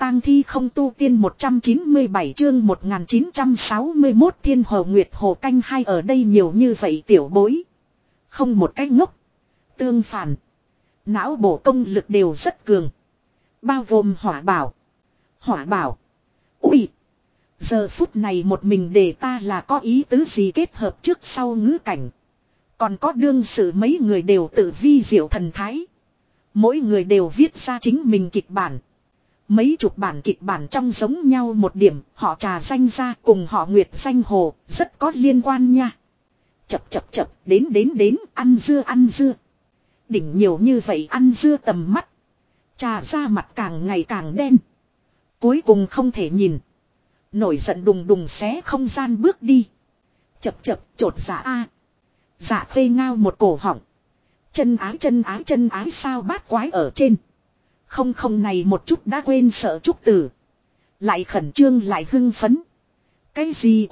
tang thi không tu tiên 197 chương 1961 Thiên Hồ Nguyệt Hồ canh hai ở đây nhiều như vậy tiểu bối. Không một cách ngốc. Tương phản. Não bộ công lực đều rất cường. Bao gồm hỏa bảo. Hỏa bảo. Ui. Giờ phút này một mình để ta là có ý tứ gì kết hợp trước sau ngữ cảnh. Còn có đương sự mấy người đều tự vi diệu thần thái. Mỗi người đều viết ra chính mình kịch bản. Mấy chục bản kịch bản trong giống nhau một điểm, họ trà danh ra cùng họ Nguyệt danh hồ, rất có liên quan nha. Chập chập chập, đến, ăn dưa. Đỉnh nhiều như vậy ăn dưa tầm mắt. Trà ra mặt càng ngày càng đen. Cuối cùng không thể nhìn. Nổi giận đùng đùng xé không gian bước đi. Chập chập, chột dạ a. Dạ phê ngao một cổ họng. Chân ái sao bát quái ở trên. Không này một chút đã quên sợ Trúc Tử. Lại khẩn trương lại hưng phấn. Cái gì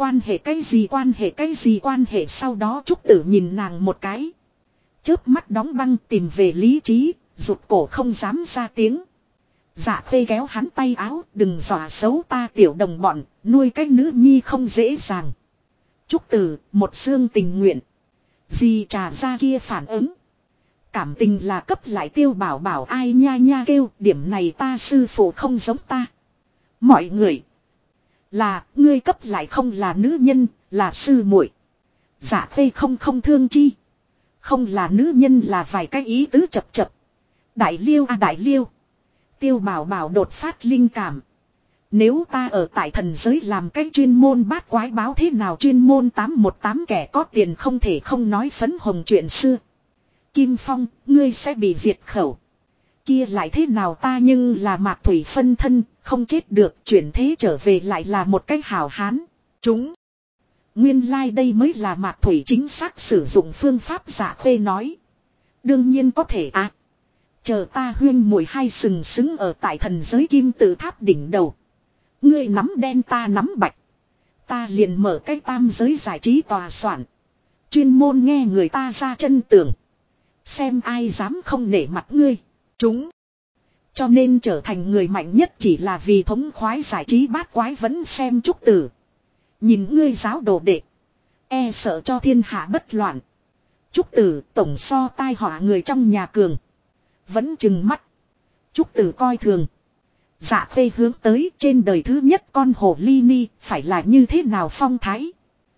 quan hệ sau đó Trúc Tử nhìn nàng một cái. Chớp mắt đóng băng tìm về lý trí, rụt cổ không dám ra tiếng. Dạ phê kéo hắn tay áo, đừng dọa xấu ta tiểu đồng bọn, nuôi cái nữ nhi không dễ dàng. Trúc Tử, một xương tình nguyện. Gì trà ra kia phản ứng. Cảm tình là cấp lại tiêu bảo ai nha kêu, điểm này ta sư phụ không giống ta. Mọi người. Là, ngươi cấp lại không là nữ nhân, là sư muội. Dạ phê không thương chi. Không là nữ nhân là vài cái ý tứ chập. Đại liêu. Tiêu bảo đột phát linh cảm. Nếu ta ở tại thần giới làm cái chuyên môn bát quái báo thế nào chuyên môn 818 kẻ có tiền không thể không nói phấn hồng chuyện xưa. Kim Phong, ngươi sẽ bị diệt khẩu. Kia lại thế nào ta nhưng là Mạc Thủy phân thân, không chết được, chuyển thế trở về lại là một cái hảo hán. Chúng. Nguyên lai đây mới là Mạc Thủy chính xác sử dụng phương pháp giả khuê nói. Đương nhiên có thể à. Chờ ta huyên mùi hai sừng sững ở tại thần giới kim tự tháp đỉnh đầu. Ngươi nắm đen ta nắm bạch. Ta liền mở cái tam giới giải trí tòa soạn. Chuyên môn nghe người ta ra chân tường. Xem ai dám không nể mặt ngươi. Chúng. Cho nên trở thành người mạnh nhất chỉ là vì thống khoái giải trí bát quái vẫn xem Trúc Tử. Nhìn ngươi giáo đồ đệ. E sợ cho thiên hạ bất loạn. Trúc Tử tổng so tai họa người trong nhà cường. Vẫn chừng mắt. Trúc Tử coi thường. Dạ phê hướng tới trên đời thứ nhất con hồ ly ni phải là như thế nào phong thái.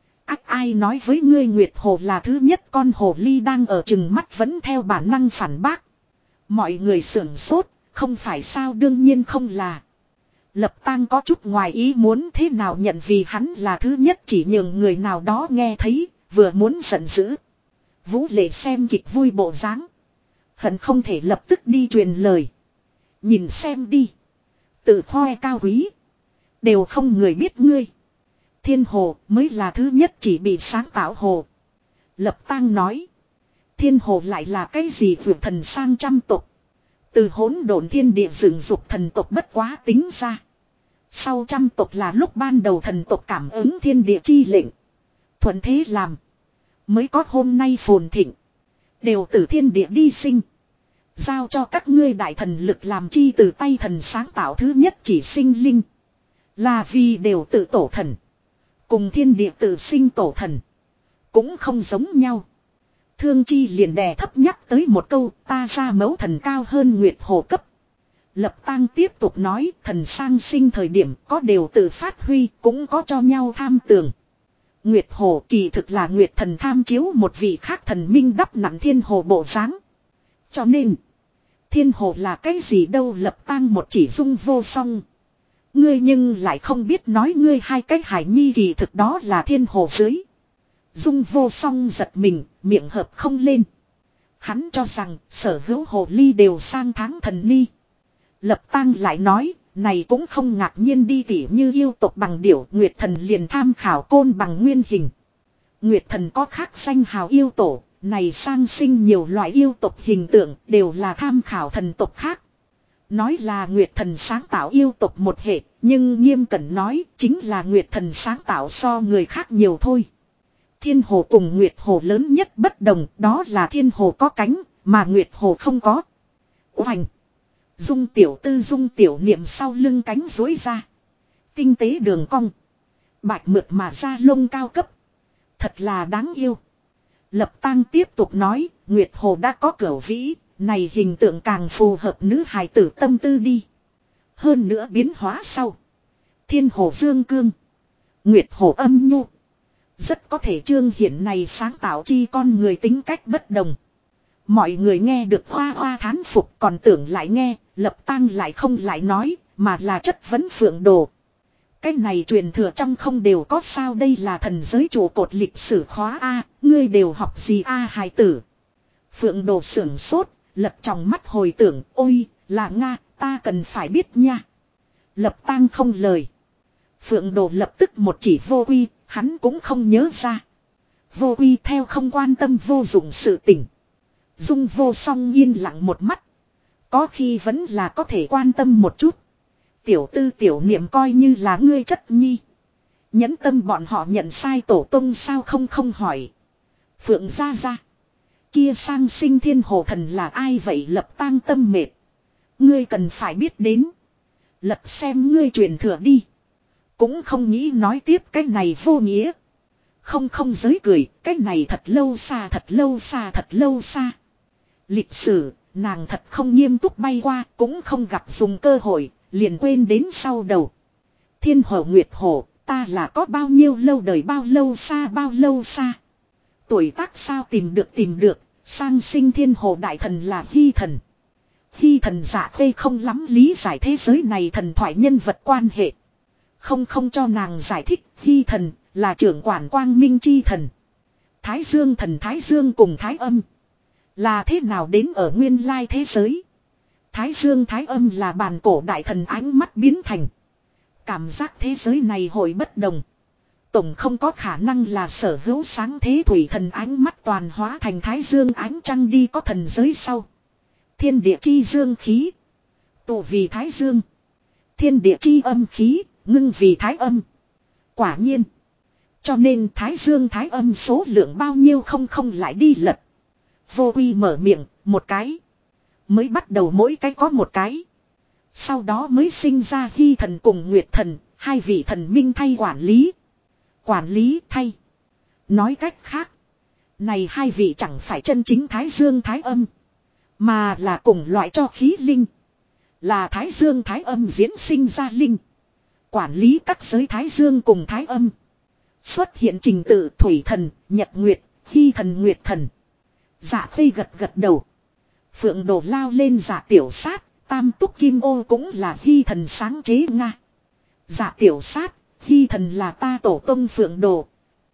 Ai nói với ngươi Nguyệt Hồ là thứ nhất con hồ ly đang ở chừng mắt vẫn theo bản năng phản bác. Mọi người sưởng sốt, không phải sao đương nhiên không là. Lập Tăng có chút ngoài ý muốn thế nào nhận vì hắn là thứ nhất chỉ nhường người nào đó nghe thấy, vừa muốn giận dữ. Vũ Lệ xem kịch vui bộ dáng, hận không thể lập tức đi truyền lời. Nhìn xem đi. Tự khoe cao quý. Đều không người biết ngươi. Thiên hồ mới là thứ nhất chỉ bị sáng tạo hồ. Lập Tăng nói. Thiên hồ lại là cái gì vượt thần sang trăm tộc. Từ hỗn độn thiên địa dựng dục thần tộc bất quá tính ra. Sau trăm tộc là lúc ban đầu thần tộc cảm ứng thiên địa chi lệnh. Thuận thế làm. Mới có hôm nay phồn thịnh. Đều từ thiên địa đi sinh. Giao cho các ngươi đại thần lực làm chi từ tay thần sáng tạo thứ nhất chỉ sinh linh. Là vì đều tự tổ thần. Cùng thiên địa tự sinh tổ thần. Cũng không giống nhau. Thương chi liền đè thấp nhắc tới một câu ta ra mẫu thần cao hơn Nguyệt Hồ cấp. Lập Tăng tiếp tục nói thần sang sinh thời điểm có đều tự phát huy cũng có cho nhau tham tưởng. Nguyệt Hồ kỳ thực là Nguyệt thần tham chiếu một vị khác thần minh đắp nặng thiên hồ bộ dáng. Cho nên thiên hồ là cái gì đâu Lập Tăng một chỉ dung vô song. Ngươi nhưng lại không biết nói ngươi hai cái hải nhi kỳ thực đó là thiên hồ dưới. Dung vô song giật mình, miệng hợp không lên. Hắn cho rằng sở hữu hồ ly đều sang tháng thần ni. Lập Tăng lại nói, này cũng không ngạc nhiên đi tỉ như yêu tộc bằng điểu. Nguyệt thần liền tham khảo côn bằng nguyên hình. Nguyệt thần có khác danh hào yêu tổ, này sang sinh nhiều loại yêu tộc hình tượng đều là tham khảo thần tộc khác. Nói là Nguyệt thần sáng tạo yêu tộc một hệ, nhưng nghiêm cẩn nói chính là Nguyệt thần sáng tạo so người khác nhiều thôi. Thiên hồ cùng Nguyệt hồ lớn nhất bất đồng đó là thiên hồ có cánh, mà Nguyệt hồ không có. Oành! Dung tiểu tư dung tiểu niệm sau lưng cánh duỗi ra. Tinh tế đường cong. Bạch mượt mà da lông cao cấp. Thật là đáng yêu. Lập Tang tiếp tục nói, Nguyệt Hồ đã có cửu vĩ, này hình tượng càng phù hợp nữ hài tử tâm tư đi. Hơn nữa biến hóa sau. Thiên Hồ dương cương. Nguyệt Hồ âm nhu. Rất có thể chương hiện này sáng tạo chi con người tính cách bất đồng. Mọi người nghe được hoa hoa thán phục còn tưởng lại nghe, Lập Tang lại không lại nói, mà là chất vấn Phượng Đồ. Cái này truyền thừa trong không đều có sao đây là thần giới trụ cột lịch sử khóa A, ngươi đều học gì A hài tử. Phượng Đồ sưởng sốt, lật trong mắt hồi tưởng, ôi, là Nga, ta cần phải biết nha. Lập Tang không lời. Phượng Đồ lập tức một chỉ Vô Quy, hắn cũng không nhớ ra. Vô Quy theo không quan tâm vô dụng sự tỉnh. Dung Vô Song yên lặng một mắt. Có khi vẫn là có thể quan tâm một chút. Tiểu tư tiểu niệm coi như là ngươi chất nhi. Nhẫn tâm bọn họ nhận sai tổ tông sao không hỏi. Phượng gia gia. Kia sang sinh thiên hồ thần là ai vậy Lập Tang tâm mệt. Ngươi cần phải biết đến. Lật xem ngươi truyền thừa đi. Cũng không nghĩ nói tiếp cái này vô nghĩa. Không giới cười, cái này thật lâu xa thật lâu xa thật lâu xa. Lịch sử, nàng thật không nghiêm túc bay qua, cũng không gặp dùng cơ hội, liền quên đến sau đầu. Thiên Hồ Nguyệt Hồ, ta là có bao nhiêu lâu đời bao lâu xa. Tuổi tác sao tìm được, sang sinh thiên hồ đại thần là Hy thần. Hy thần Dạ Khê không lắm lý giải thế giới này thần thoại nhân vật quan hệ. Không cho nàng giải thích, Hy thần là trưởng quản quang minh chi thần. Thái Dương cùng Thái Âm. Là thế nào đến ở nguyên lai thế giới. Thái Dương Thái Âm là bàn cổ đại thần ánh mắt biến thành. Cảm giác thế giới này hội bất đồng. Tổng không có khả năng là sở hữu sáng thế thủy thần ánh mắt toàn hóa thành Thái Dương ánh trăng đi có thần giới sau. Thiên địa chi dương khí. Tụ vì Thái Dương. Thiên địa chi âm khí. Ngưng vì Thái Âm. Quả nhiên. Cho nên Thái Dương Thái Âm số lượng bao nhiêu không lại đi lật. Vô Quy mở miệng, một cái. Mới bắt đầu mỗi cái có một cái. Sau đó mới sinh ra Hy thần cùng Nguyệt thần, hai vị thần minh thay quản lý. Quản lý thay. Nói cách khác. Này hai vị chẳng phải chân chính Thái Dương Thái Âm. Mà là cùng loại cho khí linh. Là Thái Dương Thái Âm diễn sinh ra linh. Quản lý các giới Thái Dương cùng Thái Âm. Xuất hiện trình tự Thủy thần, Nhật Nguyệt, Hy thần Nguyệt thần. Dạ Khê gật đầu. Phượng Đồ lao lên Dạ Tiểu Sát, Tam Túc Kim Ô cũng là Hy thần sáng chế Nga. Dạ Tiểu Sát, Hy thần là ta tổ tông Phượng Đồ.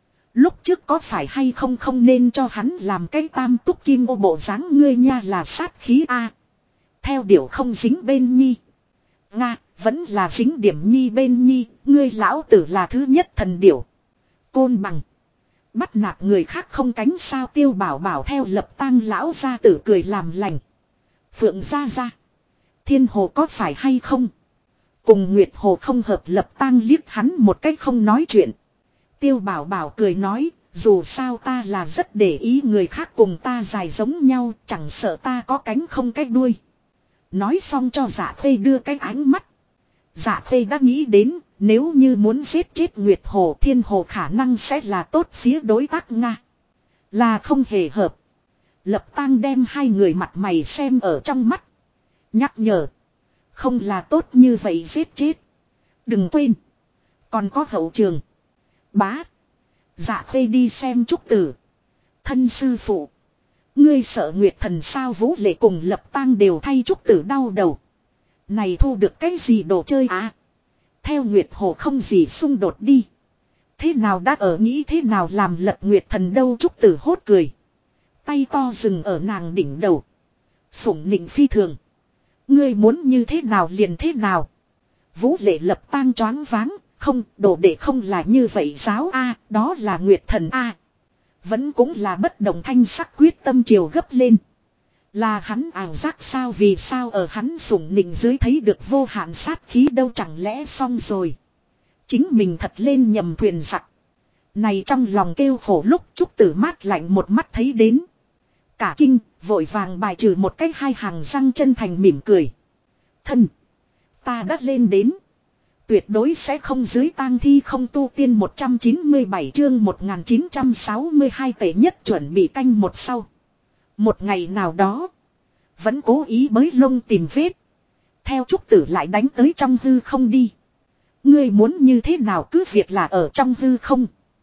Lúc trước có phải hay không nên cho hắn làm cái Tam Túc Kim Ô bộ dáng ngươi nha là sát khí A. Theo điều không dính bên nhi. Nga, vẫn là dính điểm nhi bên nhi, ngươi lão tử là thứ nhất thần điểu. Côn bằng. Bắt nạt người khác không cánh sao Tiêu Bảo Bảo theo Lập Tang lão gia tử cười làm lành. Phượng gia. Thiên Hồ có phải hay không? Cùng Nguyệt Hồ không hợp Lập Tang liếc hắn một cách không nói chuyện. Tiêu Bảo Bảo cười nói, dù sao ta là rất để ý người khác cùng ta dài giống nhau, chẳng sợ ta có cánh không cái đuôi. Nói xong cho Dạ Khê đưa cái ánh mắt. Dạ Khê đã nghĩ đến, nếu như muốn giết chết Nguyệt Hồ Thiên Hồ khả năng sẽ là tốt phía đối tác Nga. Là không hề hợp. Lập Tang đem hai người mặt mày xem ở trong mắt. Nhắc nhở. Không là tốt như vậy giết chết. Đừng quên. Còn có hậu trường. Bá. Dạ Khê đi xem Trúc Tử. Thân sư phụ. Ngươi sợ Nguyệt thần sao Vũ Lệ cùng Lập Tang đều thay Trúc Tử đau đầu. Này thu được cái gì đồ chơi à? Theo Nguyệt Hồ không gì xung đột đi. Thế nào đã ở nghĩ thế nào làm lật Nguyệt thần đâu Trúc Tử hốt cười. Tay to dừng ở nàng đỉnh đầu. Sủng nịnh phi thường. Ngươi muốn như thế nào liền thế nào. Vũ Lệ Lập Tang choáng váng. Không, đồ đệ không là như vậy giáo A, đó là Nguyệt thần A. Vẫn cũng là bất động thanh sắc quyết tâm chiều gấp lên. Là hắn ảo giác sao vì sao ở hắn sủng nịnh dưới thấy được vô hạn sát khí đâu chẳng lẽ xong rồi. Chính mình thật lên nhầm thuyền giặc. Này trong lòng kêu khổ lúc Trúc Tử mát lạnh một mắt thấy đến. Cả kinh, vội vàng bài trừ một cái hai hàng răng chân thành mỉm cười. Thân. Ta đã lên đến. Tuyệt đối sẽ không dưới tang thi không tu tiên 197 chương 1962 tệ nhất chuẩn bị canh một sau. Một ngày nào đó. Vẫn cố ý bới lông tìm vết. Theo trúc tử lại đánh tới trong hư không đi. Ngươi muốn như thế nào cứ việc là ở trong hư không.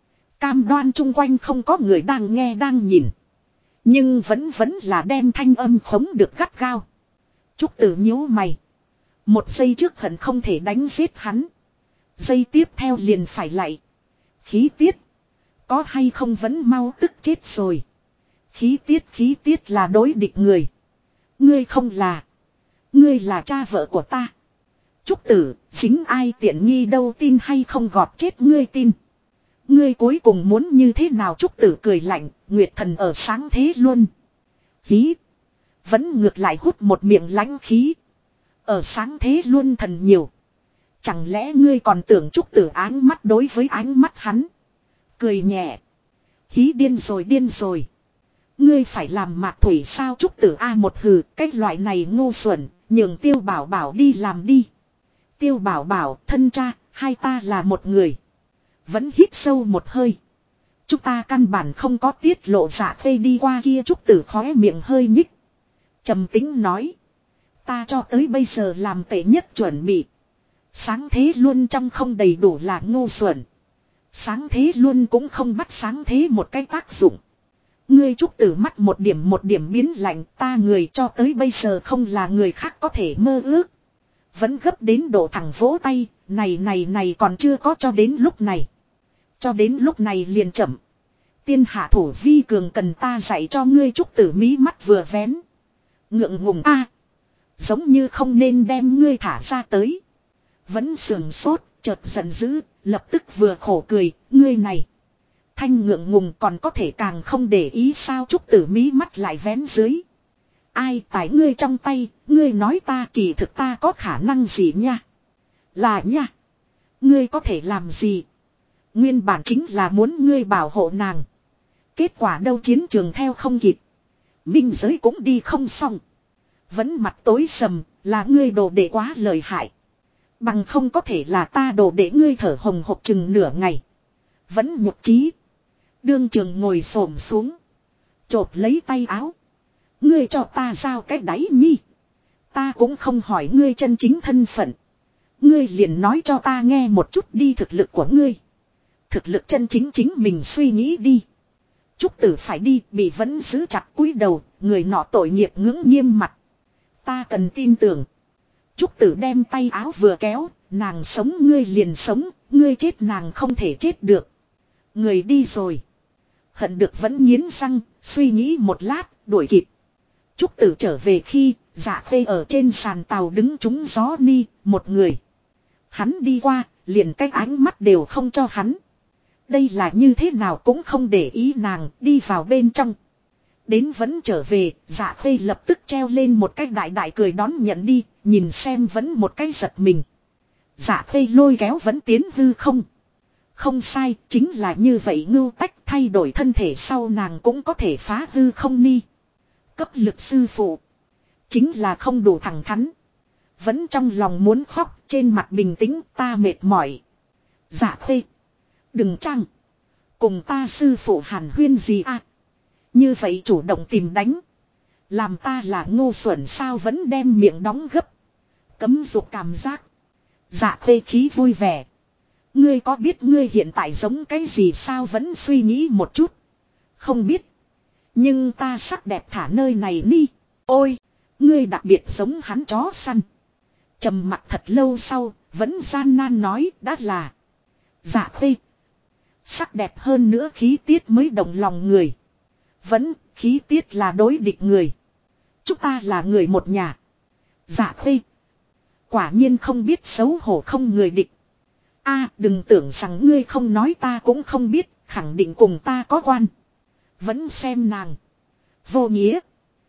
Cam đoan chung quanh không có người đang nghe đang nhìn. Nhưng vẫn là đem thanh âm khống được gắt gao. Trúc tử nhíu mày. Một giây trước hận không thể đánh giết hắn. Giây tiếp theo liền phải lại. Khí tiết. Có hay không vẫn mau tức chết rồi. Khí tiết là đối địch người. Ngươi không là. Ngươi là cha vợ của ta. Trúc tử, chính ai tiện nghi đâu tin hay không gọt chết ngươi tin. Ngươi cuối cùng muốn như thế nào Trúc tử cười lạnh, Nguyệt thần ở sáng thế luôn. Hí. Vẫn ngược lại hút một miệng lãnh khí. Ở sáng thế luôn thần nhiều. Chẳng lẽ ngươi còn tưởng Trúc tử áng mắt đối với ánh mắt hắn. Cười nhẹ. Hí điên rồi. Ngươi phải làm mạc thủy sao Trúc tử A một hừ, cái loại này ngu xuẩn, nhường Tiêu Bảo Bảo đi làm đi. Tiêu Bảo Bảo, thân cha, hai ta là một người. Vẫn hít sâu một hơi. Chúng ta căn bản không có tiết lộ Dạ Khê đi qua kia Trúc tử khóe miệng hơi nhích. Trầm tính nói. Ta cho tới bây giờ làm tệ nhất chuẩn bị. Sáng thế luôn trong không đầy đủ là ngu xuẩn. Sáng thế luôn cũng không bắt sáng thế một cái tác dụng. Ngươi Trúc tử mắt một điểm biến lạnh, ta người cho tới bây giờ không là người khác có thể mơ ước. Vẫn gấp đến độ thẳng vỗ tay, này còn chưa có cho đến lúc này. Cho đến lúc này liền chậm. Tiên hạ thủ vi cường cần ta dạy cho ngươi Trúc tử mí mắt vừa vén. Ngượng ngùng a, giống như không nên đem ngươi thả ra tới. Vẫn sườn sốt, chợt giận dữ, lập tức vừa khổ cười, ngươi này. Thanh ngượng ngùng còn có thể càng không để ý sao Trúc tử mí mắt lại vén dưới. Ai tại ngươi trong tay, ngươi nói ta kỳ thực ta có khả năng gì nha. Là nha. Ngươi có thể làm gì. Nguyên bản chính là muốn ngươi bảo hộ nàng. Kết quả đâu chiến trường theo không kịp. Minh giới cũng đi không xong. Vẫn mặt tối sầm, là ngươi đồ đệ quá lợi hại. Bằng không có thể là ta đồ đệ ngươi thở hồng hộc chừng nửa ngày. Vẫn nhục trí. Đương trường ngồi xổm xuống. Chộp lấy tay áo. Ngươi cho ta giao cái đáy nhi. Ta cũng không hỏi ngươi chân chính thân phận. Ngươi liền nói cho ta nghe một chút đi thực lực của ngươi. Thực lực chân chính mình suy nghĩ đi. Trúc tử phải đi bị vẫn giữ chặt cúi đầu. Người nọ tội nghiệp ngưỡng nghiêm mặt. Ta cần tin tưởng. Trúc tử đem tay áo vừa kéo. Nàng sống ngươi liền sống. Ngươi chết nàng không thể chết được. Người đi rồi. Hận được vẫn nghiến răng. Suy nghĩ một lát đuổi kịp. Trúc tử trở về khi Dạ Khê ở trên sàn tàu đứng trúng gió ni một người. Hắn đi qua liền cái ánh mắt đều không cho hắn. Đây là như thế nào cũng không để ý nàng đi vào bên trong. Đến vẫn trở về Dạ Khê lập tức treo lên một cái đại cười đón nhận đi. Nhìn xem vẫn một cái giật mình. Dạ Khê lôi kéo vẫn tiến hư không. Không sai chính là như vậy ngưu tách thay đổi thân thể sau nàng cũng có thể phá hư không ni. Cấp lực sư phụ. Chính là không đủ thẳng thắn. Vẫn trong lòng muốn khóc trên mặt bình tĩnh ta mệt mỏi. Dạ Khê. Đừng chăng. Cùng ta sư phụ hàn huyên gì à. Như vậy chủ động tìm đánh. Làm ta là ngu xuẩn sao vẫn đem miệng đóng gấp. Cấm dục cảm giác. Dạ Khê khí vui vẻ. Ngươi có biết ngươi hiện tại giống cái gì sao vẫn suy nghĩ một chút. Không biết. Nhưng ta sắc đẹp thả nơi này đi. Ôi. Ngươi đặc biệt giống hắn chó săn. Trầm mặt thật lâu sau. Vẫn gian nan nói đã là. Dạ Khê. Sắc đẹp hơn nữa khí tiết mới động lòng người. Vẫn khí tiết là đối địch người. Chúng ta là người một nhà. Dạ Khê. Quả nhiên không biết xấu hổ không người địch. A đừng tưởng rằng ngươi không nói ta cũng không biết. Khẳng định cùng ta có quan. Vẫn xem nàng. Vô nghĩa.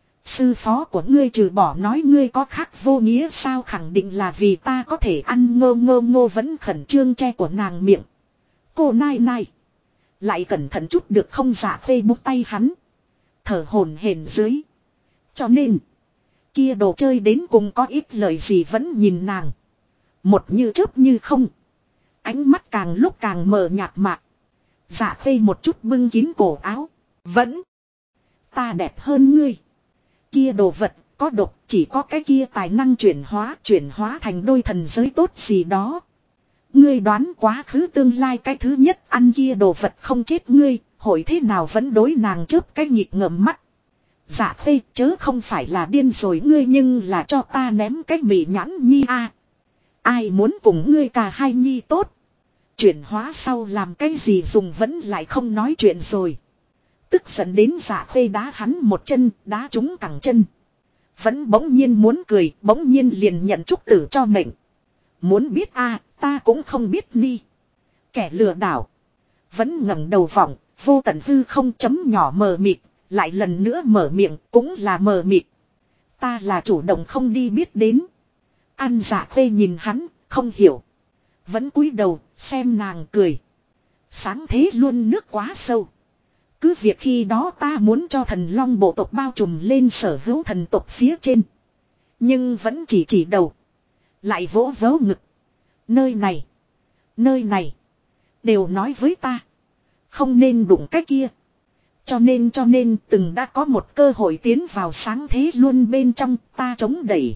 Sư phó của ngươi trừ bỏ nói ngươi có khác vô nghĩa sao khẳng định là vì ta có thể ăn ngô vẫn khẩn trương che của nàng miệng. Cô nai nai. Lại cẩn thận chút được không Dạ Khê búng tay hắn. Thở hổn hển dưới. Cho nên. Kia đồ chơi đến cùng có ít lời gì vẫn nhìn nàng. Một như chớp như không. Ánh mắt càng lúc càng mờ nhạt mạc. Dạ khê một chút bưng kín cổ áo. Vẫn. Ta đẹp hơn ngươi. Kia đồ vật có độc, chỉ có cái kia tài năng chuyển hóa thành đôi thần giới tốt gì đó. Ngươi đoán quá khứ tương lai cái thứ nhất ăn kia đồ vật không chết ngươi, hội thế nào vẫn đối nàng chớp cái nhịp ngậm mắt. Dạ khê chớ không phải là điên rồi ngươi, nhưng là cho ta ném cái mị nhãn nhi a. Ai muốn cùng ngươi cả hai nhi tốt. Chuyển hóa sau làm cái gì dùng vẫn lại không nói chuyện rồi. Tức giận đến dạ khê đá hắn một chân, đá trúng cẳng chân. Vẫn bỗng nhiên muốn cười, bỗng nhiên liền nhận trúc tử cho mệnh. Muốn biết a, ta cũng không biết ni. Kẻ lừa đảo. Vẫn ngẩng đầu vọng, vô tận hư không chấm nhỏ mờ mịt, lại lần nữa mở miệng cũng là mờ mịt. Ta là chủ động không đi biết đến. Ăn dạ khê nhìn hắn, không hiểu. Vẫn cúi đầu, xem nàng cười. Sáng thế luôn nước quá sâu. Cứ việc khi đó ta muốn cho thần long bộ tộc bao trùm lên sở hữu thần tộc phía trên. Nhưng vẫn chỉ đầu. Lại vỗ vớ ngực. Nơi này. Đều nói với ta. Không nên đụng cái kia. Cho nên từng đã có một cơ hội tiến vào sáng thế luôn bên trong ta chống đẩy.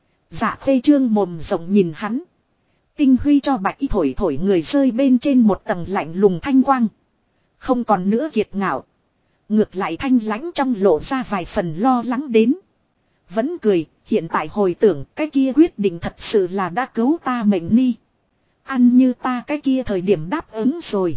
Dạ khê trương mồm rộng nhìn hắn. Tinh huy cho bạch y thổi thổi người rơi bên trên một tầng lạnh lùng thanh quang. Không còn nữa kiệt ngạo. Ngược lại thanh lãnh trong lộ ra vài phần lo lắng đến. Vẫn cười, hiện tại hồi tưởng cái kia quyết định thật sự là đã cứu ta mệnh ni. Ăn như ta cái kia thời điểm đáp ứng rồi.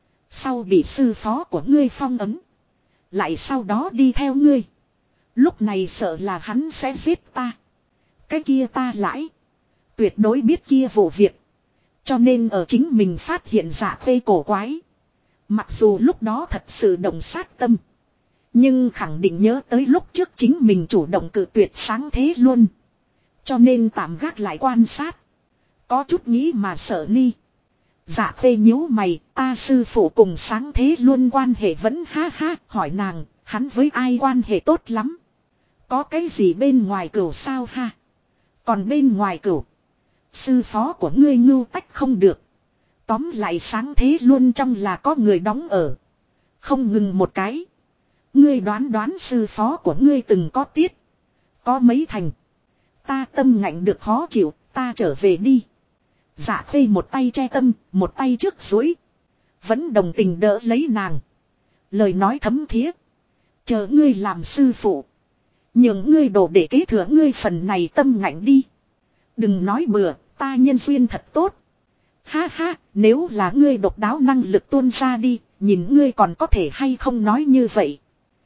Sau bị sư phó của ngươi phong ấn. Lại sau đó đi theo ngươi. Lúc này sợ là hắn sẽ giết ta. Cái kia ta lãi. Tuyệt đối biết kia vụ việc. Cho nên ở chính mình phát hiện dạ khê cổ quái. Mặc dù lúc đó thật sự động sát tâm. Nhưng khẳng định nhớ tới lúc trước chính mình chủ động cự tuyệt sáng thế luôn. Cho nên tạm gác lại quan sát. Có chút nghĩ mà sợ ni. Dạ khê nhíu mày, ta sư phụ cùng sáng thế luôn quan hệ vẫn ha ha, hỏi nàng, hắn với ai quan hệ tốt lắm. Có cái gì bên ngoài cửu sao ha. Còn bên ngoài cửu, sư phó của ngươi ngưu tách không được. Tóm lại sáng thế luôn trong là có người đóng ở. Không ngừng một cái. Ngươi đoán sư phó của ngươi từng có tiết. Có mấy thành. Ta tâm ngạnh được khó chịu, ta trở về đi. Dạ khê một tay che tâm, một tay trước duỗi. Vẫn đồng tình đỡ lấy nàng. Lời nói thấm thía. Chờ ngươi làm sư phụ. Nhường ngươi đổ để kế thừa ngươi phần này tâm ngạnh đi. Đừng nói bừa, ta nhân duyên thật tốt. Ha ha, nếu là ngươi độc đáo năng lực tuôn ra đi, nhìn ngươi còn có thể hay không nói như vậy.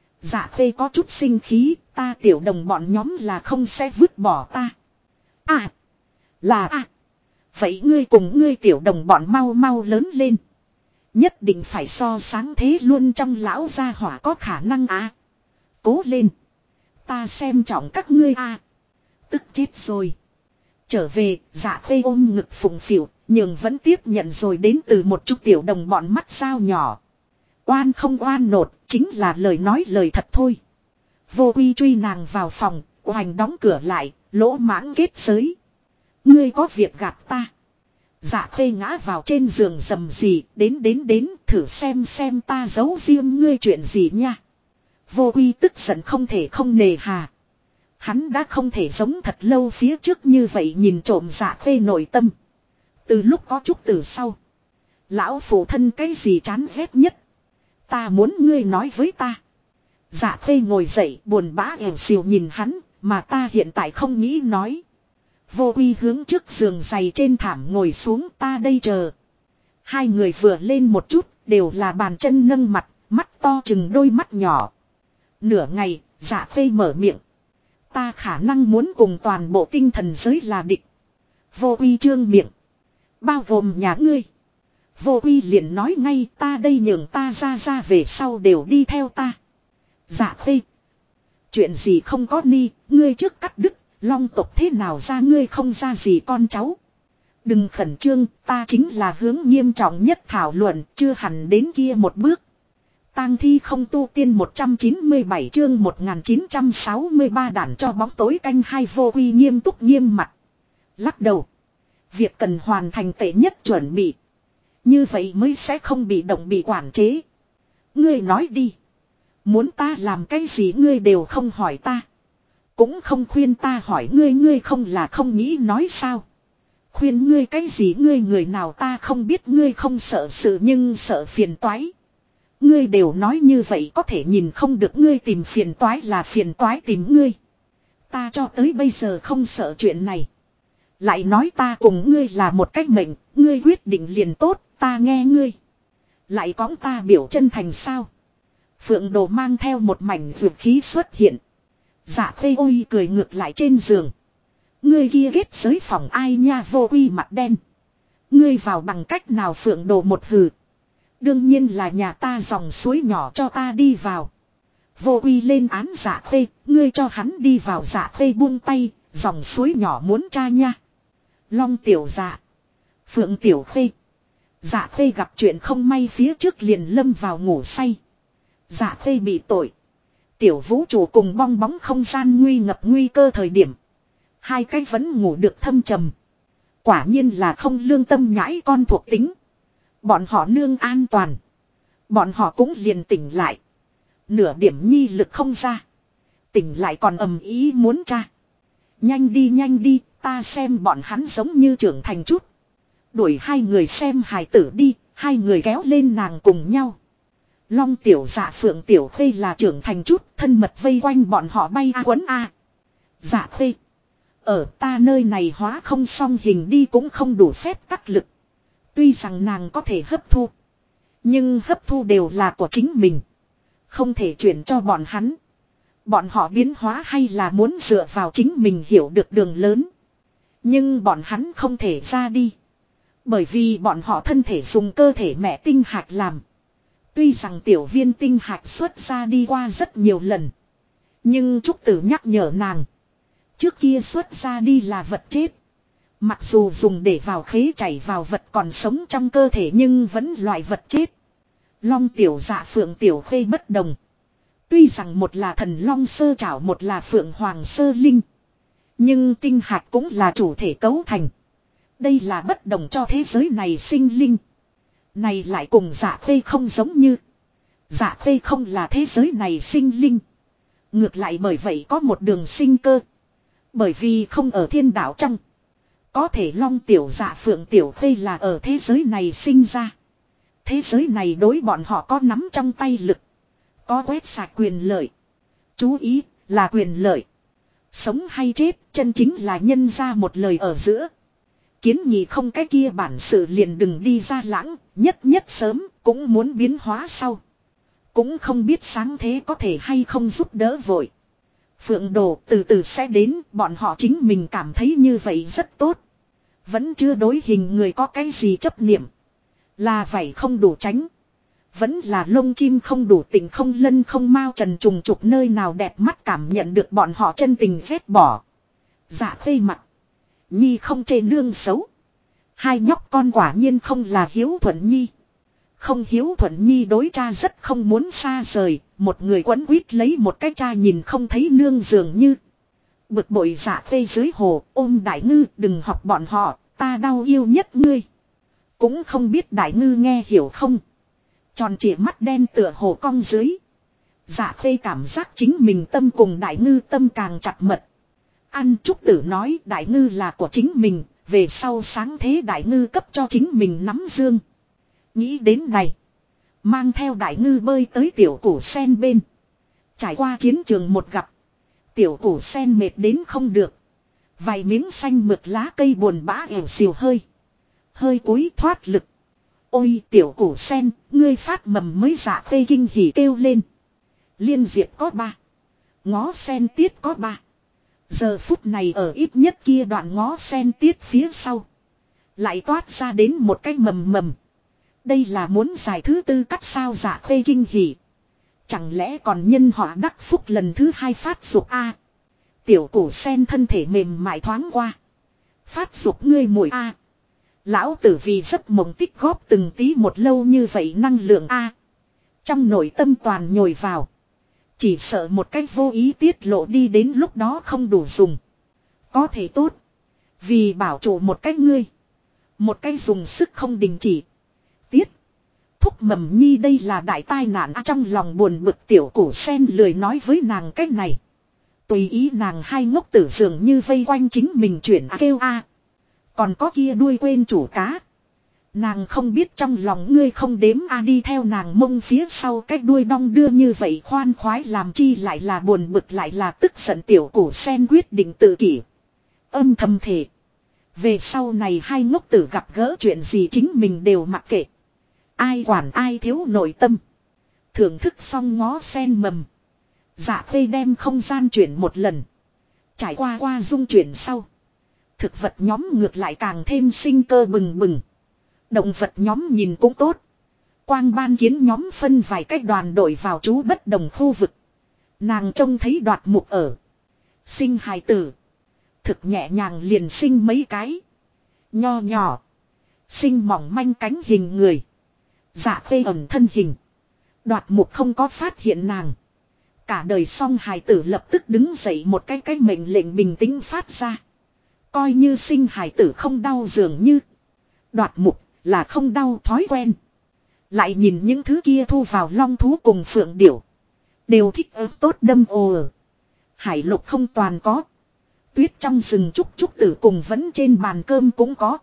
Dạ khê có chút sinh khí, ta tiểu đồng bọn nhóm là không sẽ vứt bỏ ta. À, là à. Vậy ngươi cùng ngươi tiểu đồng bọn mau mau lớn lên. Nhất định phải so sáng thế luôn trong lão gia hỏa có khả năng à. Cố lên. Ta xem trọng các ngươi à. Tức chết rồi. Trở về, dạ khê ôm ngực phụng phịu, nhưng vẫn tiếp nhận rồi đến từ một chút tiểu đồng bọn mắt sao nhỏ. Oan không oan nột, chính là lời nói lời thật thôi. Vô Quy truy nàng vào phòng, hoành đóng cửa lại, lỗ mãng kết giới. Ngươi có việc gạt ta. Dạ khê ngã vào trên giường rầm gì, đến, thử xem ta giấu riêng ngươi chuyện gì nha. Vô Quy tức giận không thể không nề hà. Hắn đã không thể giống thật lâu phía trước như vậy nhìn trộm dạ khê nội tâm. Từ lúc có chút từ sau. Lão phụ thân cái gì chán ghét nhất. Ta muốn ngươi nói với ta. Dạ khê ngồi dậy buồn bã ẻo xìu nhìn hắn, mà ta hiện tại không nghĩ nói. Vô Quy hướng trước giường dày trên thảm ngồi xuống, ta đây chờ. Hai người vừa lên một chút, đều là bàn chân nâng mặt, mắt to chừng đôi mắt nhỏ. Nửa ngày, dạ khê mở miệng. Ta khả năng muốn cùng toàn bộ tinh thần giới là địch. Vô Quy trương miệng. Bao gồm nhà ngươi. Vô Quy liền nói ngay, ta đây nhường ta ra về sau đều đi theo ta. Dạ khê. Chuyện gì không có ni, ngươi trước cắt đứt, long tộc thế nào ra ngươi không ra gì con cháu. Đừng khẩn trương, ta chính là hướng nghiêm trọng nhất thảo luận, chưa hẳn đến kia một bước. Tang thi không tu tiên 197 chương 1963 đản cho bóng tối canh hai vô quy nghiêm túc nghiêm mặt. Lắc đầu. Việc cần hoàn thành tệ nhất chuẩn bị. Như vậy mới sẽ không bị động bị quản chế. Ngươi nói đi. Muốn ta làm cái gì ngươi đều không hỏi ta. Cũng không khuyên ta hỏi ngươi, ngươi không là không nghĩ nói sao. Khuyên ngươi cái gì ngươi người nào ta không biết, ngươi không sợ sự nhưng sợ phiền toái. Ngươi đều nói như vậy có thể nhìn không được ngươi tìm phiền toái là phiền toái tìm ngươi. Ta cho tới bây giờ không sợ chuyện này. Lại nói ta cùng ngươi là một cách mệnh, ngươi quyết định liền tốt, ta nghe ngươi. Lại cõng ta biểu chân thành sao. Phượng Đồ mang theo một mảnh dược khí xuất hiện. Dạ Khê ôi cười ngược lại trên giường. Ngươi kia kết giới phòng ai nha, vô quy mặt đen. Ngươi vào bằng cách nào? Phượng Đồ một hừ. Đương nhiên là nhà ta dòng suối nhỏ cho ta đi vào. Vô quy lên án Dạ Khê, ngươi cho hắn đi vào. Dạ Khê buông tay, dòng suối nhỏ muốn tra nha. Long tiểu dạ, Phượng tiểu Khê. Dạ Khê gặp chuyện không may phía trước liền lâm vào ngủ say. Dạ Khê bị tội. Tiểu vũ trụ cùng bong bóng không gian nguy ngập nguy cơ thời điểm. Hai cái vẫn ngủ được thâm trầm. Quả nhiên là không lương tâm nhãi con thuộc tính. Bọn họ nương an toàn. Bọn họ cũng liền tỉnh lại. Nửa điểm nhi lực không ra. Tỉnh lại còn ầm ý muốn tra. Nhanh đi, ta xem bọn hắn giống như trưởng thành chút. Đuổi hai người xem hài tử đi, hai người kéo lên nàng cùng nhau. Long tiểu dạ Phượng tiểu Khê là trưởng thành chút, thân mật vây quanh bọn họ bay quấn a. Dạ Khê. Ở ta nơi này hóa không xong hình đi cũng không đủ phép tác lực. Tuy rằng nàng có thể hấp thu. Nhưng hấp thu đều là của chính mình. Không thể chuyển cho bọn hắn. Bọn họ biến hóa hay là muốn dựa vào chính mình hiểu được đường lớn. Nhưng bọn hắn không thể ra đi. Bởi vì bọn họ thân thể dùng cơ thể mẹ tinh hạt làm. Tuy rằng tiểu viên tinh hạt xuất ra đi qua rất nhiều lần. Nhưng Trúc Tử nhắc nhở nàng. Trước kia xuất ra đi là vật chết. Mặc dù dùng để vào khế chảy vào vật còn sống trong cơ thể nhưng vẫn loại vật chết. Long tiểu dạ Phượng tiểu Khê bất đồng. Tuy rằng một là thần long sơ trảo, một là Phượng hoàng sơ linh. Nhưng tinh hạt cũng là chủ thể cấu thành. Đây là bất đồng cho thế giới này sinh linh. Này lại cùng Dạ Khê không giống như. Dạ Khê không là thế giới này sinh linh. Ngược lại bởi vậy có một đường sinh cơ. Bởi vì không ở thiên đạo trong. Có thể Long tiểu dạ Phượng tiểu Khê là ở thế giới này sinh ra. Thế giới này đối bọn họ có nắm trong tay lực. Có quét sạch quyền lợi. Chú ý là quyền lợi. Sống hay chết chân chính là nhân ra một lời ở giữa. Kiến nghị không cái kia bản sự liền đừng đi ra lãng. Nhất sớm cũng muốn biến hóa sau. Cũng không biết sáng thế có thể hay không giúp đỡ vội. Phượng Đồ từ từ sẽ đến, bọn họ chính mình cảm thấy như vậy rất tốt. Vẫn chưa đối hình người có cái gì chấp niệm. Là vậy không đủ tránh. Vẫn là lông chim không đủ tình, không lân không mau trần trùng trục nơi nào đẹp mắt cảm nhận được bọn họ chân tình ghét bỏ. Dạ Khê mặt. Nhi không chê nương xấu. Hai nhóc con quả nhiên không là hiếu thuận Nhi. Không hiếu thuận Nhi đối cha rất không muốn xa rời. Một người quấn quýt lấy một cái cha nhìn không thấy nương dường như. Bực bội Dạ Khê dưới hồ ôm Đại Ngư, đừng học bọn họ, ta đau yêu nhất ngươi. Cũng không biết Đại Ngư nghe hiểu không. Tròn trịa mắt đen tựa hồ cong dưới. Dạ Khê cảm giác chính mình tâm cùng Đại Ngư tâm càng chặt mật. Ăn Trúc Tử nói Đại Ngư là của chính mình. Về sau sáng thế Đại Ngư cấp cho chính mình nắm dương. Nghĩ đến này. Mang theo Đại Ngư bơi tới tiểu củ sen bên. Trải qua chiến trường một gặp. Tiểu củ sen mệt đến không được. Vài miếng xanh mượt lá cây buồn bã ẻo xìu hơi. Hơi cúi thoát lực. Ôi tiểu củ sen, ngươi phát mầm mới. Dạ Khê kinh hỉ kêu lên. Liên diệp có 3. Ngó sen tiết có 3. Giờ phút này ở ít nhất kia đoạn ngó sen tiết phía sau. Lại toát ra đến một cái mầm. Đây là muốn giải thứ 4 cắt sao? Dạ Khê kinh hỉ. Chẳng lẽ còn nhân họa đắc phúc lần thứ 2 phát dục a? Tiểu củ sen thân thể mềm mại thoáng qua. Phát dục ngươi muội a. Lão tử vì giấc mộng tích góp từng tí một lâu như vậy năng lượng a. Trong nội tâm toàn nhồi vào. Chỉ sợ một cách vô ý tiết lộ đi đến lúc đó không đủ dùng. Có thể tốt. Vì bảo trụ một cách ngươi. Một cách dùng sức không đình chỉ. Tiết. Thúc Mầm Nhi đây là đại tai nạn trong lòng buồn bực tiểu củ sen lười nói với nàng cách này. Tùy ý nàng hai ngốc tử dường như vây quanh chính mình chuyển kêu a. Còn có kia đuôi quên chủ cá. Nàng không biết trong lòng ngươi không đếm a đi theo nàng mông phía sau cách đuôi đong đưa như vậy khoan khoái làm chi lại là buồn bực lại là tức giận tiểu củ sen quyết định tự kỷ. Âm thầm thể. Về sau này hai ngốc tử gặp gỡ chuyện gì chính mình đều mặc kệ. Ai quản ai thiếu nội tâm. Thưởng thức xong ngó sen mầm. Dạ Khê đem không gian chuyển một lần. Trải qua dung chuyển sau. Thực vật nhóm ngược lại càng thêm sinh cơ bừng bừng. Động vật nhóm nhìn cũng tốt. Quang ban kiến nhóm phân vài cách đoàn đội vào trú bất đồng khu vực. Nàng trông thấy đoạt mục ở. Sinh hài tử. Thực nhẹ nhàng liền sinh mấy cái. Nho nhỏ. Sinh mỏng manh cánh hình người. Dạ Khê ẩn thân hình. Đoạt mục không có phát hiện nàng. Cả đời xong hài tử lập tức đứng dậy một cái mệnh lệnh bình tĩnh phát ra. Coi như sinh hài tử không đau dường như. Đoạt mục là không đau thói quen. Lại nhìn những thứ kia thu vào long thú cùng phượng điểu. Đều thích ớt tốt đâm ồ. Hải lục không toàn có. Tuyết trong rừng trúc tử cùng vẫn trên bàn cơm cũng có.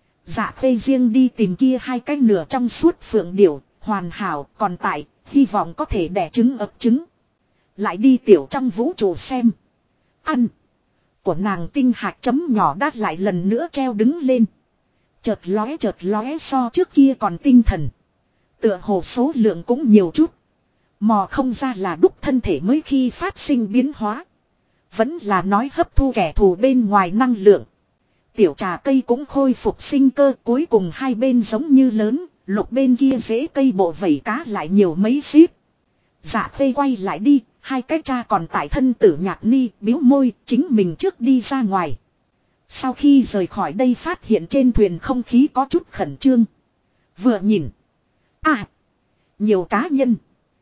Dạ Khê riêng đi tìm kia hai cái nửa trong suốt phượng điểu. Hoàn hảo còn tại. Hy vọng có thể đẻ trứng ấp trứng. Lại đi tiểu trong vũ trụ xem. Ăn. Của nàng tinh hạt chấm nhỏ đát lại lần nữa treo đứng lên. Chợt lóe so trước kia còn tinh thần. Tựa hồ số lượng cũng nhiều chút. Mò không ra là đúc thân thể mới khi phát sinh biến hóa. Vẫn là nói hấp thu kẻ thù bên ngoài năng lượng. Tiểu trà cây cũng khôi phục sinh cơ cuối cùng hai bên giống như lớn. Lục bên kia rễ cây bộ vẩy cá lại nhiều mấy xíp. Dạ Khê quay lại đi. Hai cái cha còn tại thân tử Nhạc Ni biếu môi chính mình trước đi ra ngoài. Sau khi rời khỏi đây phát hiện trên thuyền không khí có chút khẩn trương. Vừa nhìn. À. Nhiều cá nhân.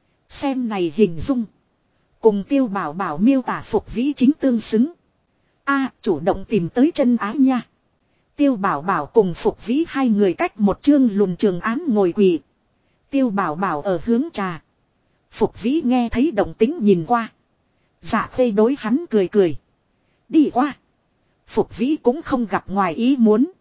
Xem này hình dung. Cùng Tiêu Bảo Bảo miêu tả Phục Vĩ chính tương xứng. A chủ động tìm tới chân ái nha. Tiêu Bảo Bảo cùng Phục Vĩ hai người cách một chương lùn trường án ngồi quỳ. Tiêu Bảo Bảo ở hướng trà. Phục Vĩ nghe thấy động tĩnh nhìn qua. Dạ Khê đối hắn cười. Đi qua. Phục Vĩ cũng không gặp ngoài ý muốn.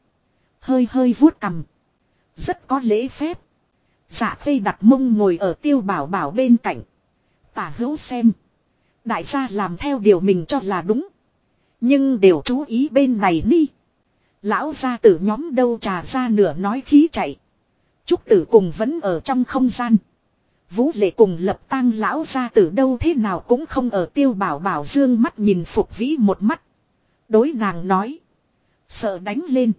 Hơi vuốt cằm. Rất có lễ phép. Dạ Khê đặt mông ngồi ở Tiêu Bảo Bảo bên cạnh. Tả hữu xem. Đại gia làm theo điều mình cho là đúng. Nhưng đều chú ý bên này đi. Lão gia tử nhóm đâu trà ra nửa nói khí chạy. Trúc tử cùng vẫn ở trong không gian. Vũ Lệ cùng Lập Tang lão gia tử đâu thế nào cũng không ở. Tiêu Bảo Bảo dương mắt nhìn Phục Vĩ một mắt. Đối nàng nói. Sợ đánh lên.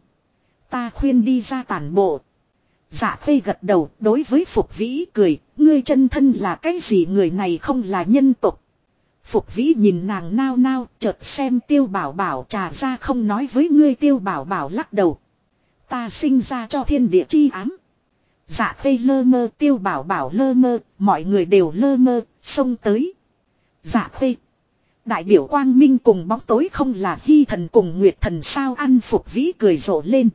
Ta khuyên đi ra tản bộ. Dạ Khê gật đầu đối với Phục Vĩ cười. Ngươi chân thân là cái gì người này không là nhân tộc. Phục Vĩ nhìn nàng nao nao chợt xem Tiêu Bảo Bảo trà ra không nói với ngươi. Tiêu Bảo Bảo lắc đầu. Ta sinh ra cho thiên địa chi ám. Dạ Khê lơ mơ Tiêu Bảo Bảo lơ mơ. Mọi người đều lơ mơ xông tới. Dạ Khê. Đại biểu quang minh cùng bóng tối không là hy thần cùng nguyệt thần sao ăn. Phục Vĩ cười rộ lên.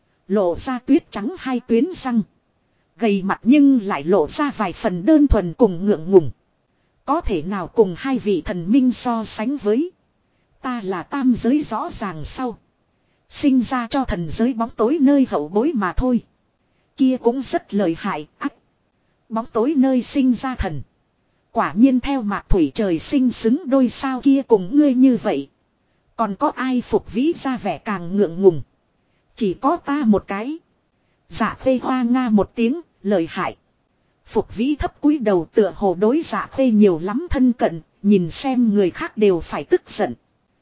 Lộ ra tuyết trắng hai tuyến răng. Gầy mặt nhưng lại lộ ra vài phần đơn thuần cùng ngượng ngùng. Có thể nào cùng hai vị thần minh so sánh với. Ta là tam giới rõ ràng sau. Sinh ra cho thần giới bóng tối nơi hậu bối mà thôi. Kia cũng rất lợi hại ắt. Bóng tối nơi sinh ra thần. Quả nhiên theo mạc thủy trời sinh xứng đôi sao kia cùng ngươi như vậy. Còn có ai Phục Vĩ ra vẻ càng ngượng ngùng. Chỉ có ta một cái. Dạ Khê hoa nga một tiếng, lợi hại. Phục Vĩ thấp cúi đầu tựa hồ đối Dạ Khê nhiều lắm thân cận, nhìn xem người khác đều phải tức giận.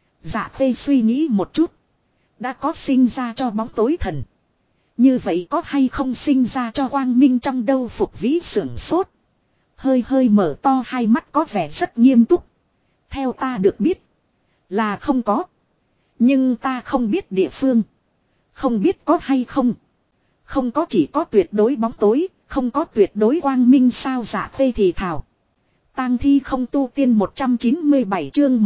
Dạ Khê suy nghĩ một chút. Đã có sinh ra cho bóng tối thần. Như vậy có hay không sinh ra cho quang minh trong đâu. Phục Vĩ sưởng sốt. Hơi mở to hai mắt có vẻ rất nghiêm túc. Theo ta được biết. Là không có. Nhưng ta không biết địa phương. Không biết có hay không. Không có chỉ có tuyệt đối bóng tối. Không có tuyệt đối quang minh sao Dạ Khê thì thào. Tang thi không tu tiên 197 chương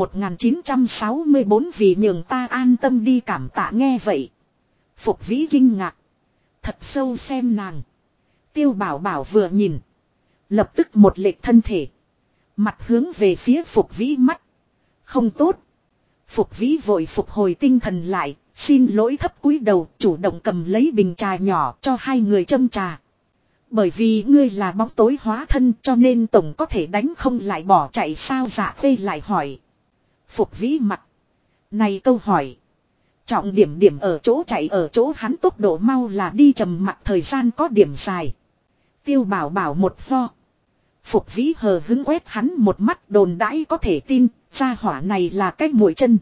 1964 vì nhường ta an tâm đi cảm tạ nghe vậy. Phục Vĩ kinh ngạc. Thật sâu xem nàng. Tiêu Bảo Bảo vừa nhìn. Lập tức một lệch thân thể. Mặt hướng về phía Phục Vĩ mắt. Không tốt. Phục Vĩ vội phục hồi tinh thần lại. Xin lỗi thấp cúi đầu chủ động cầm lấy bình trà nhỏ cho hai người châm trà. Bởi vì ngươi là bóng tối hóa thân cho nên tổng có thể đánh không lại bỏ chạy sao Dạ Khê lại hỏi. Phục Vĩ mặt. Này câu hỏi. Trọng điểm ở chỗ chạy ở chỗ hắn tốc độ mau là đi trầm mặc thời gian có điểm dài. Tiêu Bảo Bảo một ho. Phục Vĩ hờ hứng quét hắn một mắt đồn đãi có thể tin. Gia hỏa này là cái mũi chân.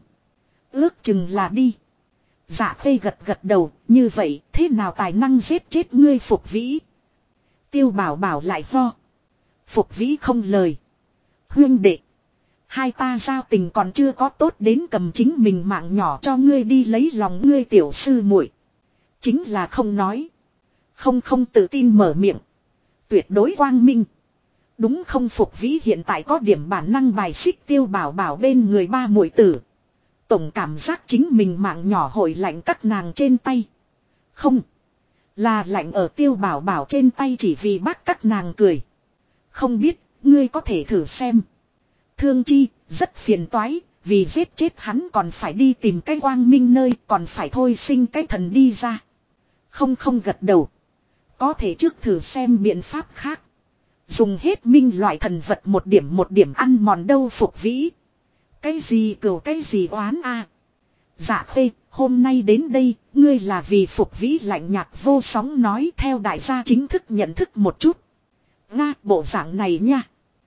Ước chừng là đi. Dạ Khê gật đầu. Như vậy thế nào tài năng giết chết ngươi Phục Vĩ. Tiêu Bảo Bảo lại ho. Phục Vĩ không lời. Huyên đệ. Hai ta giao tình còn chưa có tốt đến cầm chính mình mạng nhỏ cho ngươi đi lấy lòng ngươi tiểu sư muội. Chính là không nói. Không tự tin mở miệng. Tuyệt đối quang minh. Đúng không Phục Vĩ hiện tại có điểm bản năng bài xích Tiêu Bảo Bảo bên người ba muội tử. Tổng cảm giác chính mình mạng nhỏ hội lạnh các nàng trên tay. Không. Là lạnh ở Tiêu Bảo Bảo trên tay chỉ vì bác các nàng cười. Không biết, ngươi có thể thử xem. Thương chi, rất phiền toái, vì giết chết hắn còn phải đi tìm cái quang minh nơi, còn phải thôi sinh cái thần đi ra. Không gật đầu. Có thể trước thử xem biện pháp khác. Dùng hết minh loại thần vật một điểm ăn mòn đâu Phục Vĩ. Cái gì cừu cái gì oán a. Dạ Khê, hôm nay đến đây, ngươi là vì Phục Vĩ lạnh nhạt vô sóng nói theo đại gia chính thức nhận thức một chút. Nga, bộ dạng này nha.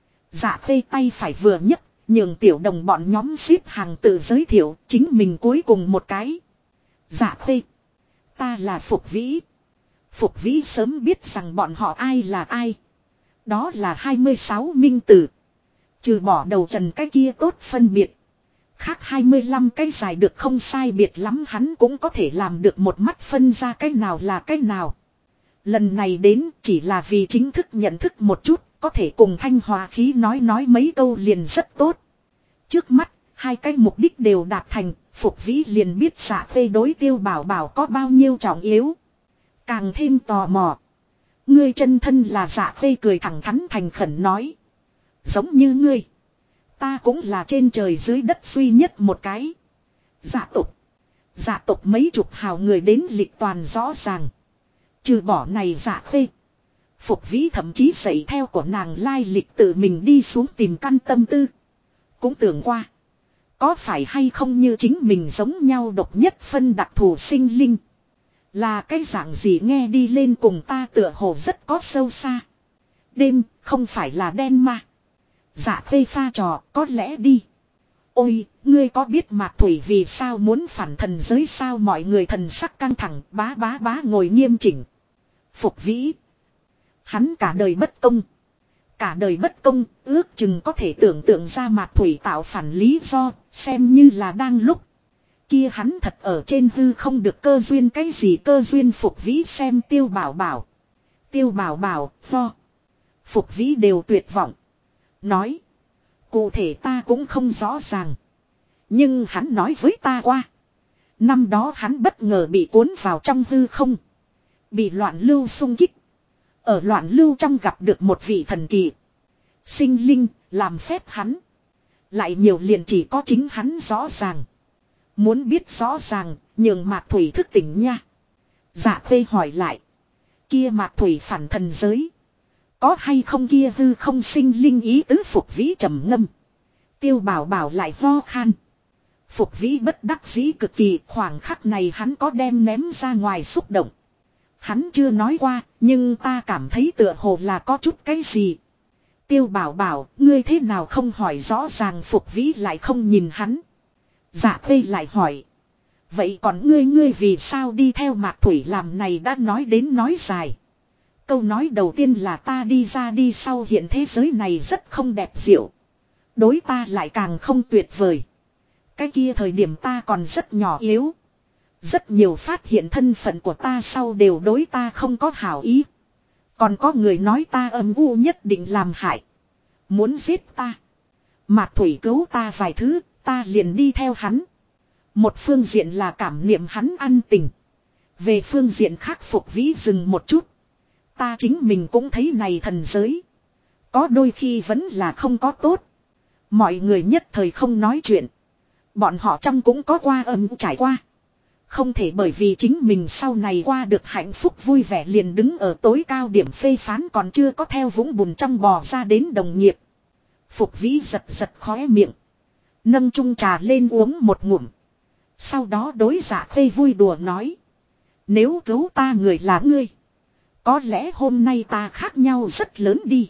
Dạ Khê tay phải vừa nhấc, nhường tiểu đồng bọn nhóm xếp hàng tự giới thiệu, chính mình cuối cùng một cái. Dạ Khê, ta là Phục Vĩ. Phục Vĩ sớm biết rằng bọn họ ai là ai. Đó là 26 minh tử. Trừ bỏ đầu trần cái kia tốt phân biệt. Khác 25 cái dài được không sai biệt lắm hắn cũng có thể làm được một mắt phân ra cái nào là cái nào. Lần này đến chỉ là vì chính thức nhận thức một chút, có thể cùng Thanh Hòa Khí nói mấy câu liền rất tốt. Trước mắt, hai cái mục đích đều đạt thành, Phục Vĩ liền biết Dạ Khê đối Tiêu Bảo Bảo có bao nhiêu trọng yếu. Càng thêm tò mò. Ngươi chân thân là Dạ Khê cười thẳng thắn thành khẩn nói. Giống như ngươi. Ta cũng là trên trời dưới đất duy nhất một cái. Dạ tộc mấy chục hào người đến lịch toàn rõ ràng. Trừ bỏ này Dạ Khê. Phục Vĩ thậm chí dạy theo của nàng lai lịch tự mình đi xuống tìm căn tâm tư. Cũng tưởng qua. Có phải hay không như chính mình giống nhau độc nhất phân đặc thù sinh linh. Là cái dạng gì nghe đi lên cùng ta tựa hồ rất có sâu xa. Đêm không phải là đen mà. Dạ Khê pha trò có lẽ đi. Ôi, ngươi có biết Mạc Thủy vì sao muốn phản thần giới sao mọi người thần sắc căng thẳng bá ngồi nghiêm chỉnh. Phục Vĩ. Hắn cả đời bất công. Cả đời bất công ước chừng có thể tưởng tượng ra Mạc Thủy tạo phản lý do xem như là đang lúc. Kia hắn thật ở trên hư không được cơ duyên cái gì cơ duyên Phục Vĩ xem Tiêu Bảo Bảo. Tiêu Bảo Bảo, lo. Phục Vĩ đều tuyệt vọng. Nói. Cụ thể ta cũng không rõ ràng. Nhưng hắn nói với ta qua. Năm đó hắn bất ngờ bị cuốn vào trong hư không. Bị loạn lưu xung kích. Ở loạn lưu trong gặp được một vị thần kỳ. Sinh linh, làm phép hắn. Lại nhiều liền chỉ có chính hắn rõ ràng. Muốn biết rõ ràng, nhường Mạc Thủy thức tỉnh nha. Dạ Khê hỏi lại. Kia Mạc Thủy phản thần giới. Có hay không kia hư không sinh linh ý tứ Phục Vĩ trầm ngâm. Tiêu Bảo Bảo lại ho khan. Phục Vĩ bất đắc dĩ cực kỳ khoảng khắc này hắn có đem ném ra ngoài xúc động. Hắn chưa nói qua nhưng ta cảm thấy tựa hồ là có chút cái gì. Tiêu Bảo Bảo ngươi thế nào không hỏi rõ ràng Phục Vĩ lại không nhìn hắn. Dạ Khê lại hỏi. Vậy còn ngươi vì sao đi theo Mạc Thủy làm này đã nói đến nói dài. Câu nói đầu tiên là ta đi ra đi sau hiện thế giới này rất không đẹp diệu. Đối ta lại càng không tuyệt vời. Cái kia thời điểm ta còn rất nhỏ yếu. Rất nhiều phát hiện thân phận của ta sau đều đối ta không có hảo ý. Còn có người nói ta âm u nhất định làm hại. Muốn giết ta. Mạc Thủy cứu ta vài thứ, ta liền đi theo hắn. Một phương diện là cảm niệm hắn ăn tình. Về phương diện khác Phục Vĩ dừng một chút. Ta chính mình cũng thấy này thần giới. Có đôi khi vẫn là không có tốt. Mọi người nhất thời không nói chuyện. Bọn họ trong cũng có qua âm trải qua. Không thể bởi vì chính mình sau này qua được hạnh phúc vui vẻ liền đứng ở tối cao điểm phê phán còn chưa có theo vũng bùn trong bò ra đến đồng nghiệp. Phục Vĩ giật giật khóe miệng. Nâng chung trà lên uống một ngụm. Sau đó đối Dạ Khê vui đùa nói. Nếu cứu ta người là ngươi. Có lẽ hôm nay ta khác nhau rất lớn đi.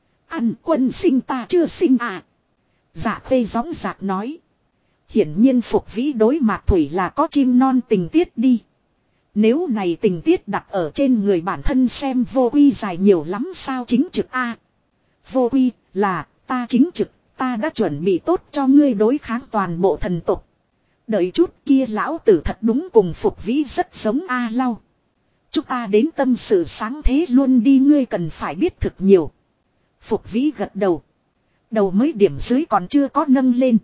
Ăn Quân sinh ta chưa sinh à. Dạ Khê gióng giạc nói. Hiển nhiên Phục Vĩ đối Mạc Thủy là có chim non tình tiết đi. Nếu này tình tiết đặt ở trên người bản thân xem vô quy dài nhiều lắm sao chính trực a. Vô quy là ta chính trực, ta đã chuẩn bị tốt cho ngươi đối kháng toàn bộ thần tục. Đợi chút kia lão tử thật đúng cùng Phục Vĩ rất giống a lau. Chúng ta đến tâm sự sáng thế luôn đi ngươi cần phải biết thực nhiều. Phục Vĩ gật đầu. Đầu mới điểm dưới còn chưa có nâng lên.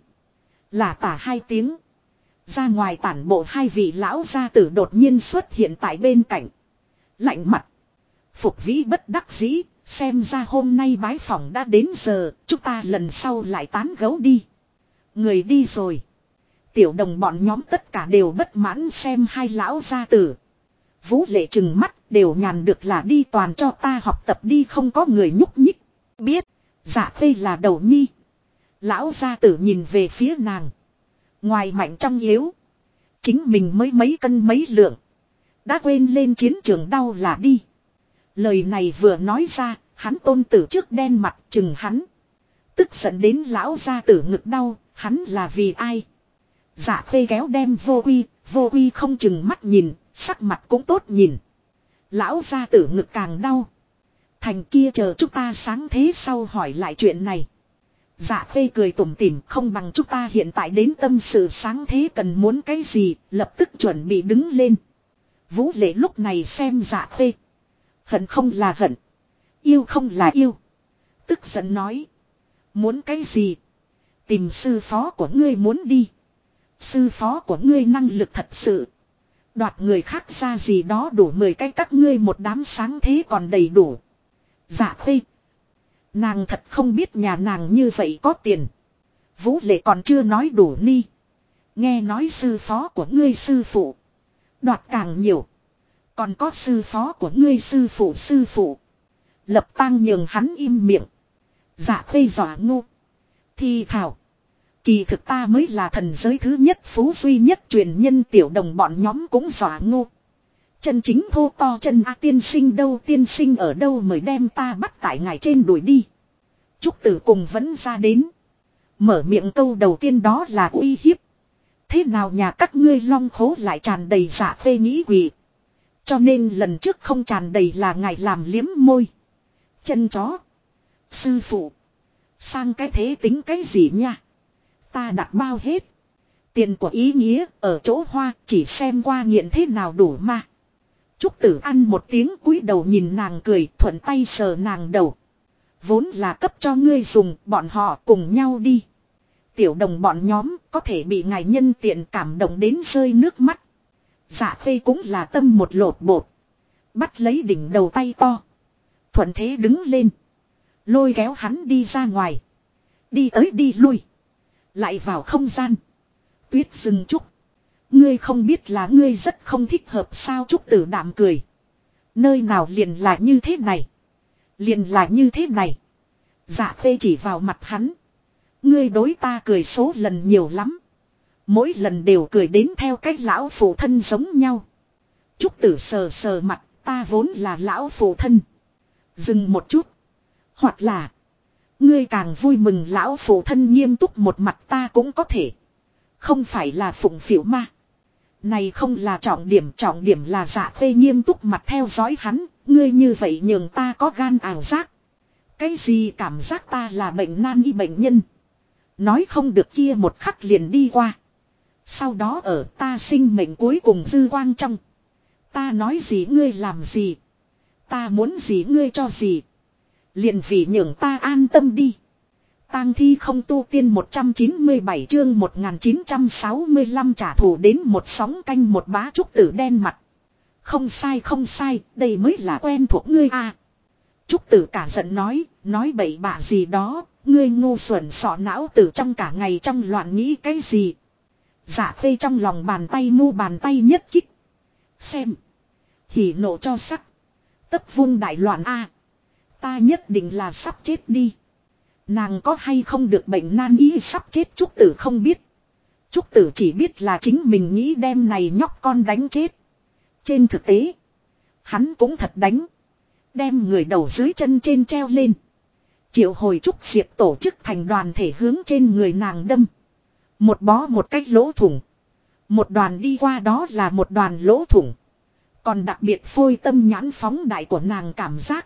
Là tả hai tiếng. Ra ngoài tản bộ hai vị lão gia tử đột nhiên xuất hiện tại bên cạnh. Lạnh mặt. Phục Vĩ bất đắc dĩ. Xem ra hôm nay bái phỏng đã đến giờ. Chúng ta lần sau lại tán gấu đi. Người đi rồi. Tiểu đồng bọn nhóm tất cả đều bất mãn xem hai lão gia tử. Vũ Lệ trừng mắt đều nhàn được là đi toàn cho ta học tập đi không có người nhúc nhích. Biết. Dạ Khê là đầu nhi. Lão gia tử nhìn về phía nàng. Ngoài mạnh trong yếu. Chính mình mới mấy cân mấy lượng. Đã quên lên chiến trường đau là đi. Lời này vừa nói ra. Hắn tôn tử trước đen mặt chừng hắn. Tức giận đến lão gia tử ngực đau. Hắn là vì ai? Dạ Khê kéo đem vô quy không chừng mắt nhìn. Sắc mặt cũng tốt nhìn. Lão gia tử ngực càng đau. Thành kia chờ chúng ta sáng thế sau hỏi lại chuyện này. Dạ Khê cười tủm tỉm không bằng chúng ta hiện tại đến tâm sự sáng thế cần muốn cái gì, lập tức chuẩn bị đứng lên. Vũ Lệ lúc này xem Dạ Khê. Hận không là hận. Yêu không là yêu. Tức giận nói. Muốn cái gì? Tìm sư phó của ngươi muốn đi. Sư phó của ngươi năng lực thật sự. Đoạt người khác ra gì đó đủ 10 cái các ngươi một đám sáng thế còn đầy đủ. Dạ Khê. Nàng thật không biết nhà nàng như vậy có tiền. Vũ Lệ còn chưa nói đủ ni. Nghe nói sư phó của ngươi sư phụ. Đoạt càng nhiều. Còn có sư phó của ngươi sư phụ. Lập tang nhường hắn im miệng. Dạ Khê dọa ngu. Thì thảo. Kỳ thực ta mới là thần giới thứ nhất phú duy nhất truyền nhân tiểu đồng bọn nhóm cũng dọa ngu. Chân chính thô to chân a tiên sinh đâu tiên sinh ở đâu mới đem ta bắt tại ngài trên đuổi đi. Trúc Tử cùng vẫn ra đến. Mở miệng câu đầu tiên đó là uy hiếp. Thế nào nhà các ngươi long khố lại tràn đầy Dạ Khê nghĩ quỷ. Cho nên lần trước không tràn đầy là ngài làm liếm môi. Chân chó. Sư phụ. Sang cái thế tính cái gì nha. Ta đặt bao hết. Tiền của ý nghĩa ở chỗ hoa chỉ xem qua nghiện thế nào đủ mà. Trúc Tử ăn một tiếng cúi đầu nhìn nàng cười thuận tay sờ nàng đầu. Vốn là cấp cho ngươi dùng bọn họ cùng nhau đi. Tiểu đồng bọn nhóm có thể bị ngài nhân tiện cảm động đến rơi nước mắt. Dạ Khê cũng là tâm một lột bột. Bắt lấy đỉnh đầu tay to. Thuận thế đứng lên. Lôi kéo hắn đi ra ngoài. Đi tới đi lui. Lại vào không gian. Tuyết rừng Trúc. Ngươi không biết là ngươi rất không thích hợp sao Trúc Tử đạm cười. Nơi nào liền là như thế này. Liền là như thế này. Dạ Khê chỉ vào mặt hắn. Ngươi đối ta cười số lần nhiều lắm. Mỗi lần đều cười đến theo cách lão phụ thân giống nhau. Trúc Tử sờ sờ mặt ta vốn là lão phụ thân. Dừng một chút. Hoặc là. Ngươi càng vui mừng lão phụ thân nghiêm túc một mặt ta cũng có thể. Không phải là phụng phịu ma. Này không là trọng điểm là Dạ Khê nghiêm túc mặt theo dõi hắn. Ngươi như vậy nhường ta có gan ảo giác. Cái gì cảm giác ta là bệnh nan y bệnh nhân. Nói không được kia một khắc liền đi qua. Sau đó ở ta sinh mệnh cuối cùng dư quang trong. Ta nói gì ngươi làm gì. Ta muốn gì ngươi cho gì. Liền vì nhường ta an tâm đi. Tang thi không tu tiên 197 chương 1965 trả thù đến một sóng canh một bá trúc tử đen mặt. Không sai không sai, đây mới là quen thuộc ngươi à. Trúc tử cả giận nói bậy bạ gì đó, ngươi ngu xuẩn sọ não tử trong cả ngày trong loạn nghĩ cái gì. Dạ phê trong lòng bàn tay mu bàn tay nhất kích. Xem. Hỉ nộ cho sắc. Tấp vung đại loạn a. Ta nhất định là sắp chết đi. Nàng có hay không được bệnh nan y sắp chết Trúc tử không biết. Trúc tử chỉ biết là chính mình nghĩ đem này nhóc con đánh chết. Trên thực tế. Hắn cũng thật đánh. Đem người đầu dưới chân trên treo lên. Triệu hồi Trúc Diệp tổ chức thành đoàn thể hướng trên người nàng đâm. Một bó một cách lỗ thủng. Một đoàn đi qua đó là một đoàn lỗ thủng. Còn đặc biệt phôi tâm nhãn phóng đại của nàng cảm giác.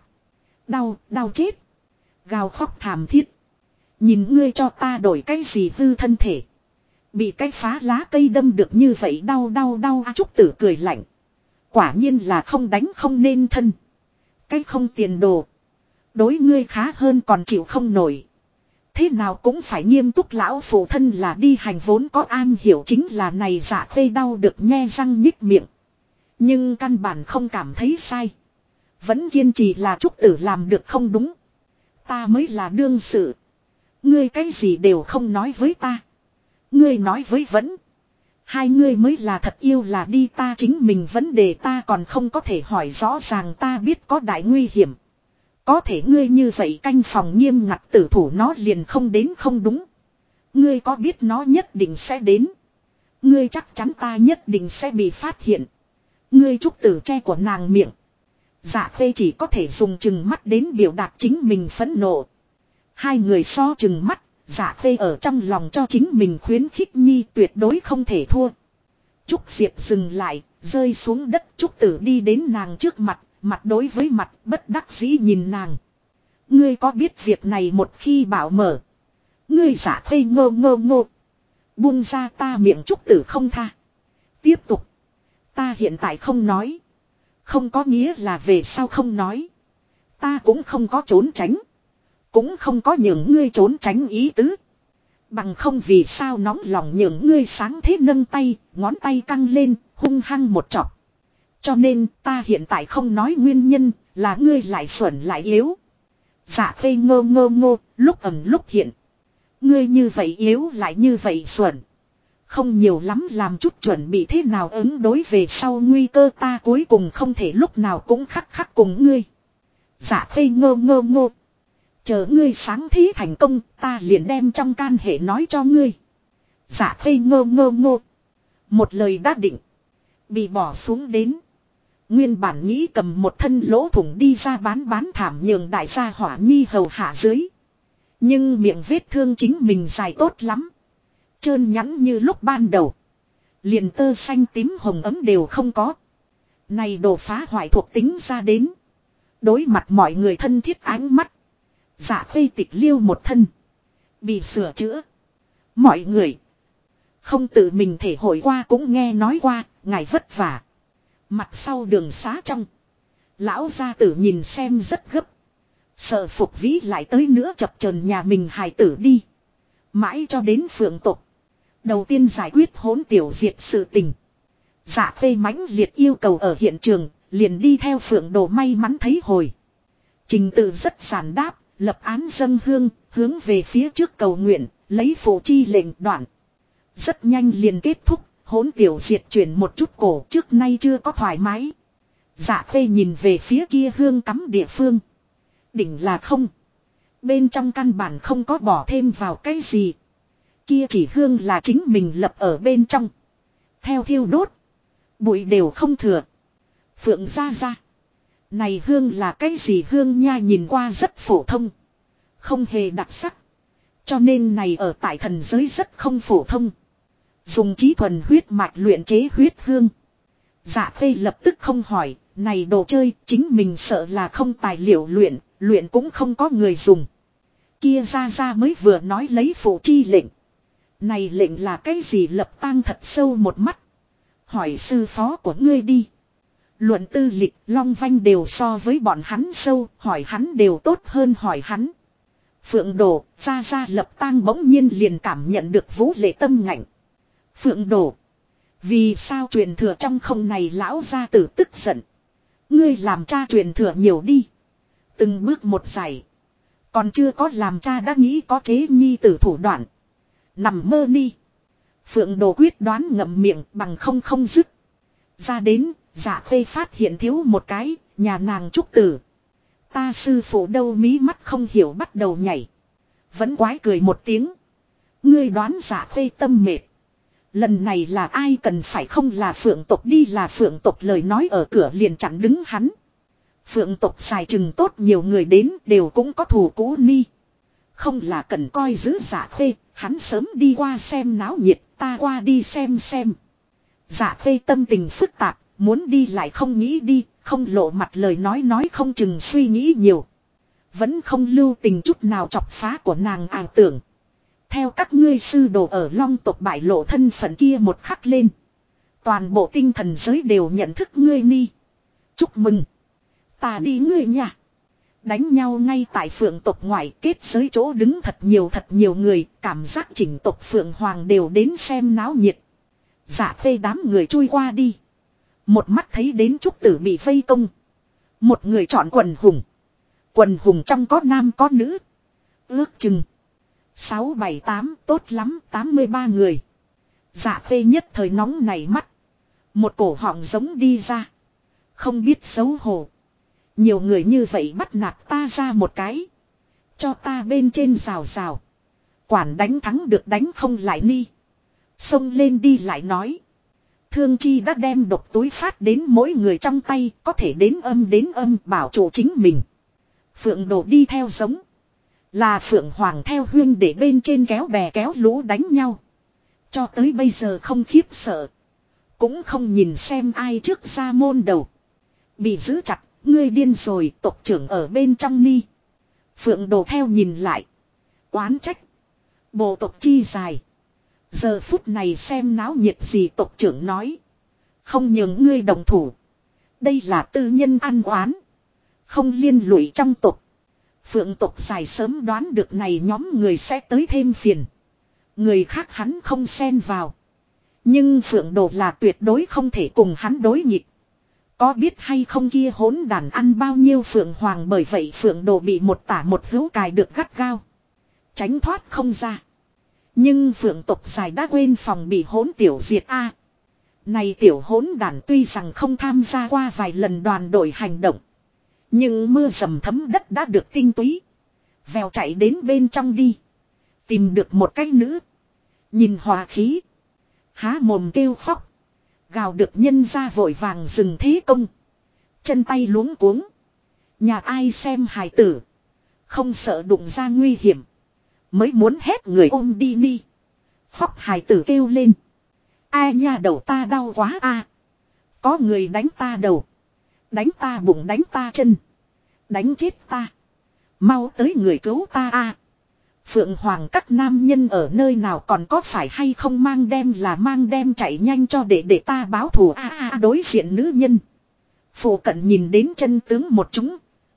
Đau chết. Gào khóc thảm thiết. Nhìn ngươi cho ta đổi cái gì hư thân thể. Bị cái phá lá cây đâm được như vậy đau. Trúc tử cười lạnh. Quả nhiên là không đánh không nên thân. Cái không tiền đồ. Đối ngươi khá hơn còn chịu không nổi. Thế nào cũng phải nghiêm túc lão phụ thân là đi hành vốn có an hiểu chính là này dạ khê đau được nhe răng nhích miệng. Nhưng căn bản không cảm thấy sai. Vẫn kiên trì là Trúc tử làm được không đúng. Ta mới là đương sự. Ngươi cái gì đều không nói với ta. Ngươi nói với vẫn. Hai ngươi mới là thật yêu là đi ta chính mình vấn đề ta còn không có thể hỏi rõ ràng ta biết có đại nguy hiểm. Có thể ngươi như vậy canh phòng nghiêm ngặt tử thủ nó liền không đến không đúng. Ngươi có biết nó nhất định sẽ đến. Ngươi chắc chắn ta nhất định sẽ bị phát hiện. Ngươi Trúc tử che của nàng miệng. Dạ khê chỉ có thể dùng chừng mắt đến biểu đạt chính mình phẫn nộ. Hai người so chừng mắt, dạ khê ở trong lòng cho chính mình khuyến khích nhi tuyệt đối không thể thua. Trúc Diệp dừng lại, rơi xuống đất Trúc tử đi đến nàng trước mặt, mặt đối với mặt bất đắc dĩ nhìn nàng. Ngươi có biết việc này một khi bảo mở. Ngươi dạ khê ngô. Buông ra ta miệng Trúc tử không tha. Tiếp tục. Ta hiện tại không nói. Không có nghĩa là về sau không nói. Ta cũng không có trốn tránh. Cũng không có nhường ngươi trốn tránh ý tứ. Bằng không vì sao nóng lòng nhường ngươi sáng thế nâng tay, ngón tay căng lên, hung hăng một chọc. Cho nên ta hiện tại không nói nguyên nhân là ngươi lại xuẩn lại yếu. Dạ khê ngô, lúc ẩn lúc hiện. Ngươi như vậy yếu lại như vậy xuẩn. Không nhiều lắm làm chút chuẩn bị thế nào ứng đối về sau nguy cơ ta cuối cùng không thể lúc nào cũng khắc cùng ngươi. Dạ khê ngô. Chờ ngươi sáng thí thành công ta liền đem trong can hệ nói cho ngươi. Dạ khê ngô. Một lời đã định. Bị bỏ xuống đến. Nguyên bản nghĩ cầm một thân lỗ thủng đi ra bán thảm nhường đại gia hỏa nhi hầu hạ dưới. Nhưng miệng vết thương chính mình dài tốt lắm. Trơn nhẵn như lúc ban đầu. Liền tơ xanh tím hồng ấm đều không có. Này đồ phá hoại thuộc tính ra đến. Đối mặt mọi người thân thiết ánh mắt. Dạ khê tịch liêu một thân. Bị sửa chữa. Mọi người. Không tự mình thể hội qua cũng nghe nói qua. Ngài vất vả. Mặt sau đường xá trong. Lão gia tử nhìn xem rất gấp. Sợ Phục Vĩ lại tới nữa chập chờn nhà mình hài tử đi. Mãi cho đến phượng tục. Đầu tiên giải quyết hỗn tiểu diệt sự tình. Dạ phê mãnh liệt yêu cầu ở hiện trường. Liền đi theo phượng đồ may mắn thấy hồi. Trình tự rất giản đáp. Lập án dâng hương. Hướng về phía trước cầu nguyện. Lấy phù chi lệnh đoạn. Rất nhanh liền kết thúc. Hỗn tiểu diệt chuyển một chút cổ trước nay chưa có thoải mái. Dạ phê nhìn về phía kia hương cắm địa phương. Đỉnh là không. Bên trong căn bản không có bỏ thêm vào cái gì. Kia chỉ hương là chính mình lập ở bên trong. Theo thiêu đốt. Bụi đều không thừa. Phượng ra. Này hương là cái gì hương nha nhìn qua rất phổ thông. Không hề đặc sắc. Cho nên này ở tại thần giới rất không phổ thông. Dùng trí thuần huyết mạch luyện chế huyết hương. Dạ phê lập tức không hỏi. Này đồ chơi chính mình sợ là không tài liệu luyện. Luyện cũng không có người dùng. Kia ra mới vừa nói lấy phụ chi lệnh. Này lệnh là cái gì lập tang thật sâu một mắt. Hỏi sư phó của ngươi đi. Luận tư lịch Long Vanh đều so với bọn hắn sâu, hỏi hắn đều tốt hơn hỏi hắn. Phượng Đồ, ra ra lập tang bỗng nhiên liền cảm nhận được Vũ Lệ tâm ngạnh. Phượng Đồ, vì sao truyền thừa trong không này lão gia tử tức giận. Ngươi làm cha truyền thừa nhiều đi. Từng bước một giải. Còn chưa có làm cha đã nghĩ có chế nhi tử thủ đoạn. Nằm mơ ni. Phượng Đồ quyết đoán ngậm miệng bằng không dứt. Ra đến, Dạ Khê phát hiện thiếu một cái, nhà nàng trúc tử. Ta sư phụ đâu mí mắt không hiểu bắt đầu nhảy. Vẫn quái cười một tiếng. Ngươi đoán Dạ Khê tâm mệt. Lần này là ai cần phải không là Phượng tộc đi là Phượng tộc lời nói ở cửa liền chặn đứng hắn. Phượng tộc xài chừng tốt nhiều người đến đều cũng có thù cũ ni. Không là cần coi giữ Dạ Khê, hắn sớm đi qua xem náo nhiệt, ta qua đi xem. Dạ Khê tâm tình phức tạp, muốn đi lại không nghĩ đi, không lộ mặt lời nói không chừng suy nghĩ nhiều. Vẫn không lưu tình chút nào chọc phá của nàng ảo tưởng. Theo các ngươi sư đồ ở Long tộc bại lộ thân phận kia một khắc lên. Toàn bộ tinh thần giới đều nhận thức ngươi ni. Chúc mừng. Ta đi ngươi nhà. Đánh nhau ngay tại Phượng tộc ngoại kết giới chỗ đứng thật nhiều người. Cảm giác chỉnh tộc Phượng Hoàng đều đến xem náo nhiệt. Dạ Khê đám người chui qua đi. Một mắt thấy đến trúc tử bị vây công. Một người chọn quần hùng. Quần hùng trong có nam có nữ. Ước chừng 6, 7, 8 tốt lắm 83 người. Dạ Khê nhất thời nóng nảy mắt. Một cổ họng giống đi ra. Không biết xấu hổ. Nhiều người như vậy bắt nạt ta ra một cái. Cho ta bên trên rào. Quản đánh thắng được đánh không lại ni. Xông lên đi lại nói. Thương chi đã đem độc túi phát đến mỗi người trong tay. Có thể đến âm bảo chủ chính mình. Phượng Đồ đi theo giống. Là Phượng Hoàng theo huyên để bên trên kéo bè kéo lũ đánh nhau. Cho tới bây giờ không khiếp sợ. Cũng không nhìn xem ai trước ra môn đầu. Bị giữ chặt, ngươi điên rồi, tộc trưởng ở bên trong ni. Phượng Đồ theo nhìn lại. Oán trách. Bộ tộc chi dài. Giờ phút này xem náo nhiệt gì tộc trưởng nói. Không nhường ngươi đồng thủ. Đây là tư nhân ăn oán. Không liên lụy trong tộc. Phượng tộc dài sớm đoán được này nhóm người sẽ tới thêm phiền. Người khác hắn không xen vào. Nhưng Phượng Đồ là tuyệt đối không thể cùng hắn đối nghịch. Có biết hay không kia hỗn đàn ăn bao nhiêu Phượng Hoàng bởi vậy Phượng Đồ bị một tả một hữu cài được gắt gao. Tránh thoát không ra. Nhưng Phượng tộc dài đã quên phòng bị hỗn tiểu diệt A. Này tiểu hỗn đàn tuy rằng không tham gia qua vài lần đoàn đội hành động. Nhưng mưa dầm thấm đất đã được tinh túy. Vèo chạy đến bên trong đi. Tìm được một cái nữ. Nhìn hòa khí. Há mồm kêu khóc. Gào được nhân ra vội vàng dừng thế công. Chân tay luống cuống. Nhà ai xem hài tử. Không sợ đụng ra nguy hiểm. Mới muốn hét người ôm đi ni. Khóc hài tử kêu lên. Ai nha đầu ta đau quá a. Có người đánh ta đầu. Đánh ta bụng đánh ta chân. Đánh chết ta. Mau tới người cứu ta a. Phượng Hoàng các nam nhân ở nơi nào còn có phải hay không mang đem chạy nhanh cho để ta báo thù a đối diện nữ nhân. Phổ cận nhìn đến chân tướng một chúng.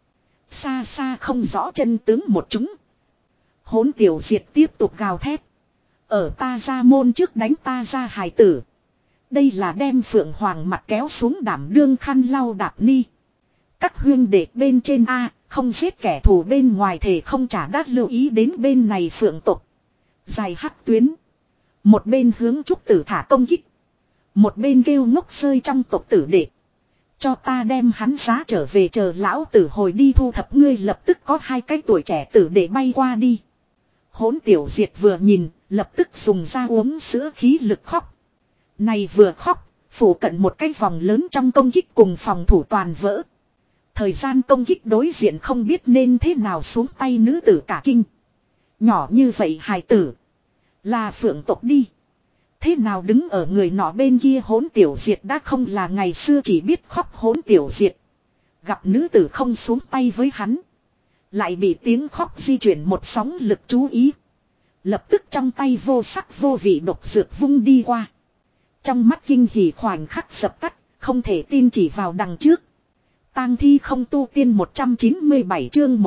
Xa xa không rõ chân tướng một chúng. Hỗn tiểu diệt tiếp tục gào thét. Ở ta ra môn trước đánh ta ra hài tử. Đây là đem Phượng Hoàng mặt kéo xuống đảm đương khăn lau đạp ni. Các huyên đệ bên trên A, không giết kẻ thù bên ngoài thể không trả đắt lưu ý đến bên này Phượng tộc. Dài hắc tuyến. Một bên hướng trúc tử thả công kích. Một bên kêu ngốc rơi trong tộc tử đệ. Cho ta đem hắn giá trở về chờ lão tử hồi đi thu thập ngươi lập tức có hai cái tuổi trẻ tử đệ bay qua đi. Hỗn tiểu diệt vừa nhìn, lập tức dùng ra uống sữa khí lực khóc. Này vừa khóc, phủ cận một cái vòng lớn trong công kích cùng phòng thủ toàn vỡ. Thời gian công kích đối diện không biết nên thế nào xuống tay nữ tử cả kinh. Nhỏ như vậy hài tử. Là Phượng tộc đi. Thế nào đứng ở người nọ bên kia hỗn tiểu diệt đã không là ngày xưa chỉ biết khóc hỗn tiểu diệt. Gặp nữ tử không xuống tay với hắn. Lại bị tiếng khóc di chuyển một sóng lực chú ý. Lập tức trong tay vô sắc vô vị độc dược vung đi qua. Trong mắt kinh hỉ khoảnh khắc dập tắt, không thể tin chỉ vào đằng trước. Tang thi không tu tiên 197 chương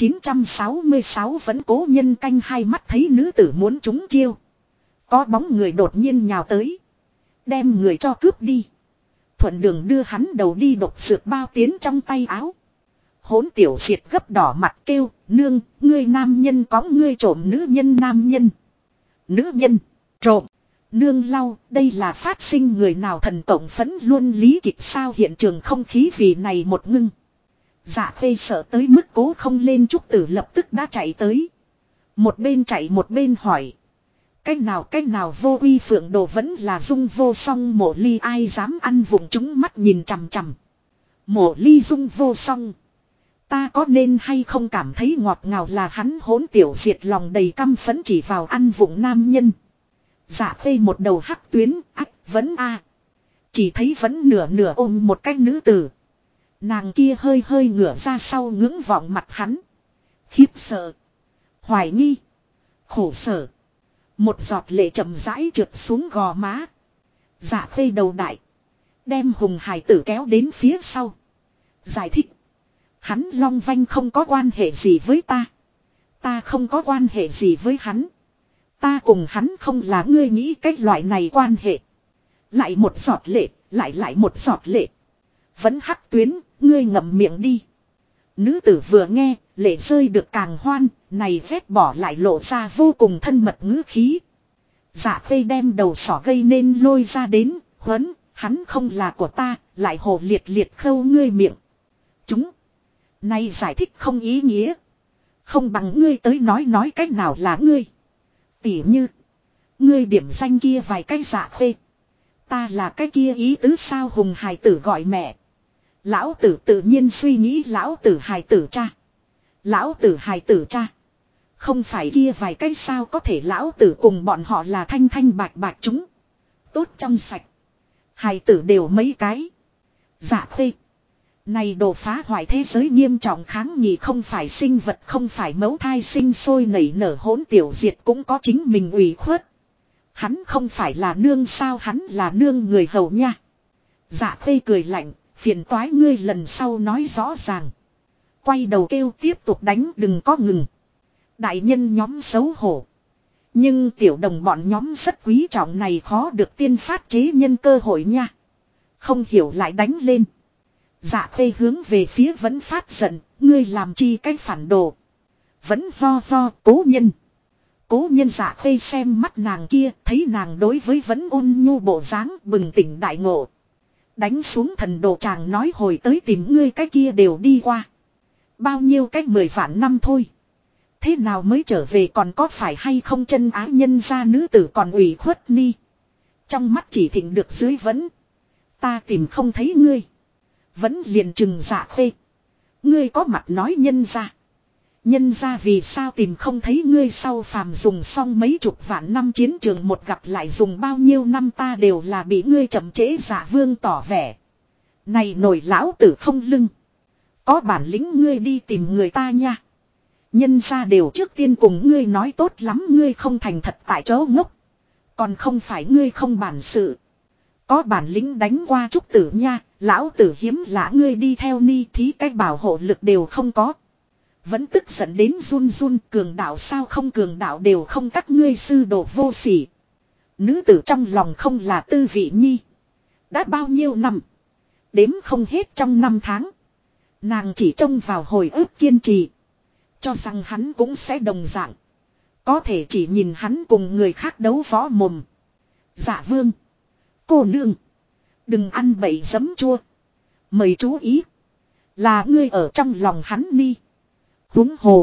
1966 vẫn cố nhân canh hai mắt thấy nữ tử muốn trúng chiêu. Có bóng người đột nhiên nhào tới. Đem người cho cướp đi. Thuận đường đưa hắn đầu đi độc dược bao tiến trong tay áo. Hỗn tiểu diệt gấp đỏ mặt kêu, nương, ngươi nam nhân có ngươi trộm nữ nhân nam nhân. Nữ nhân, trộm. Nương lau, đây là phát sinh người nào thần tổng phấn luôn lý kịch sao hiện trường không khí vì này một ngưng. Dạ Khê sợ tới mức cố không lên trúc tử lập tức đã chạy tới. Một bên chạy một bên hỏi. Cách nào vô uy phượng đồ vẫn là dung vô song mộ ly ai dám ăn vùng chúng mắt nhìn chằm chằm. Mộ ly dung vô song. Ta có nên hay không cảm thấy ngọt ngào là hắn hỗn tiểu diệt lòng đầy căm phẫn chỉ vào ăn vụng nam nhân. Dạ Khê một đầu hắc tuyến, ách, vẫn a. Chỉ thấy vẫn nửa ôm một cái nữ tử. Nàng kia hơi ngửa ra sau ngưỡng vọng mặt hắn. Khiếp sợ. Hoài nghi. Khổ sở. Một giọt lệ chậm rãi trượt xuống gò má. Dạ Khê đầu đại. Đem hùng hải tử kéo đến phía sau. Giải thích. Hắn long vanh không có quan hệ gì với ta. Ta không có quan hệ gì với hắn. Ta cùng hắn không là ngươi nghĩ cái loại này quan hệ. Lại một giọt lệ, lại một giọt lệ. Vẫn hắc tuyến, ngươi ngậm miệng đi. Nữ tử vừa nghe, lệ rơi được càng hoan, này vét bỏ lại lộ ra vô cùng thân mật ngữ khí. Dạ Khê đem đầu sỏ gây nên lôi ra đến, huấn, hắn không là của ta, lại hồ liệt khâu ngươi miệng. Chúng, này giải thích không ý nghĩa. Không bằng ngươi tới nói cách nào là ngươi. Tỉ như, ngươi điểm danh kia vài cái Dạ Khê. Ta là cái kia ý tứ sao hùng hài tử gọi mẹ. Lão tử tự nhiên suy nghĩ lão tử hài tử cha. Lão tử hài tử cha. Không phải kia vài cái sao có thể lão tử cùng bọn họ là thanh bạch chúng. Tốt trong sạch. Hài tử đều mấy cái. Dạ Khê. Này đồ phá hoại thế giới nghiêm trọng kháng nghị không phải sinh vật không phải mẫu thai sinh sôi nảy nở hỗn tiểu diệt cũng có chính mình ủy khuất. Hắn không phải là nương sao hắn là nương người hầu nha. Dạ Khê cười lạnh, phiền toái ngươi lần sau nói rõ ràng. Quay đầu kêu tiếp tục đánh đừng có ngừng. Đại nhân nhóm xấu hổ. Nhưng tiểu đồng bọn nhóm rất quý trọng này khó được tiên phát chế nhân cơ hội nha. Không hiểu lại đánh lên. Dạ Khê hướng về phía vẫn phát giận, ngươi làm chi cách phản đồ. Vẫn ho cố nhân. Cố nhân Dạ Khê xem mắt nàng kia, thấy nàng đối với vẫn ôn nhu bộ dáng bừng tỉnh đại ngộ. Đánh xuống thần đồ chàng nói hồi tới tìm ngươi cái kia đều đi qua. Bao nhiêu cách 10 vạn năm thôi. Thế nào mới trở về còn có phải hay không chân ái nhân gia nữ tử còn ủy khuất ni. Trong mắt chỉ thịnh được dưới vẫn. Ta tìm không thấy ngươi. Vẫn liền chừng Dạ Khê. Ngươi có mặt nói nhân ra. Nhân ra vì sao tìm không thấy ngươi sau phàm dùng xong mấy chục vạn năm chiến trường một gặp lại dùng bao nhiêu năm ta đều là bị ngươi chậm trễ Dạ Vương tỏ vẻ. Này nổi lão tử không lưng. Có bản lĩnh ngươi đi tìm người ta nha. Nhân ra đều trước tiên cùng ngươi nói tốt lắm ngươi không thành thật tại chỗ ngốc. Còn không phải ngươi không bản sự. Có bản lĩnh đánh qua trúc tử nha. Lão tử hiếm lạ ngươi đi theo ni thí cách bảo hộ lực đều không có. Vẫn tức giận đến run cường đạo sao không cường đạo đều không các ngươi sư đồ vô sỉ. Nữ tử trong lòng không là tư vị nhi. Đã bao nhiêu năm. Đếm không hết trong năm tháng. Nàng chỉ trông vào hồi ức kiên trì. Cho rằng hắn cũng sẽ đồng dạng. Có thể chỉ nhìn hắn cùng người khác đấu võ mồm. Dạ Vương. Cô nương. Đừng ăn bậy giấm chua. Mời chú ý. Là ngươi ở trong lòng hắn ni. Huống hồ.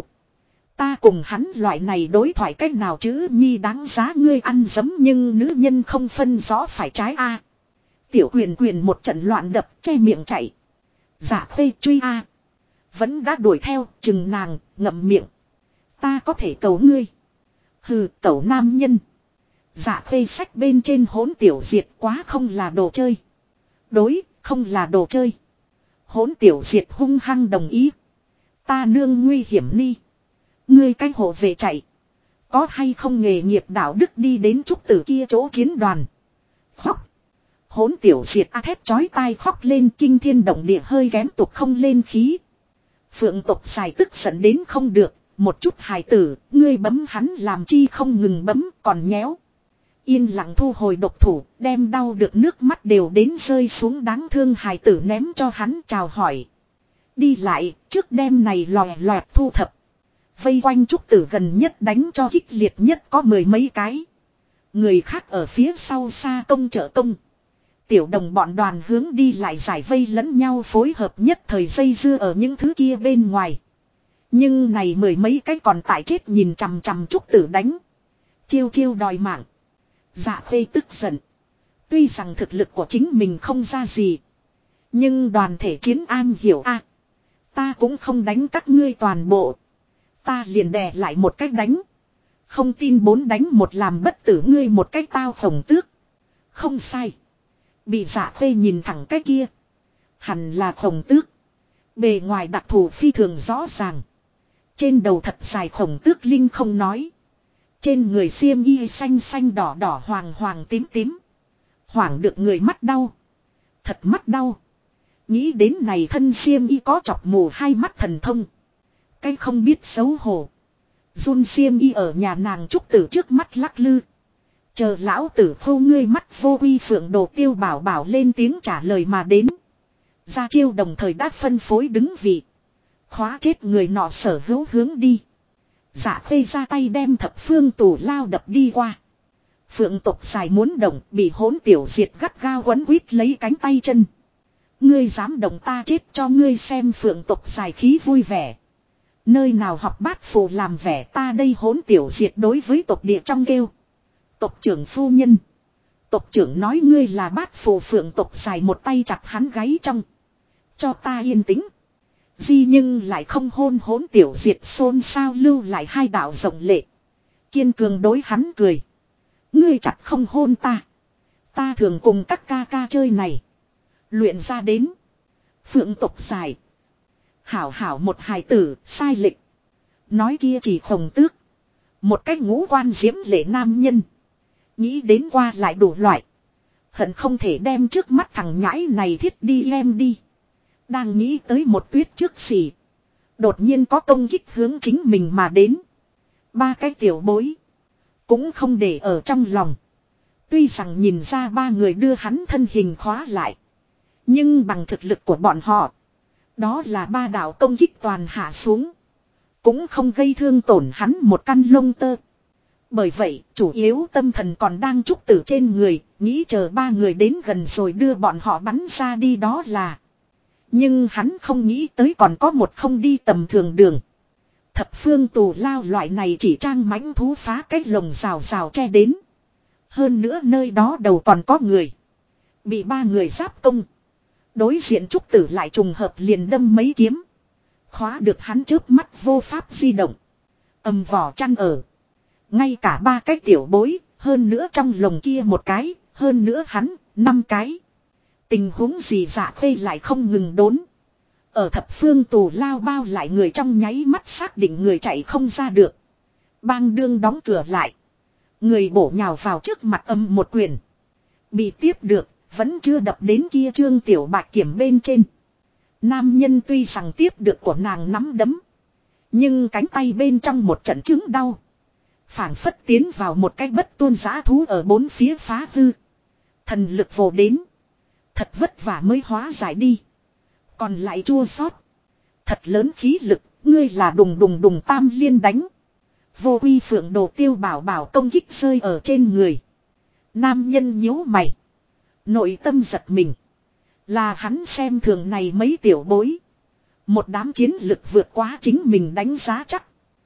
Ta cùng hắn loại này đối thoại cách nào chứ nhi đáng giá ngươi ăn giấm nhưng nữ nhân không phân rõ phải trái a. Tiểu quyền một trận loạn đập che miệng chạy. Dạ Khê truy a. Vẫn đã đuổi theo chừng nàng ngậm miệng. Ta có thể cầu ngươi. Hừ cẩu nam nhân. Dạ Khê sách bên trên hỗn tiểu diệt quá không là đồ chơi. Đối không là đồ chơi. Hỗn tiểu diệt hung hăng đồng ý. Ta nương nguy hiểm ni. Ngươi cái hộ về chạy. Có hay không nghề nghiệp đạo đức đi đến trúc tử kia chỗ chiến đoàn. Khóc. Hỗn tiểu diệt a thét chói tai khóc lên kinh thiên động địa hơi kém tục không lên khí. Phượng tộc dài tức giận đến không được. Một chút hài tử, ngươi bấm hắn làm chi không ngừng bấm còn nhéo. Yên lặng thu hồi độc thủ, đem đau được nước mắt đều đến rơi xuống đáng thương hài tử ném cho hắn chào hỏi. Đi lại, trước đêm này lòe loẹt thu thập. Vây quanh trúc tử gần nhất đánh cho kích liệt nhất có mười mấy cái. Người khác ở phía sau xa công trợ công. Tiểu đồng bọn đoàn hướng đi lại giải vây lẫn nhau phối hợp nhất thời dây dưa ở những thứ kia bên ngoài. Nhưng này mười mấy cái còn tại chết nhìn chằm chằm trúc tử đánh. Chiêu chiêu đòi mạng. Dạ Khê tức giận. Tuy rằng thực lực của chính mình không ra gì. Nhưng đoàn thể chiến an hiểu a, ta cũng không đánh các ngươi toàn bộ. Ta liền đè lại một cách đánh. Không tin 4 đánh 1 làm bất tử ngươi một cách tao Khổng Tước. Không sai. Bị Dạ Khê nhìn thẳng cái kia. Hẳn là Khổng Tước. Bề ngoài đặc thù phi thường rõ ràng. Trên đầu thật dài Khổng Tước linh không nói. Trên người xiêm y xanh xanh đỏ đỏ hoàng hoàng tím tím. Hoảng được người mắt đau. Thật mắt đau. Nghĩ đến này thân xiêm y có chọc mù hai mắt thần thông. Cái không biết xấu hổ. Run xiêm y ở nhà nàng trúc tử trước mắt lắc lư. Chờ lão tử khô ngươi mắt vô uy phượng đồ tiêu bảo bảo lên tiếng trả lời mà đến. Ra chiêu đồng thời đã phân phối đứng vị. Khóa chết người nọ sở hữu hướng đi. Dạ Khê ra tay đem thập phương tù lao đập đi qua. Phượng tộc dài muốn động bị hỗn tiểu diệt gắt gao quấn quýt lấy cánh tay chân. Ngươi dám động ta chết cho ngươi xem phượng tộc dài khí vui vẻ. Nơi nào học bát phù làm vẻ ta đây hỗn tiểu diệt đối với tộc địa trong kêu. Tộc trưởng phu nhân. Tộc trưởng nói ngươi là bát phù phượng tộc dài một tay chặt hắn gáy trong. Cho ta yên tĩnh. Di nhưng lại không hôn hỗn tiểu diệt xôn xao lưu lại hai đạo rộng lệ. Kiên cường đối hắn cười. Ngươi chặt không hôn ta. Ta thường cùng các ca ca chơi này. Luyện ra đến. Phượng tộc dài. Hảo hảo một hài tử sai lệch. Nói kia chỉ Khổng Tước. Một cách ngũ quan diễm lệ nam nhân. Nghĩ đến qua lại đủ loại. Hận không thể đem trước mắt thằng nhãi này thiết đi em đi. Đang nghĩ tới một tuyết trước xỉ. Đột nhiên có công kích hướng chính mình mà đến. Ba cái tiểu bối. Cũng không để ở trong lòng. Tuy rằng nhìn ra ba người đưa hắn thân hình khóa lại. Nhưng bằng thực lực của bọn họ. Đó là ba đạo công kích toàn hạ xuống. Cũng không gây thương tổn hắn một căn lông tơ. Bởi vậy chủ yếu tâm thần còn đang trúc tử trên người. Nghĩ chờ ba người đến gần rồi đưa bọn họ bắn ra đi đó là. Nhưng hắn không nghĩ tới còn có một không đi tầm thường đường. Thập phương tù lao loại này chỉ trang mãnh thú phá cái lồng rào rào che đến. Hơn nữa nơi đó đầu còn có người. Bị ba người giáp công. Đối diện trúc tử lại trùng hợp liền đâm mấy kiếm. Khóa được hắn trước mắt vô pháp di động. Ầm vỏ chăn ở. Ngay cả ba cái tiểu bối. Hơn nữa trong lồng kia một cái. Hơn nữa hắn 5 cái. Tình huống gì Dạ Khê lại không ngừng đốn. Ở thập phương tù lao bao lại người trong nháy mắt xác định người chạy không ra được. Bang đương đóng cửa lại. Người bổ nhào vào trước mặt âm một quyền. Bị tiếp được. Vẫn chưa đập đến kia Trương Tiểu Bạch Kiểm bên trên. Nam nhân tuy rằng tiếp được của nàng nắm đấm. Nhưng cánh tay bên trong một trận chứng đau. Phảng phất tiến vào một cái bất tuôn giã thú ở bốn phía phá hư. Thần lực vồ đến. Thật vất vả mới hóa giải đi. Còn lại chua xót. Thật lớn khí lực. Ngươi là đùng đùng đùng tam liên đánh. Vô uy phượng đồ tiêu bảo bảo công kích rơi ở trên người. Nam nhân nhíu mày. Nội tâm giật mình. Là hắn xem thường này mấy tiểu bối. Một đám chiến lực vượt quá chính mình đánh giá chắc.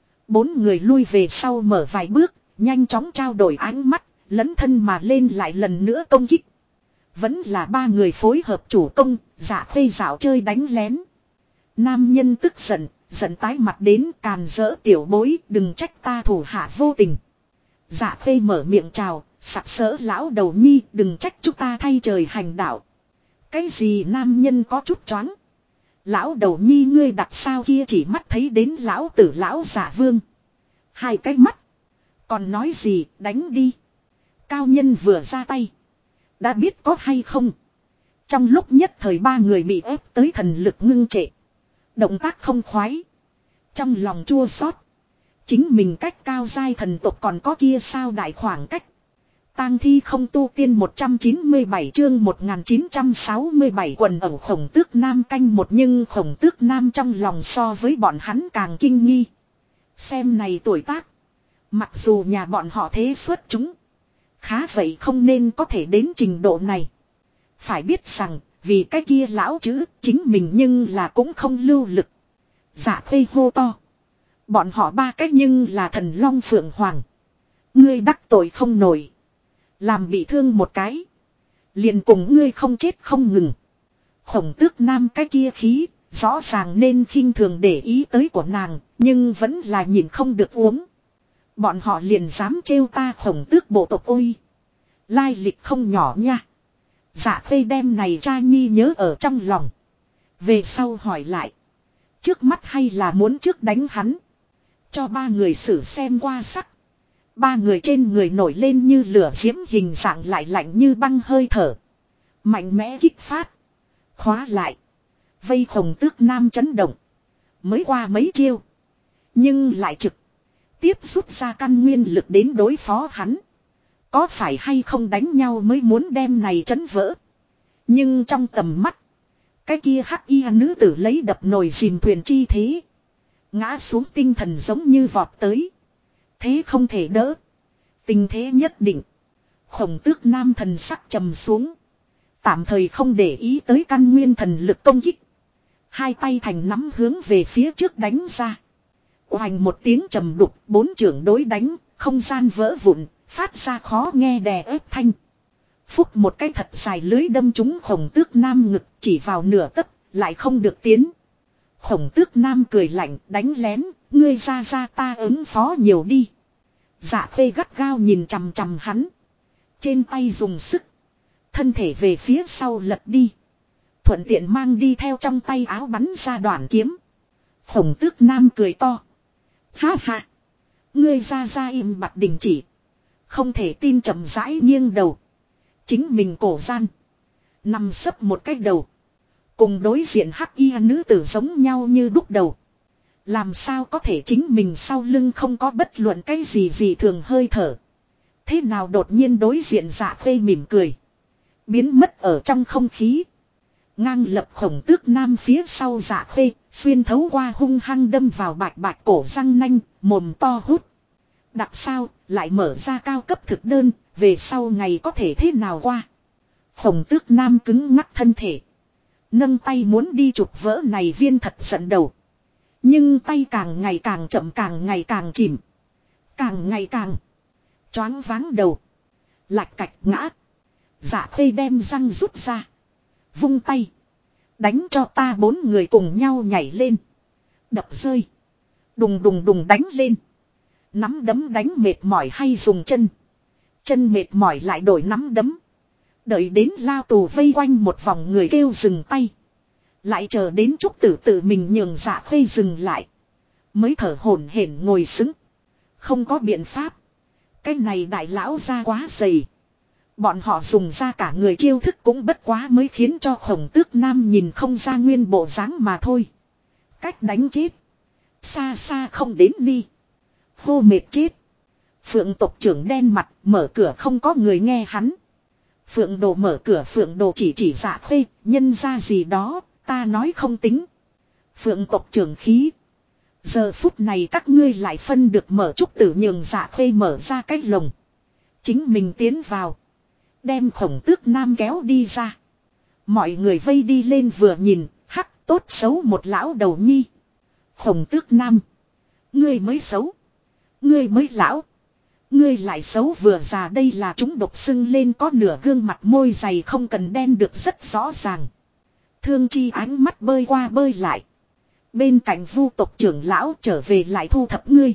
4 người lui về sau mở vài bước. Nhanh chóng trao đổi ánh mắt. Lấn thân mà lên lại lần nữa công kích. Vẫn là 3 người phối hợp chủ công. Dạ Khê dạo chơi đánh lén. Nam nhân tức giận. Giận tái mặt đến càn rỡ tiểu bối. Đừng trách ta thủ hạ vô tình. Dạ Khê mở miệng chào. Sặc sỡ lão đầu nhi đừng trách chúng ta thay trời hành đạo. Cái gì nam nhân có chút choáng. Lão đầu nhi ngươi đặt sao kia chỉ mắt thấy đến lão tử lão giả vương. 2 cái mắt. Còn nói gì đánh đi. Cao nhân vừa ra tay. Đã biết có hay không. Trong lúc nhất thời ba người bị ép tới thần lực ngưng trệ. Động tác không khoái. Trong lòng chua xót. Chính mình cách cao giai thần tộc còn có kia sao đại khoảng cách. Tang thi không tu tiên 197 chương 1967 quần ẩu Khổng Tước Nam canh một, nhưng Khổng Tước Nam trong lòng so với bọn hắn càng kinh nghi. Xem này tuổi tác. Mặc dù nhà bọn họ thế xuất chúng. Khá vậy không nên có thể đến trình độ này. Phải biết rằng vì cái kia lão chữ chính mình nhưng là cũng không lưu lực. Dạ Khê hô to. Bọn họ ba cái nhưng là thần long phượng hoàng. Ngươi đắc tội không nổi. Làm bị thương một cái. Liền cùng ngươi không chết không ngừng. Khổng Tước Nam cái kia khí. Rõ ràng nên khinh thường để ý tới của nàng. Nhưng vẫn là nhìn không được uống. Bọn họ liền dám trêu ta Khổng Tước bộ tộc ôi. Lai lịch không nhỏ nha. Dạ Khê đem này cha nhi nhớ ở trong lòng. Về sau hỏi lại. Trước mắt hay là muốn trước đánh hắn. Cho ba người xử xem qua sắc. Ba người trên người nổi lên như lửa diễm, hình dạng lại lạnh như băng hơi thở. Mạnh mẽ kích phát. Khóa lại. Vây Khổng Tước Nam chấn động. Mới qua mấy chiêu. Nhưng lại trực tiếp rút ra căn nguyên lực đến đối phó hắn. Có phải hay không đánh nhau mới muốn đem này chấn vỡ. Nhưng trong tầm mắt. Cái kia hắc y nữ tử lấy đập nồi dìm thuyền chi thế. Ngã xuống tinh thần giống như vọt tới. Thế không thể đỡ. Tình thế nhất định. Khổng Tước Nam thần sắc trầm xuống. Tạm thời không để ý tới căn nguyên thần lực công kích. Hai tay thành nắm hướng về phía trước đánh ra. Oành một tiếng trầm đục, bốn trưởng đối đánh, không gian vỡ vụn, phát ra khó nghe đè ép thanh. Phúc một cái thật dài lưới đâm trúng Khổng Tước Nam ngực, chỉ vào nửa tấc, lại không được tiến. Khổng Tước Nam cười lạnh, đánh lén, ngươi ra ta ứng phó nhiều đi. Dạ Khê gắt gao nhìn chằm chằm hắn. Trên tay dùng sức. Thân thể về phía sau lật đi. Thuận tiện mang đi theo trong tay áo bắn ra đoạn kiếm. Khổng Tước Nam cười to. Ha ha. Ngươi ra im bặt đình chỉ. Không thể tin, chậm rãi nghiêng đầu. Chính mình cổ gian. Nằm sấp một cái đầu. Cùng đối diện hắc y nữ tử giống nhau như đúc đầu. Làm sao có thể chính mình sau lưng không có bất luận cái gì thường hơi thở. Thế nào đột nhiên đối diện Dạ Khê mỉm cười. Biến mất ở trong không khí. Ngang lập Khổng Tước Nam phía sau Dạ Khê, xuyên thấu qua hung hăng đâm vào bạch bạch cổ răng nanh, mồm to hút. Đặc sao, lại mở ra cao cấp thực đơn, về sau ngày có thể thế nào qua. Khổng Tước Nam cứng ngắc thân thể. Nâng tay muốn đi chụp vỡ này viên thật giận đầu. Nhưng tay càng ngày càng chậm, càng ngày càng chìm. Càng ngày càng choáng váng đầu. Lạch cạch ngã. Dạ Khê đem răng rút ra. Vung tay. Đánh cho ta bốn người cùng nhau nhảy lên. Đập rơi. Đùng đùng đùng đánh lên. Nắm đấm đánh mệt mỏi hay dùng chân. Chân mệt mỏi lại đổi nắm đấm. Đợi đến lao tù vây quanh một vòng người kêu dừng tay. Lại chờ đến Trúc Tử tự mình nhường Dạ Khê dừng lại. Mới thở hổn hển ngồi xứng. Không có biện pháp. Cái này đại lão ra quá dày. Bọn họ dùng ra cả người chiêu thức cũng bất quá mới khiến cho Khổng Tước Nam nhìn không ra nguyên bộ dáng mà thôi. Cách đánh chết. Xa xa không đến đi. Hô mệt chết. Phượng tộc trưởng đen mặt, mở cửa không có người nghe hắn. Phượng Đồ mở cửa, Phượng Đồ chỉ Dạ Khê, nhân ra gì đó, ta nói không tính. Phượng tộc trưởng khí. Giờ phút này các ngươi lại phân được mở Trúc Tử nhường Dạ Khê mở ra cái lồng. Chính mình tiến vào. Đem Khổng Tước Nam kéo đi ra. Mọi người vây đi lên vừa nhìn, hắc tốt xấu một lão đầu nhi. Khổng Tước Nam. Ngươi mới xấu. Ngươi mới lão. Ngươi lại xấu vừa già, đây là chúng độc sưng lên có nửa gương mặt môi dày không cần đen được rất rõ ràng. Thương Chi ánh mắt bơi qua bơi lại. Bên cạnh Vu tộc trưởng lão trở về lại thu thập ngươi.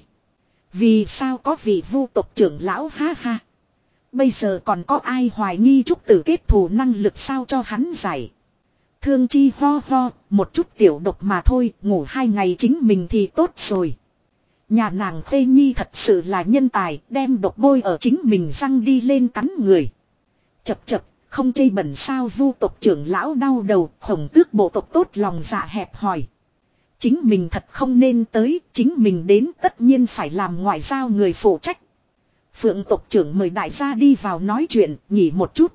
Vì sao có vị Vu tộc trưởng lão, ha ha. Bây giờ còn có ai hoài nghi Trúc Tử kết thù năng lực sao cho hắn giải. Thương Chi ho ho, một chút tiểu độc mà thôi, ngủ 2 ngày chính mình thì tốt rồi. Nhà nàng Khê Nhi thật sự là nhân tài, đem độc bôi ở chính mình răng đi lên cắn người. Chập chập, Không chê bẩn sao Vu tộc trưởng lão đau đầu, Khổng Tước bộ tộc tốt lòng dạ hẹp hòi. Chính mình thật không nên tới, chính mình đến tất nhiên phải làm ngoại giao người phụ trách. Phượng tộc trưởng mời đại gia đi vào nói chuyện, nghỉ một chút.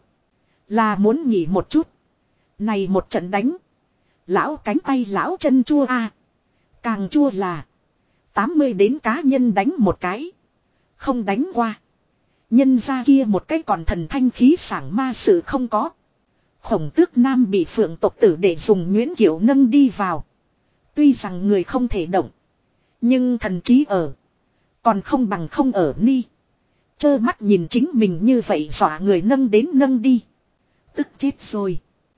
Là muốn nghỉ một chút. Này một trận đánh. Lão cánh tay lão chân chua a. Càng chua là 80 đến cá nhân đánh một cái. Không đánh qua. Nhân ra kia một cái còn thần thanh khí sảng ma sự không có. Khổng Tước Nam bị Phượng tộc tử để dùng Nguyễn Kiều nâng đi vào. Tuy rằng người không thể động. Nhưng thần trí ở. Còn không bằng không ở ni. Chơ mắt nhìn chính mình như vậy dọa người nâng đến nâng đi. Tức chết rồi.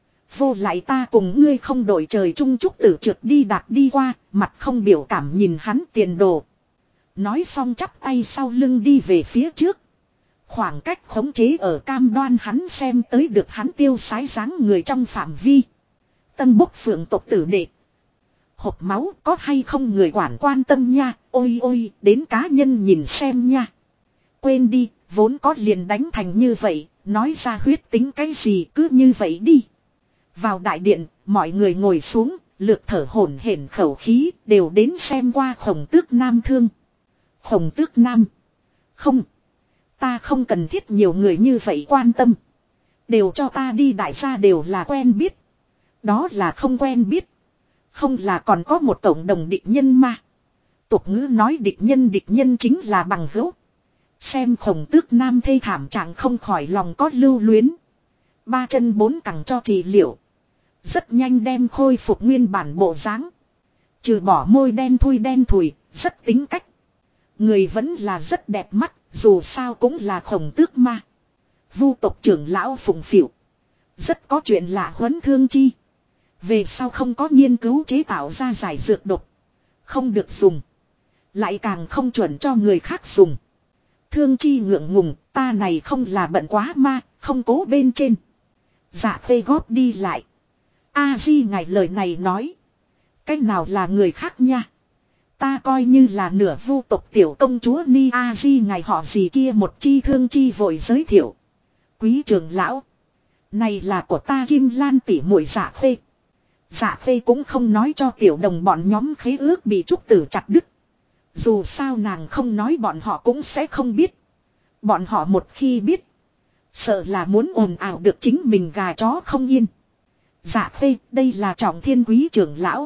Vô lại ta cùng ngươi không đổi trời chung chúc tử trượt đi đạt đi qua. Mặt không biểu cảm nhìn hắn tiền đồ. Nói xong chắp tay sau lưng đi về phía trước. Khoảng cách khống chế ở cam đoan hắn xem tới được hắn tiêu sái dáng người trong phạm vi. Tân bốc Phượng tộc tử đệ. Hộp máu có hay không người quản quan tâm nha. Ôi ôi đến cá nhân nhìn xem nha. Quên đi vốn có liền đánh thành như vậy. Nói ra huyết tính cái gì cứ như vậy đi. Vào đại điện mọi người ngồi xuống. Lược thở hổn hển khẩu khí đều đến xem qua Khổng Tước Nam thương. Khổng Tước Nam. Không. Ta không cần thiết nhiều người như vậy quan tâm. Đều cho ta đi đại gia đều là quen biết. Đó là không quen biết. Không là còn có một cộng đồng địch nhân mà. Tục ngữ nói địch nhân chính là bằng hữu. Xem Khổng Tước Nam thê thảm trạng không khỏi lòng có lưu luyến. 3 chân 4 cẳng cho trị liệu. Rất nhanh đem khôi phục nguyên bản bộ dáng. Trừ bỏ môi đen thùi, rất tính cách. Người vẫn là rất đẹp mắt, dù sao cũng là Khổng Tước ma. Vu tộc trưởng lão phụng phịu. Rất có chuyện lạ huấn Thương Chi. Về sau không có nghiên cứu chế tạo ra giải dược độc. Không được dùng. Lại càng không chuẩn cho người khác dùng. Thương Chi ngượng ngùng, ta này không là bận quá ma, không cố bên trên. Dạ phê góp đi lại. A-di ngài lời này nói. Cách nào là người khác nha. Ta coi như là nửa vu tộc tiểu công chúa Ni A-di ngài họ gì kia một chi Thương Chi vội giới thiệu. Quý trưởng lão. Này là của ta Kim Lan tỷ muội Dạ phê. Dạ phê cũng không nói cho tiểu đồng bọn nhóm khế ước bị trúc tử chặt đứt. Dù sao nàng không nói bọn họ cũng sẽ không biết. Bọn họ một khi biết. Sợ là muốn ồn ào được chính mình gà chó không yên. Dạ phê đây là Trọng Thiên quý trưởng lão.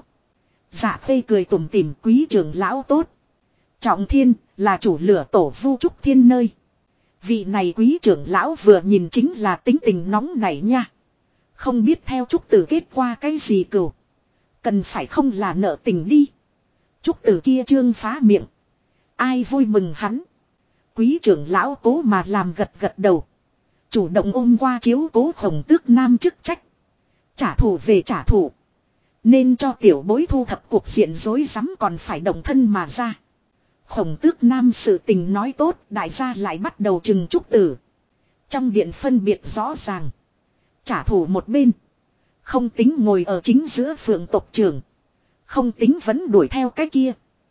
Dạ phê cười tủm tỉm quý trưởng lão tốt. Trọng Thiên là chủ lửa tổ Vu Trúc Thiên nơi. Vị này quý trưởng lão vừa nhìn chính là tính tình nóng nảy nha. Không biết theo Trúc Tử kết qua cái gì cừu. Cần phải không là nợ tình đi. Trúc Tử kia trương phá miệng. Ai vui mừng hắn. Quý trưởng lão cố mà làm gật gật đầu. Chủ động ôm qua chiếu cố Khổng Tước Nam chức trách. Trả thù về trả thù. Nên cho tiểu bối thu thập cuộc diện rối rắm còn phải động thân mà ra. Khổng Tước Nam sự tình nói tốt, đại gia lại bắt đầu trừng Trúc Tử. Trong điện phân biệt rõ ràng. Trả thù một bên. Không tính ngồi ở chính giữa Phượng tộc trưởng. Không tính vẫn đuổi theo cái kia.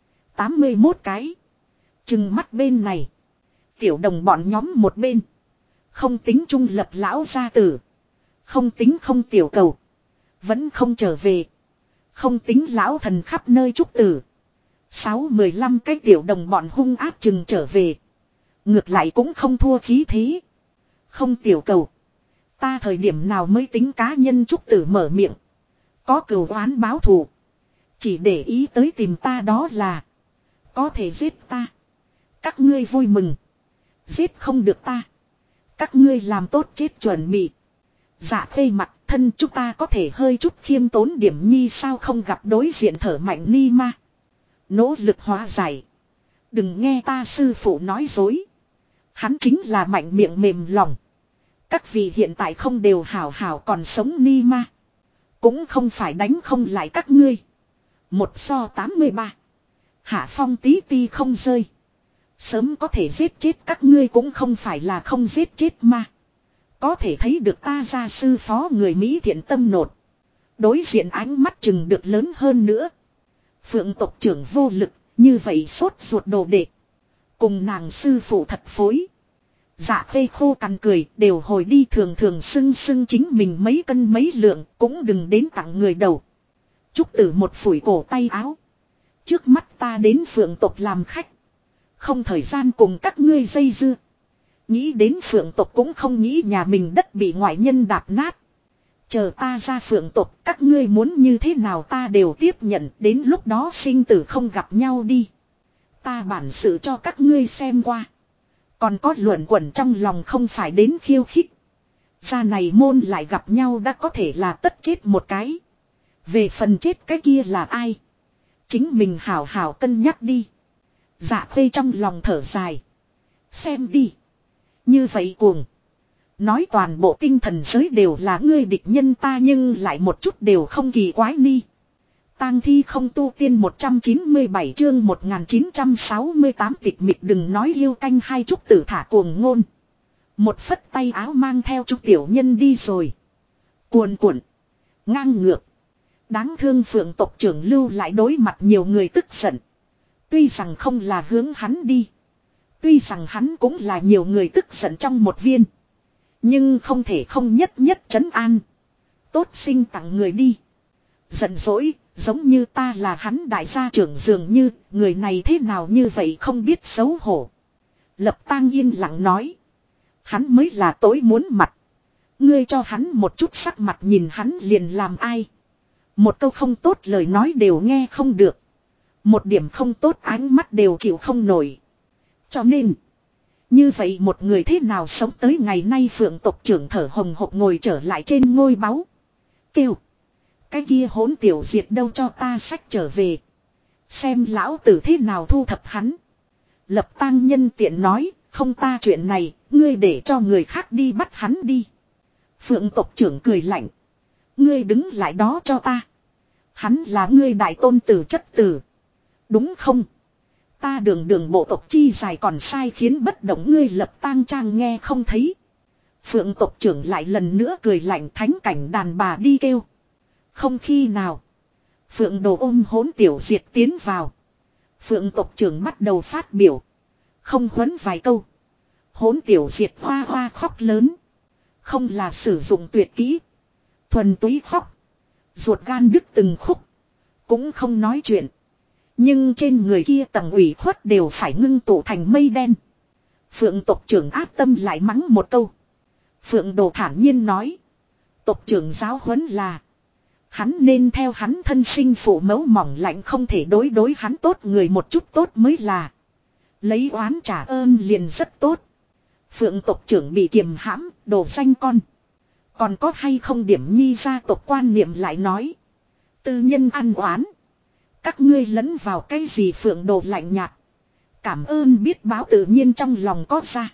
81 cái. Trừng mắt bên này. Tiểu đồng bọn nhóm một bên. Không tính trung lập lão gia tử. Không tính không tiểu cầu. Vẫn không trở về. Không tính lão thần khắp nơi Trúc Tử. 6-15 cái tiểu đồng bọn hung áp chừng trở về. Ngược lại cũng không thua khí thế. Không tiểu cầu. Ta thời điểm nào mới tính cá nhân Trúc Tử mở miệng. Có cừu oán báo thù. Chỉ để ý tới tìm ta đó là. Có thể giết ta. Các ngươi vui mừng. Giết không được ta. Các ngươi làm tốt chết chuẩn bị. Dạ phê mặt thân chúng ta có thể hơi chút khiêm tốn điểm nhi sao không gặp đối diện thở mạnh ni ma. Nỗ lực hóa giải. Đừng nghe ta sư phụ nói dối. Hắn chính là mạnh miệng mềm lòng. Các vị hiện tại không đều hảo hảo còn sống ni ma. Cũng không phải đánh không lại các ngươi. 1-83. Hạ phong tí ti không rơi. Sớm có thể giết chết các ngươi cũng không phải là không giết chết ma. Có thể thấy được ta gia sư phó người Mỹ thiện tâm nột. Đối diện ánh mắt chừng được lớn hơn nữa. Phượng tộc trưởng vô lực, như vậy sốt ruột đồ đệ. Cùng nàng sư phụ thật phối. Dạ khê khô cằn cười, đều hồi đi, thường thường xưng xưng chính mình mấy cân mấy lượng, cũng đừng đến tặng người đầu. Trúc Tử một phủi cổ tay áo. Trước mắt ta đến Phượng tộc làm khách. Không thời gian cùng các ngươi dây dưa. Nghĩ đến Phượng tộc cũng không nghĩ nhà mình đất bị ngoại nhân đạp nát. Chờ ta ra Phượng tộc, các ngươi muốn như thế nào ta đều tiếp nhận, đến lúc đó sinh tử không gặp nhau đi. Ta bản sự cho các ngươi xem qua. Còn có luẩn quẩn trong lòng không phải đến khiêu khích. Ra này môn lại gặp nhau đã có thể là tất chết một cái. Về phần chết cái kia là ai? Chính mình hảo hảo cân nhắc đi. Dạ khê trong lòng thở dài. Xem đi. Như vậy cuồng. Nói toàn bộ tinh thần giới đều là ngươi địch nhân ta nhưng lại một chút đều không kỳ quái ni. Tang thi không tu tiên 197 chương 1968 tịch mịch đừng nói yêu canh hai Trúc Tử thả cuồng ngôn. Một phất tay áo mang theo Trúc Tiểu Nhân đi rồi. Cuồn cuộn. Ngang ngược. Đáng thương Phượng tộc trưởng lưu lại đối mặt nhiều người tức giận. Tuy rằng không là hướng hắn đi. Tuy rằng hắn cũng là nhiều người tức giận trong một viên. Nhưng không thể không nhất nhất trấn an. Tốt sinh tặng người đi. Giận dỗi, giống như ta là hắn đại gia trưởng dường như, người này thế nào như vậy không biết xấu hổ. Lập Tang yên lặng nói. Hắn mới là tối muốn mặt. Ngươi cho hắn một chút sắc mặt nhìn hắn liền làm ai. Một câu không tốt lời nói đều nghe không được. Một điểm không tốt ánh mắt đều chịu không nổi. Cho nên, như vậy một người thế nào sống tới ngày nay Phượng tộc trưởng thở hồng hộc ngồi trở lại trên ngôi báu. Kêu. Cái kia hỗn tiểu diệt đâu cho ta xách trở về. Xem lão tử thế nào thu thập hắn. Lập Tang nhân tiện nói, không ta chuyện này, ngươi để cho người khác đi bắt hắn đi. Phượng tộc trưởng cười lạnh. Ngươi đứng lại đó cho ta. Hắn là ngươi đại tôn tử chất tử. Đúng không? Ta đường bộ tộc chi dài còn sai khiến bất động ngươi Lập Tang trang nghe không thấy. Phượng tộc trưởng lại lần nữa cười lạnh thánh cảnh đàn bà đi kêu. Không khi nào. Phượng đồ ôm hỗn tiểu diệt tiến vào. Phượng tộc trưởng bắt đầu phát biểu. Không huấn vài câu. Hỗn tiểu diệt hoa hoa khóc lớn. Không là sử dụng tuyệt kỹ. Thuần túy khóc. Ruột gan đứt từng khúc. Cũng không nói chuyện. Nhưng trên người kia tầng ủy khuất đều phải ngưng tụ thành mây đen. Phượng tộc trưởng áp tâm lại mắng một câu. Phượng đồ thản nhiên nói. Tộc trưởng giáo huấn là. Hắn nên theo hắn thân sinh phụ mẫu mỏng lạnh không thể đối hắn tốt người một chút tốt mới là. Lấy oán trả ơn liền rất tốt. Phượng tộc trưởng bị kiềm hãm, đồ danh con. Còn có hay không điểm nhi gia tộc quan niệm lại nói. Tư nhân ăn oán. Các ngươi lẫn vào cái gì Phượng đồ lạnh nhạt. Cảm ơn biết báo tự nhiên trong lòng có ra.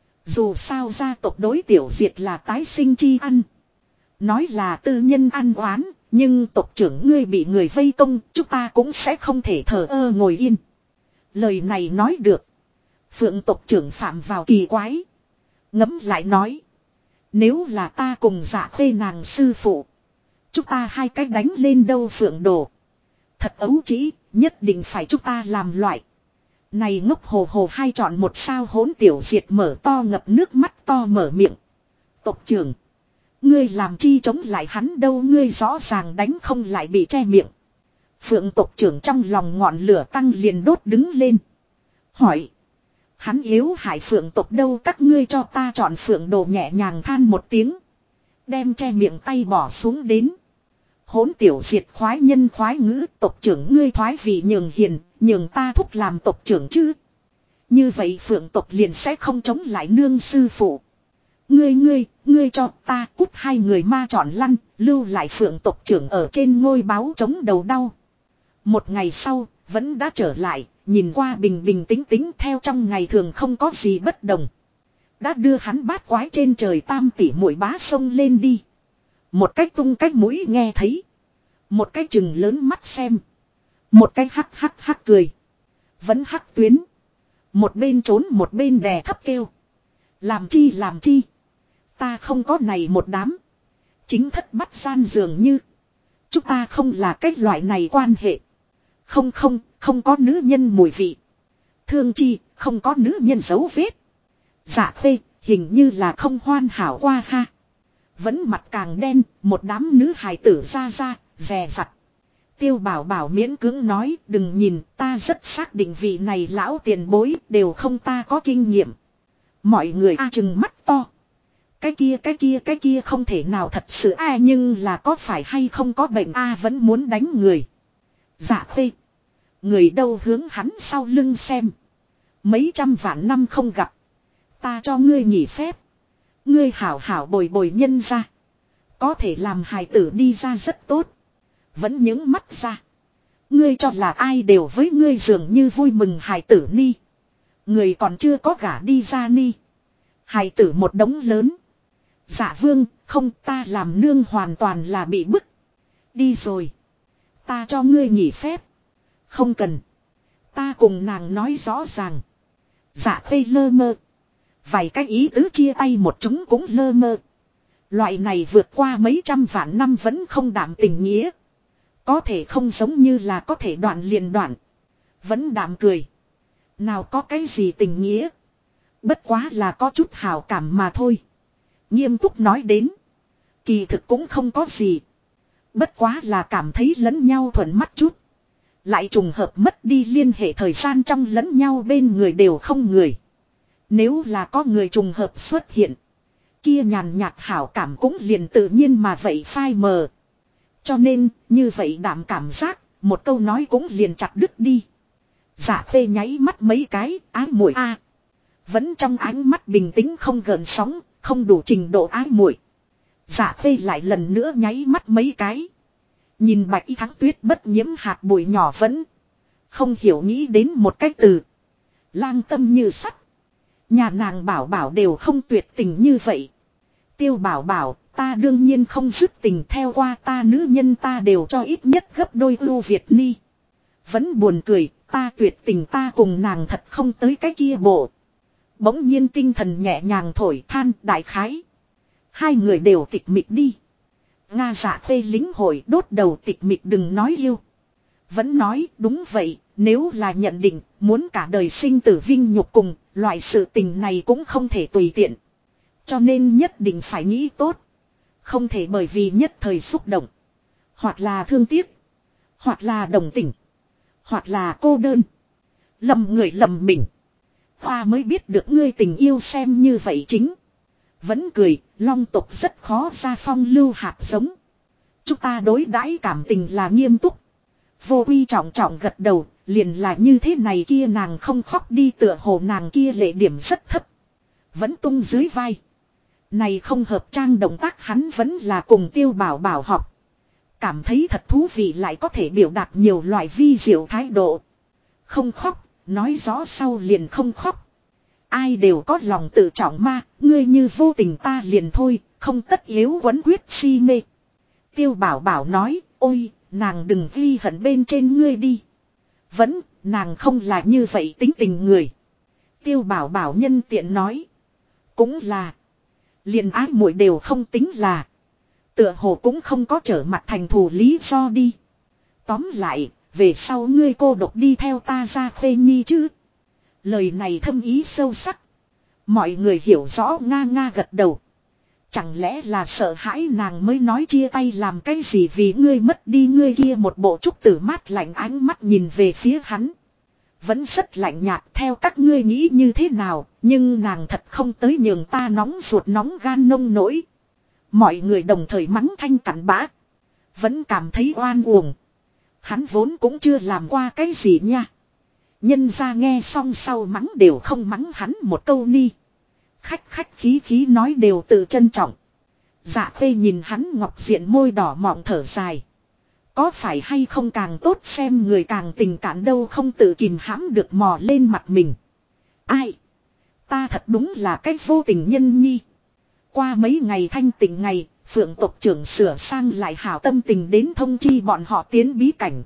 Dù sao gia tộc đối tiểu diệt là tái sinh chi ăn. Nói là tư nhân ăn oán. Nhưng tộc trưởng ngươi bị người vây công, chúng ta cũng sẽ không thể thờ ơ ngồi yên. Lời này nói được. Phượng tộc trưởng phạm vào kỳ quái. Ngẫm lại nói. Nếu là ta cùng Dạ khê nàng sư phụ. Chúng ta hai cách đánh lên đâu Phượng đồ. Thật ấu trĩ, nhất định phải chúng ta làm loại. Này ngốc hồ hồ hai chọn một sao hỗn tiểu diệt mở to ngập nước mắt to mở miệng. Tộc trưởng. Ngươi làm chi chống lại hắn đâu ngươi rõ ràng đánh không lại bị che miệng. Phượng tộc trưởng trong lòng ngọn lửa tăng liền đốt đứng lên. Hỏi. Hắn yếu hại Phượng tộc đâu các ngươi cho ta chọn Phượng đồ nhẹ nhàng than một tiếng. Đem che miệng tay bỏ xuống đến. Hỗn tiểu diệt khoái nhân khoái ngữ tộc trưởng ngươi thoái vị nhường hiền, nhường ta thúc làm tộc trưởng chứ. Như vậy Phượng tộc liền sẽ không chống lại nương sư phụ. Ngươi cho ta cút hai người ma trọn lăn, lưu lại Phượng tộc trưởng ở trên ngôi báo chống đầu đau. Một ngày sau, vẫn đã trở lại, nhìn qua bình bình tĩnh tĩnh theo trong ngày thường không có gì bất đồng. Đã đưa hắn bát quái trên trời tam tỷ muội bá sông lên đi. Một cách tung cách mũi nghe thấy. Một cái chừng lớn mắt xem. Một cái hắc hắc hắc cười. Vẫn hắc tuyến. Một bên trốn một bên đè thấp kêu. Làm chi. Ta không có này một đám. Chính thất bắt gian dường như. Chúng ta không là cái loại này quan hệ. Không có nữ nhân mùi vị. Thương chi, không có nữ nhân dấu vết. Dạ khê, hình như là không hoàn hảo qua ha. Vẫn mặt càng đen, một đám nữ hài tử ra dè dặt. Tiêu Bảo Bảo miễn cưỡng nói, đừng nhìn, ta rất xác định vị này lão tiền bối, đều không ta có kinh nghiệm. Mọi người trừng mắt to. Cái kia không thể nào thật sự nhưng là có phải hay không có bệnh vẫn muốn đánh người. Dạ Khê. Người đâu hướng hắn sau lưng xem. Mấy trăm vạn năm không gặp. Ta cho ngươi nghỉ phép. Ngươi hảo hảo bồi nhân ra. Có thể làm hài tử đi ra rất tốt. Vẫn những mắt ra. Ngươi cho là ai đều với ngươi dường như vui mừng hài tử ni. Người còn chưa có gả đi ra ni. Hài tử một đống lớn. Dạ vương, không, ta làm nương hoàn toàn là bị bức. Đi rồi. Ta cho ngươi nghỉ phép. Không cần. Ta cùng nàng nói rõ ràng. Dạ Khê lơ mơ. Vài cái ý tứ chia tay một chúng cũng lơ mơ. Loại này vượt qua mấy trăm vạn năm vẫn không đảm tình nghĩa. Có thể không giống như là có thể đoạn liền đoạn. Vẫn đảm cười. Nào có cái gì tình nghĩa. Bất quá là có chút hào cảm mà thôi. Nghiêm túc nói đến. Kỳ thực cũng không có gì. Bất quá là cảm thấy lẫn nhau thuận mắt chút. Lại trùng hợp mất đi liên hệ thời gian trong lẫn nhau bên người đều không người. Nếu là có người trùng hợp xuất hiện. Kia nhàn nhạt hảo cảm cũng liền tự nhiên mà vậy phai mờ. Cho nên như vậy đảm cảm giác. Một câu nói cũng liền chặt đứt đi. Dạ Khê nháy mắt mấy cái ái muội vẫn trong ánh mắt bình tĩnh không gợn sóng. Không đủ trình độ ái muội. Dạ Khê lại lần nữa nháy mắt mấy cái. Nhìn Bạch Y Thắng Tuyết bất nhiễm hạt bụi nhỏ vẫn. Không hiểu nghĩ đến một cách từ. Lang tâm như sắt. Nhà nàng Bảo Bảo đều không tuyệt tình như vậy. Tiêu Bảo Bảo, ta đương nhiên không dứt tình theo qua ta nữ nhân ta đều cho ít nhất gấp đôi ưu Việt ni. Vẫn buồn cười, ta tuyệt tình ta cùng nàng thật không tới cái kia bộ. Bỗng nhiên tinh thần nhẹ nhàng thổi than đại khái. Hai người đều tịch mịch đi. Nga Dạ Khê lính hội đốt đầu tịch mịch đừng nói yêu. Vẫn nói đúng vậy, nếu là nhận định muốn cả đời sinh tử vinh nhục cùng, loại sự tình này cũng không thể tùy tiện. Cho nên nhất định phải nghĩ tốt. Không thể bởi vì nhất thời xúc động. Hoặc là thương tiếc. Hoặc là đồng tình. Hoặc là cô đơn. Lầm người lầm mình. Hoa mới biết được ngươi tình yêu xem như vậy chính. Vẫn cười, long tộc rất khó ra phong lưu hạt giống. Chúng ta đối đãi cảm tình là nghiêm túc. Vô Quy trọng trọng gật đầu, liền là như thế này kia nàng không khóc đi tựa hồ nàng kia lệ điểm rất thấp. Vẫn tung dưới vai. Này không hợp trang động tác hắn vẫn là cùng Tiêu Bảo Bảo học. Cảm thấy thật thú vị lại có thể biểu đạt nhiều loại vi diệu thái độ. Không khóc, nói rõ sau liền không khóc. Ai đều có lòng tự trọng ma, ngươi như vô tình ta liền thôi, không tất yếu quấn quyết si mê. Tiêu Bảo Bảo nói, ôi, nàng đừng ghi hận bên trên ngươi đi. Vẫn, nàng không là như vậy tính tình người. Tiêu Bảo Bảo nhân tiện nói. Cũng là. Liền ái muội đều không tính là. Tựa hồ cũng không có trở mặt thành thù lý do đi. Tóm lại, về sau ngươi cô độc đi theo ta ra Khê Nhi chứ. Lời này thâm ý sâu sắc. Mọi người hiểu rõ nga nga gật đầu. Chẳng lẽ là sợ hãi nàng mới nói chia tay làm cái gì vì ngươi mất đi ngươi kia một bộ trúc tử mát lạnh ánh mắt nhìn về phía hắn. Vẫn rất lạnh nhạt theo các ngươi nghĩ như thế nào, nhưng nàng thật không tới nhường ta nóng ruột nóng gan nông nỗi. Mọi người đồng thời mắng thanh cặn bã. Vẫn cảm thấy oan uổng. Hắn vốn cũng chưa làm qua cái gì nha. Nhân ra nghe xong sau mắng đều không mắng hắn một câu ni. Khách khí khí nói đều tự trân trọng. Dạ Khê nhìn hắn ngọc diện môi đỏ mọng thở dài. Có phải hay không càng tốt xem người càng tình cảm đâu không tự kìm hãm được mò lên mặt mình. Ai? Ta thật đúng là cái vô tình nhân nhi. Qua mấy ngày thanh tịnh ngày, Phượng tộc trưởng sửa sang lại hảo tâm tình đến thông chi bọn họ tiến bí cảnh.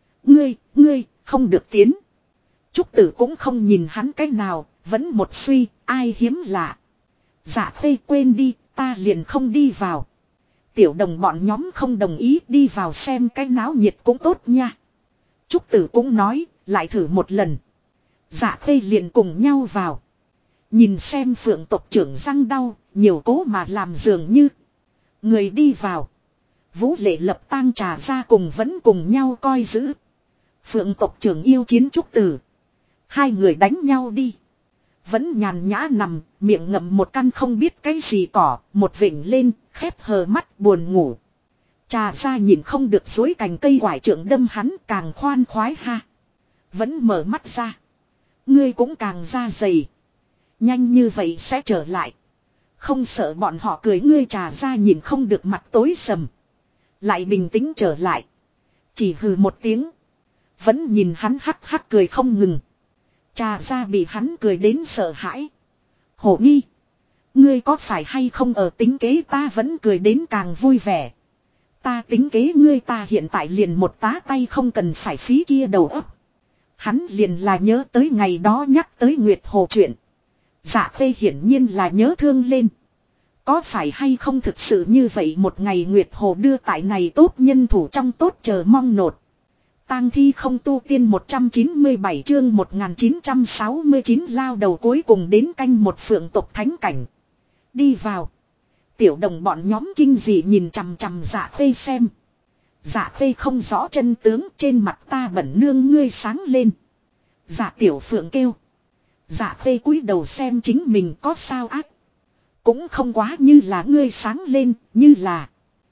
Ngươi, không được tiến. Trúc Tử cũng không nhìn hắn cái nào, vẫn một suy, ai hiếm lạ. Dạ Khê quên đi, ta liền không đi vào. Tiểu đồng bọn nhóm không đồng ý đi vào xem cái náo nhiệt cũng tốt nha. Trúc Tử cũng nói, lại thử một lần. Dạ Khê liền cùng nhau vào. Nhìn xem Phượng tộc trưởng răng đau, nhiều cố mà làm dường như. Người đi vào. Vũ Lệ lập tang trà ra cùng vẫn cùng nhau coi giữ. Phượng tộc trưởng yêu chiến trúc tử. Hai người đánh nhau đi. Vẫn nhàn nhã nằm, miệng ngậm một căn không biết cái gì cỏ, một vịnh lên, khép hờ mắt buồn ngủ. Trà ra nhìn không được dối cành cây quải trượng đâm hắn càng khoan khoái ha. Vẫn mở mắt ra. Ngươi cũng càng ra dày. Nhanh như vậy sẽ trở lại. Không sợ bọn họ cười ngươi trà ra nhìn không được mặt tối sầm. Lại bình tĩnh trở lại. Chỉ hừ một tiếng. Vẫn nhìn hắn hắc hắc cười không ngừng. Trà ra bị hắn cười đến sợ hãi. Hổ nghi. Ngươi có phải hay không ở tính kế ta vẫn cười đến càng vui vẻ. Ta tính kế ngươi ta hiện tại liền một tá tay không cần phải phí kia đầu óc. Hắn liền là nhớ tới ngày đó nhắc tới Nguyệt Hồ chuyện. Dạ Khê hiển nhiên là nhớ thương lên. Có phải hay không thực sự như vậy một ngày Nguyệt Hồ đưa tại này tốt nhân thủ trong tốt chờ mong nột. Tang thi không tu tiên 197 chương 1969 lao đầu cuối cùng đến canh một Phượng tộc thánh cảnh. Đi vào. Tiểu đồng bọn nhóm kinh dị nhìn chằm chằm Dạ Khê xem. Dạ Khê không rõ chân tướng trên mặt ta bẩn nương ngươi sáng lên. Dạ tiểu Phượng kêu. Dạ Khê cúi đầu xem chính mình có sao ác. Cũng không quá như là ngươi sáng lên, như là.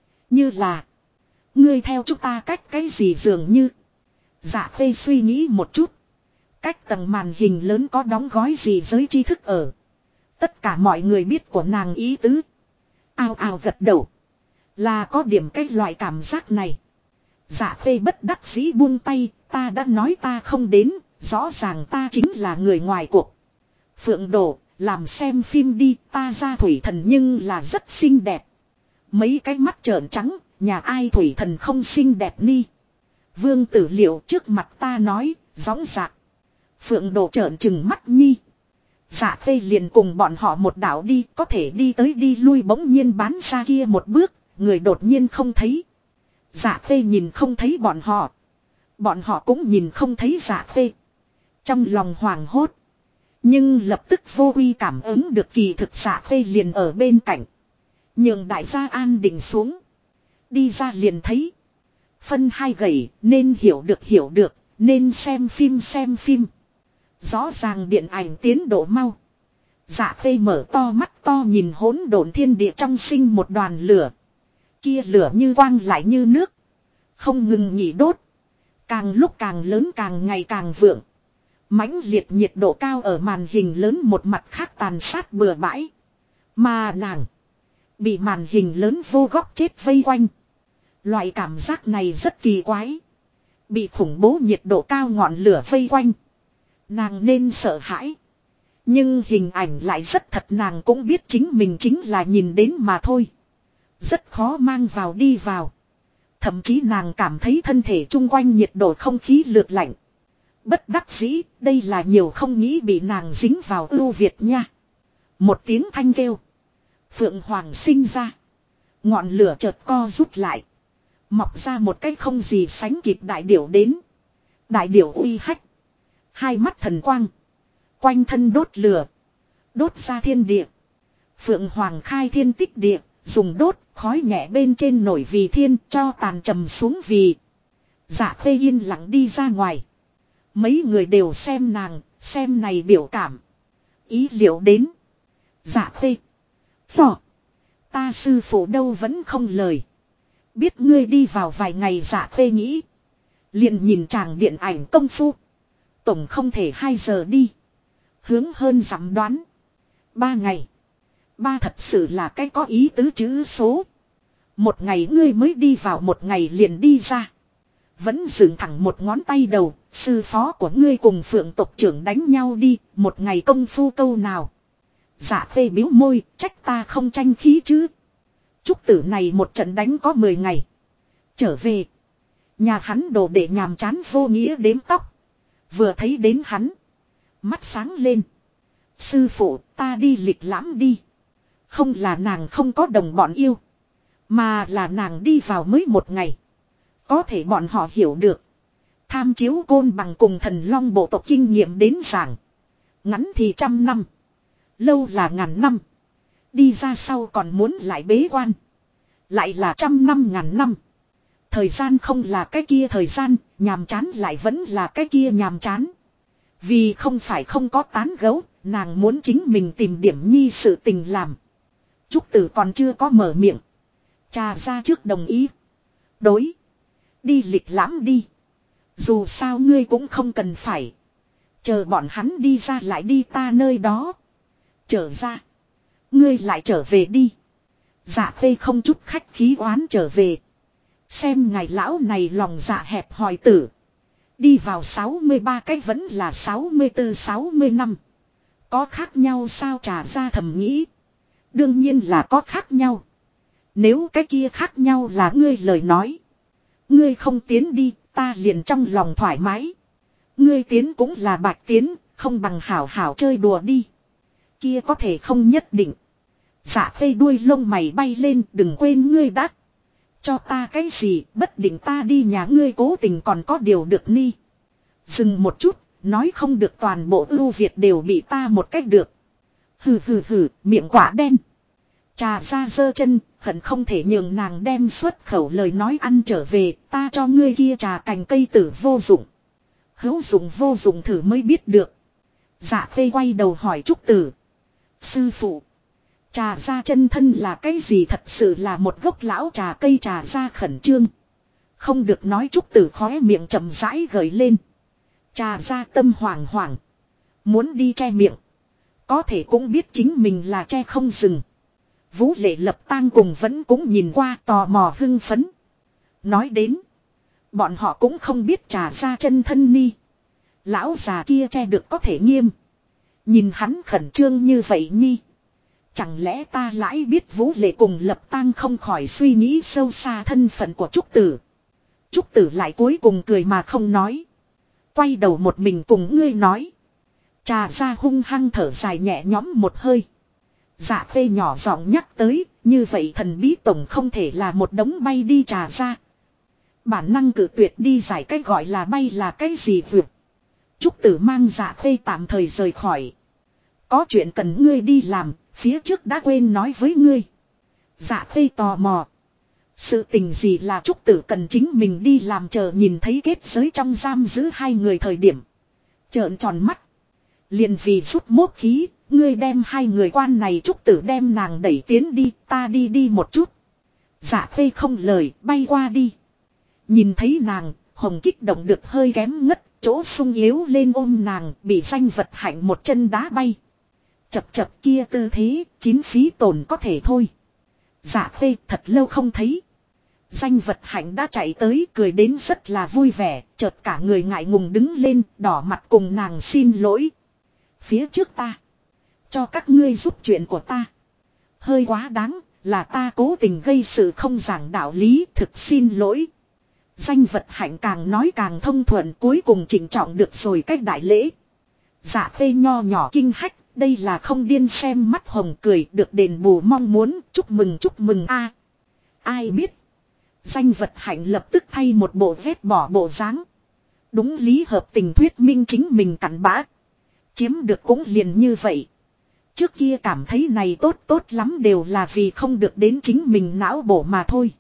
Ngươi theo chúng ta cách cái gì dường như. Dạ Khê suy nghĩ một chút. Cách tầng màn hình lớn có đóng gói gì giới tri thức ở. Tất cả mọi người biết của nàng ý tứ. Ao ao gật đầu. Là có điểm cái loại cảm giác này. Dạ Khê bất đắc dĩ buông tay, ta đã nói ta không đến, rõ ràng ta chính là người ngoài cuộc. Phượng Đồ, làm xem phim đi, ta ra thủy thần nhưng là rất xinh đẹp. Mấy cái mắt trợn trắng, nhà ai thủy thần không xinh đẹp ni. Vương Tử Liệu trước mặt ta nói, gióng dạc. Phượng Đồ trợn trừng mắt nhi. Dạ Khê liền cùng bọn họ một đảo đi, có thể đi tới đi lui bỗng nhiên bán ra kia một bước, người đột nhiên không thấy. Dạ Khê nhìn không thấy bọn họ. Bọn họ cũng nhìn không thấy Dạ Khê. Trong lòng hoảng hốt. Nhưng lập tức vô quy cảm ứng được kỳ thực Dạ Khê liền ở bên cạnh. Nhường đại gia an định xuống. Đi ra liền thấy. Phân hai gầy nên hiểu được, nên xem phim. Rõ ràng điện ảnh tiến độ mau. Dạ Khê mở to mắt to nhìn hỗn độn thiên địa trong sinh một đoàn lửa. Kia lửa như quang lại như nước. Không ngừng nghỉ đốt. Càng lúc càng lớn càng ngày càng vượng. Mãnh liệt nhiệt độ cao ở màn hình lớn một mặt khác tàn sát bừa bãi. Mà nàng. Bị màn hình lớn vô góc chết vây quanh. Loại cảm giác này rất kỳ quái. Bị khủng bố nhiệt độ cao ngọn lửa vây quanh. Nàng nên sợ hãi. Nhưng hình ảnh lại rất thật nàng cũng biết chính mình chính là nhìn đến mà thôi. Rất khó mang vào đi vào. Thậm chí nàng cảm thấy thân thể chung quanh nhiệt độ không khí lược lạnh. Bất đắc dĩ, đây là nhiều không nghĩ bị nàng dính vào ưu việt nha. Một tiếng thanh kêu. Phượng Hoàng sinh ra. Ngọn lửa chợt co rút lại. Mọc ra một cái không gì sánh kịp đại điểu đến. Đại điểu uy hách. Hai mắt thần quang. Quanh thân đốt lửa. Đốt ra thiên địa. Phượng Hoàng khai thiên tích địa. Dùng đốt khói nhẹ bên trên nổi vì thiên cho tàn trầm xuống vì. Dạ Khê yên lặng đi ra ngoài. Mấy người đều xem nàng. Xem này biểu cảm. Ý liệu đến. Dạ Khê. Phò. Ta sư phụ đâu vẫn không lời. Biết ngươi đi vào vài ngày Dạ Khê nghĩ. Liền nhìn chàng điện ảnh công phu. Tổng không thể 2 giờ đi. Hướng hơn dặm đoán. 3 ngày. 3 thật sự là cái có ý tứ chữ số. Một ngày ngươi mới đi vào một ngày liền đi ra. Vẫn dựng thẳng một ngón tay đầu. Sư phó của ngươi cùng Phượng tộc trưởng đánh nhau đi. Một ngày công phu câu nào. Dạ Khê biếu môi. Trách ta không tranh khí chứ. Trúc tử này một trận đánh có 10 ngày. Trở về. Nhà hắn đồ để nhàm chán vô nghĩa đếm tóc. Vừa thấy đến hắn. Mắt sáng lên. Sư phụ ta đi lịch lãm đi. Không là nàng không có đồng bọn yêu. Mà là nàng đi vào mới một ngày. Có thể bọn họ hiểu được. Tham chiếu côn bằng cùng thần long bộ tộc kinh nghiệm đến giảng. Ngắn thì 100 năm. Lâu là ngàn năm. Đi ra sau còn muốn lại bế quan. Lại là 100 năm 1000 năm. Thời gian không là cái kia thời gian, nhàm chán lại vẫn là cái kia nhàm chán. Vì không phải không có tán gẫu, nàng muốn chính mình tìm điểm nhi sự tình làm. Trúc Tử còn chưa có mở miệng. Trà ra trước đồng ý. Đối. Đi lịch lãm đi. Dù sao ngươi cũng không cần phải. Chờ bọn hắn đi ra lại đi ta nơi đó. Trở ra. Ngươi lại trở về đi. Dạ Khê không chút khách khí oán trở về. Xem ngài lão này lòng dạ hẹp hòi tử. Đi vào 63 cái vẫn là 64-60 năm. Có khác nhau sao Trà ra thầm nghĩ. Đương nhiên là có khác nhau. Nếu cái kia khác nhau là ngươi lời nói. Ngươi không tiến đi, ta liền trong lòng thoải mái. Ngươi tiến cũng là bạch tiến, không bằng hảo hảo chơi đùa đi. Kia có thể không nhất định. Dạ Khê đuôi lông mày bay lên, đừng quên ngươi đã. Cho ta cái gì, bất định ta đi nhà ngươi cố tình còn có điều được ni. Dừng một chút, nói không được toàn bộ ưu Việt đều bị ta một cách được. Hừ hừ hừ, miệng quả đen. Trà ra giơ chân, hận không thể nhường nàng đem xuất khẩu lời nói ăn trở về, ta cho ngươi kia trà cành cây tử vô dụng. Hữu dụng vô dụng thử mới biết được. Dạ Khê quay đầu hỏi Trúc Tử. Sư phụ. Trà ra chân thân là cái gì thật sự là một gốc lão trà cây trà ra khẩn trương. Không được nói Trúc Tử khóe miệng chậm rãi gợi lên. Trà ra tâm hoảng hoảng. Muốn đi che miệng. Có thể cũng biết chính mình là che không dừng. Vũ Lệ Lập Tang cùng vẫn cũng nhìn qua tò mò hưng phấn. Nói đến. Bọn họ cũng không biết Trà ra chân thân ni. Lão già kia che được có thể nghiêm. Nhìn hắn khẩn trương như vậy nhi. Chẳng lẽ ta lãi biết Vũ Lệ cùng Lập Tang không khỏi suy nghĩ sâu xa thân phận của Trúc Tử. Trúc Tử lại cuối cùng cười mà không nói. Quay đầu một mình cùng ngươi nói. Trà ra hung hăng thở dài nhẹ nhõm một hơi. Dạ Khê nhỏ giọng nhắc tới, như vậy thần bí tổng không thể là một đống bay đi Trà ra. Bản năng cử tuyệt đi giải cách gọi là bay là cái gì vượt. Trúc Tử mang Dạ Khê tạm thời rời khỏi. Có chuyện cần ngươi đi làm, phía trước đã quên nói với ngươi. Dạ Khê tò mò. Sự tình gì là Trúc Tử cần chính mình đi làm chờ nhìn thấy kết giới trong giam giữ hai người thời điểm. Trợn tròn mắt. Liền vì rút mốt khí, ngươi đem hai người quan này Trúc Tử đem nàng đẩy tiến đi, ta đi đi một chút. Dạ Khê không lời, bay qua đi. Nhìn thấy nàng, Hồng kích động được hơi kém ngất, chỗ sung yếu lên ôm nàng, bị danh vật hạnh một chân đá bay. Chập chập kia tư thế, chín phí tổn có thể thôi. Dạ Khê thật lâu không thấy. Danh vật hạnh đã chạy tới cười đến rất là vui vẻ, chợt cả người ngại ngùng đứng lên, đỏ mặt cùng nàng xin lỗi. Phía trước ta, cho các ngươi giúp chuyện của ta. Hơi quá đáng, là ta cố tình gây sự không giảng đạo lý, thực xin lỗi. Danh vật hạnh càng nói càng thông thuận cuối cùng chỉnh trọng được rồi cách đại lễ. Dạ Khê nho nhỏ kinh hách, đây là không điên xem mắt hồng cười được đền bù mong muốn, chúc mừng a. Ai biết. Danh vật hạnh lập tức thay một bộ vết bỏ bộ dáng. Đúng lý hợp tình thuyết minh chính mình cặn bã. Chiếm được cũng liền như vậy. Trước kia cảm thấy này tốt lắm đều là vì không được đến chính mình não bổ mà thôi.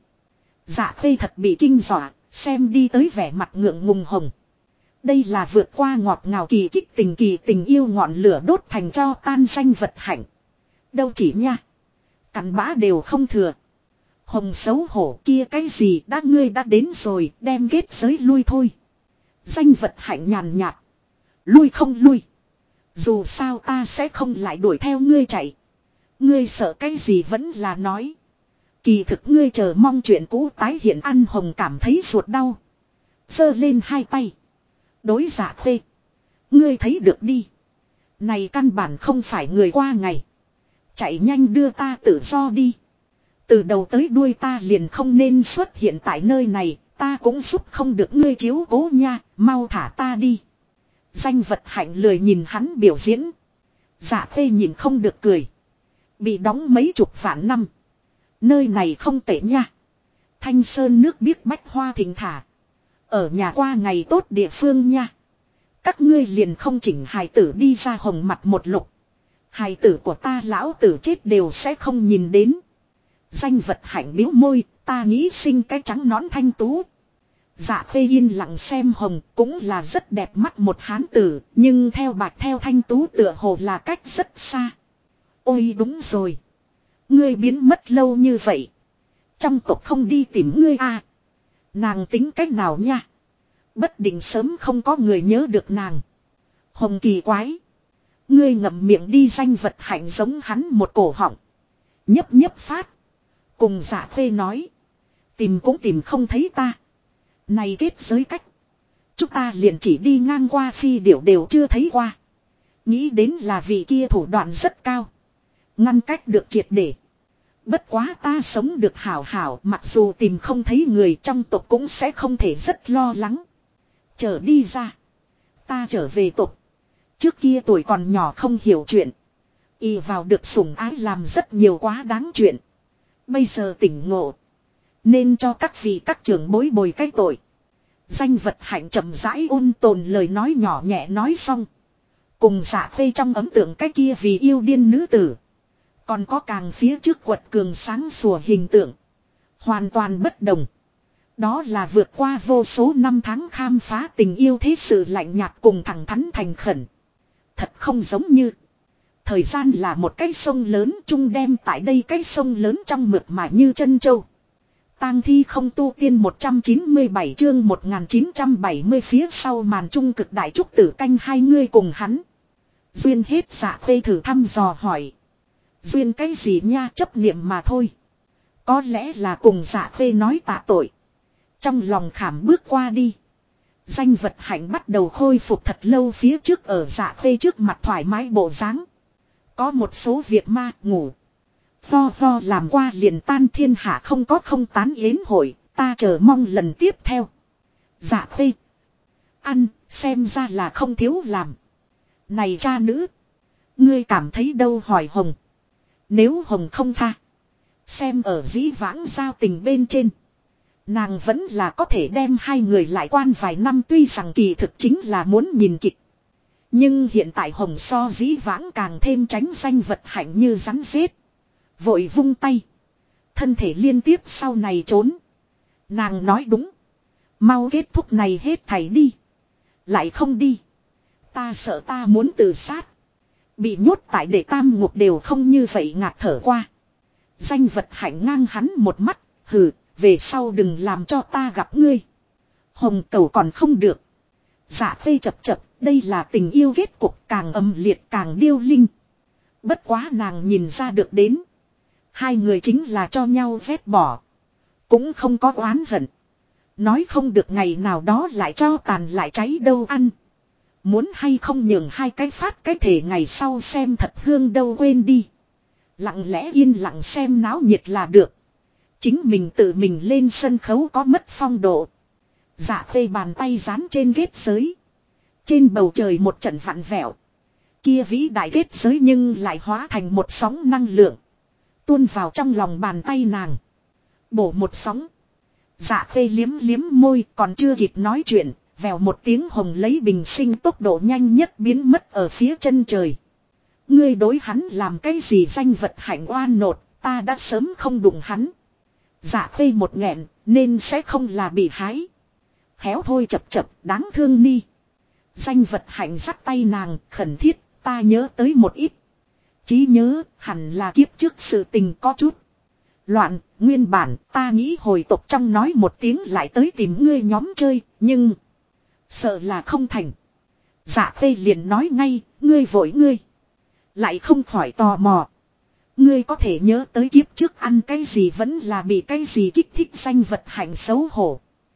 Dạ Khê thật bị kinh dọa, xem đi tới vẻ mặt ngượng ngùng hồng. Đây là vượt qua ngọt ngào kỳ tình yêu ngọn lửa đốt thành cho tan danh vật hạnh. Đâu chỉ nha. Cặn bã đều không thừa. Hồng xấu hổ kia cái gì đã ngươi đã đến rồi đem kết giới lui thôi. Danh vật hạnh nhàn nhạt. Lui không lui. Dù sao ta sẽ không lại đuổi theo ngươi chạy. Ngươi sợ cái gì vẫn là nói. Kỳ thực ngươi chờ mong chuyện cũ tái hiện ăn hồng cảm thấy ruột đau. Giơ lên hai tay. Đối Dạ Khê. Ngươi thấy được đi. Này căn bản không phải người qua ngày. Chạy nhanh đưa ta tự do đi. Từ đầu tới đuôi ta liền không nên xuất hiện tại nơi này. Ta cũng giúp không được ngươi chiếu cố nha. Mau thả ta đi. Danh vật hạnh lười nhìn hắn biểu diễn. Dạ Khê nhìn không được cười. Bị đóng mấy chục vạn năm. Nơi này không tệ nha. Thanh sơn nước biếc bách hoa thịnh thả. Ở nhà qua ngày tốt địa phương nha. Các ngươi liền không chỉnh hài tử đi ra hồng mặt một lục. Hài tử của ta lão tử chết đều sẽ không nhìn đến. Danh vật hạnh biếu môi, ta nghĩ sinh cái trắng nõn thanh tú. Dạ Khê yên lặng xem Hồng cũng là rất đẹp mắt một hán tử, nhưng theo bạch theo thanh tú tựa hồ là cách rất xa. Ôi đúng rồi. Ngươi biến mất lâu như vậy. Trong tộc không đi tìm ngươi à. Nàng tính cách nào nha. Bất định sớm không có người nhớ được nàng. Hồng kỳ quái. Ngươi ngậm miệng đi, danh vật hạnh giống hắn một cổ họng. Nhấp nhấp phát. Cùng Dạ Khê nói. Tìm cũng tìm không thấy ta. Này kết giới cách. Chúng ta liền chỉ đi ngang qua phi điểu đều chưa thấy qua. Nghĩ đến là vị kia thủ đoạn rất cao. Ngăn cách được triệt để. Bất quá ta sống được hảo hảo, mặc dù tìm không thấy người trong tộc cũng sẽ không thể rất lo lắng. Trở đi ra. Ta trở về tộc. Trước kia tuổi còn nhỏ không hiểu chuyện. Y vào được sủng ái làm rất nhiều quá đáng chuyện. Bây giờ tỉnh ngộ. Nên cho các vị các trưởng bối bồi cái tội. Danh vật hạnh chậm rãi ôn tồn lời nói nhỏ nhẹ nói xong. Cùng Dạ Khê trong ấn tượng cái kia vì yêu điên nữ tử. Còn có càng phía trước quật cường sáng sủa hình tượng. Hoàn toàn bất đồng. Đó là vượt qua vô số năm tháng khám phá tình yêu thế sự lạnh nhạt cùng thẳng thắn thành khẩn. Thật không giống như. Thời gian là một cái sông lớn chung đem tại đây cái sông lớn trong mượt mà như chân châu. Tang thi không tu tiên 197 chương 1970 phía sau màn trung cực đại trúc tử canh hai ngươi cùng hắn. Duyên hết Dạ Khê thử thăm dò hỏi. Duyên cái gì nha, chấp niệm mà thôi. Có lẽ là cùng Dạ Khê nói tạ tội. Trong lòng khảm bước qua đi. Danh vật hạnh bắt đầu khôi phục thật lâu phía trước ở Dạ Khê trước mặt thoải mái bộ dáng. Có một số việc ma ngủ. Lo làm qua liền tan thiên hạ không có không tán yến hội, ta chờ mong lần tiếp theo. Dạ Khê. Ăn, xem ra là không thiếu làm. Này cha nữ. Ngươi cảm thấy đâu hỏi Hồng. Nếu Hồng không tha. Xem ở dĩ vãng giao tình bên trên. Nàng vẫn là có thể đem hai người lại quan vài năm, tuy rằng kỳ thực chính là muốn nhìn kịch. Nhưng hiện tại Hồng so dĩ vãng càng thêm tránh danh vật hạnh như rắn rết. Vội vung tay. Thân thể liên tiếp sau này trốn. Nàng nói đúng. Mau kết thúc này hết thảy đi. Lại không đi. Ta sợ ta muốn tự sát. Bị nhốt tại để tam ngục đều không như vậy ngạt thở qua. Danh vật hạnh ngang hắn một mắt. Hừ, về sau đừng làm cho ta gặp ngươi. Hồng cầu còn không được. Dạ Khê chập chập, đây là tình yêu kết cục càng âm liệt càng điêu linh. Bất quá nàng nhìn ra được đến. Hai người chính là cho nhau vét bỏ. Cũng không có oán hận. Nói không được ngày nào đó lại cho tàn lại cháy đâu ăn. Muốn hay không nhường hai cái phát cái thể ngày sau xem thật hương đâu quên đi. Lặng lẽ yên lặng xem náo nhiệt là được. Chính mình tự mình lên sân khấu có mất phong độ. Dạ Khê bàn tay dán trên kết giới. Trên bầu trời một trận vặn vẹo. Kia vĩ đại kết giới nhưng lại hóa thành một sóng năng lượng. Tuôn vào trong lòng bàn tay nàng. Bổ một sóng. Dạ Khê liếm liếm môi còn chưa kịp nói chuyện. Vèo một tiếng Hồng lấy bình sinh tốc độ nhanh nhất biến mất ở phía chân trời. Ngươi đối hắn làm cái gì danh vật hạnh oan nột, ta đã sớm không đụng hắn. Dạ Khê một nghẹn, nên sẽ không là bị hái. Héo thôi chập chập, đáng thương ni. Danh vật hạnh dắt tay nàng, khẩn thiết, ta nhớ tới một ít. Chí nhớ, hẳn là kiếp trước sự tình có chút loạn, nguyên bản, ta nghĩ hồi tộc trong nói một tiếng lại tới tìm ngươi nhóm chơi, nhưng sợ là không thành. Dạ Khê liền nói ngay, ngươi vội ngươi. Lại không khỏi tò mò. Ngươi có thể nhớ tới kiếp trước ăn cái gì vẫn là bị cái gì kích thích danh vật hạnh xấu hổ.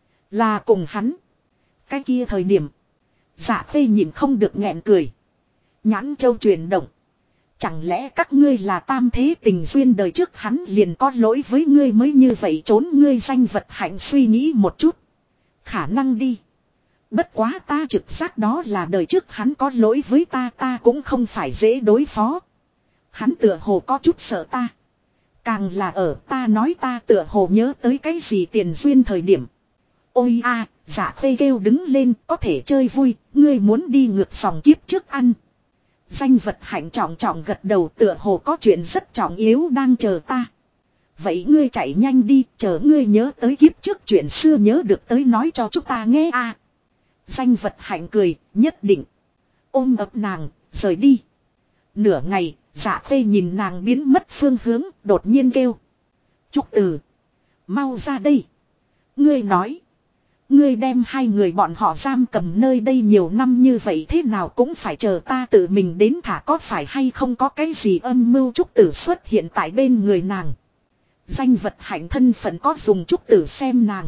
Là cùng hắn. Cái kia thời điểm. Dạ Khê nhìn không được nghẹn cười. Nhãn châu chuyển động. Chẳng lẽ các ngươi là tam thế tình duyên đời trước hắn liền có lỗi với ngươi mới như vậy trốn ngươi danh vật hạnh suy nghĩ một chút. Khả năng đi. Bất quá ta trực giác đó là đời trước hắn có lỗi với ta cũng không phải dễ đối phó. Hắn tựa hồ có chút sợ ta. Càng là ở ta nói ta tựa hồ nhớ tới cái gì tiền duyên thời điểm. Ôi a, Dạ Khê kêu đứng lên có thể chơi vui, ngươi muốn đi ngược dòng kiếp trước ăn. Danh vật hạnh trọng trọng gật đầu tựa hồ có chuyện rất trọng yếu đang chờ ta. Vậy ngươi chạy nhanh đi, chờ ngươi nhớ tới kiếp trước chuyện xưa nhớ được tới nói cho chúng ta nghe a. Danh vật hạnh cười, nhất định. Ôm ấp nàng, rời đi. Nửa ngày, Dạ Khê nhìn nàng biến mất phương hướng, đột nhiên kêu. Trúc Từ, mau ra đây. Ngươi nói. Ngươi đem hai người bọn họ giam cầm nơi đây nhiều năm như vậy thế nào cũng phải chờ ta tự mình đến thả có phải hay không có cái gì âm mưu Trúc Tử xuất hiện tại bên người nàng. Danh vật hạnh thân phận có dùng Trúc Tử xem nàng.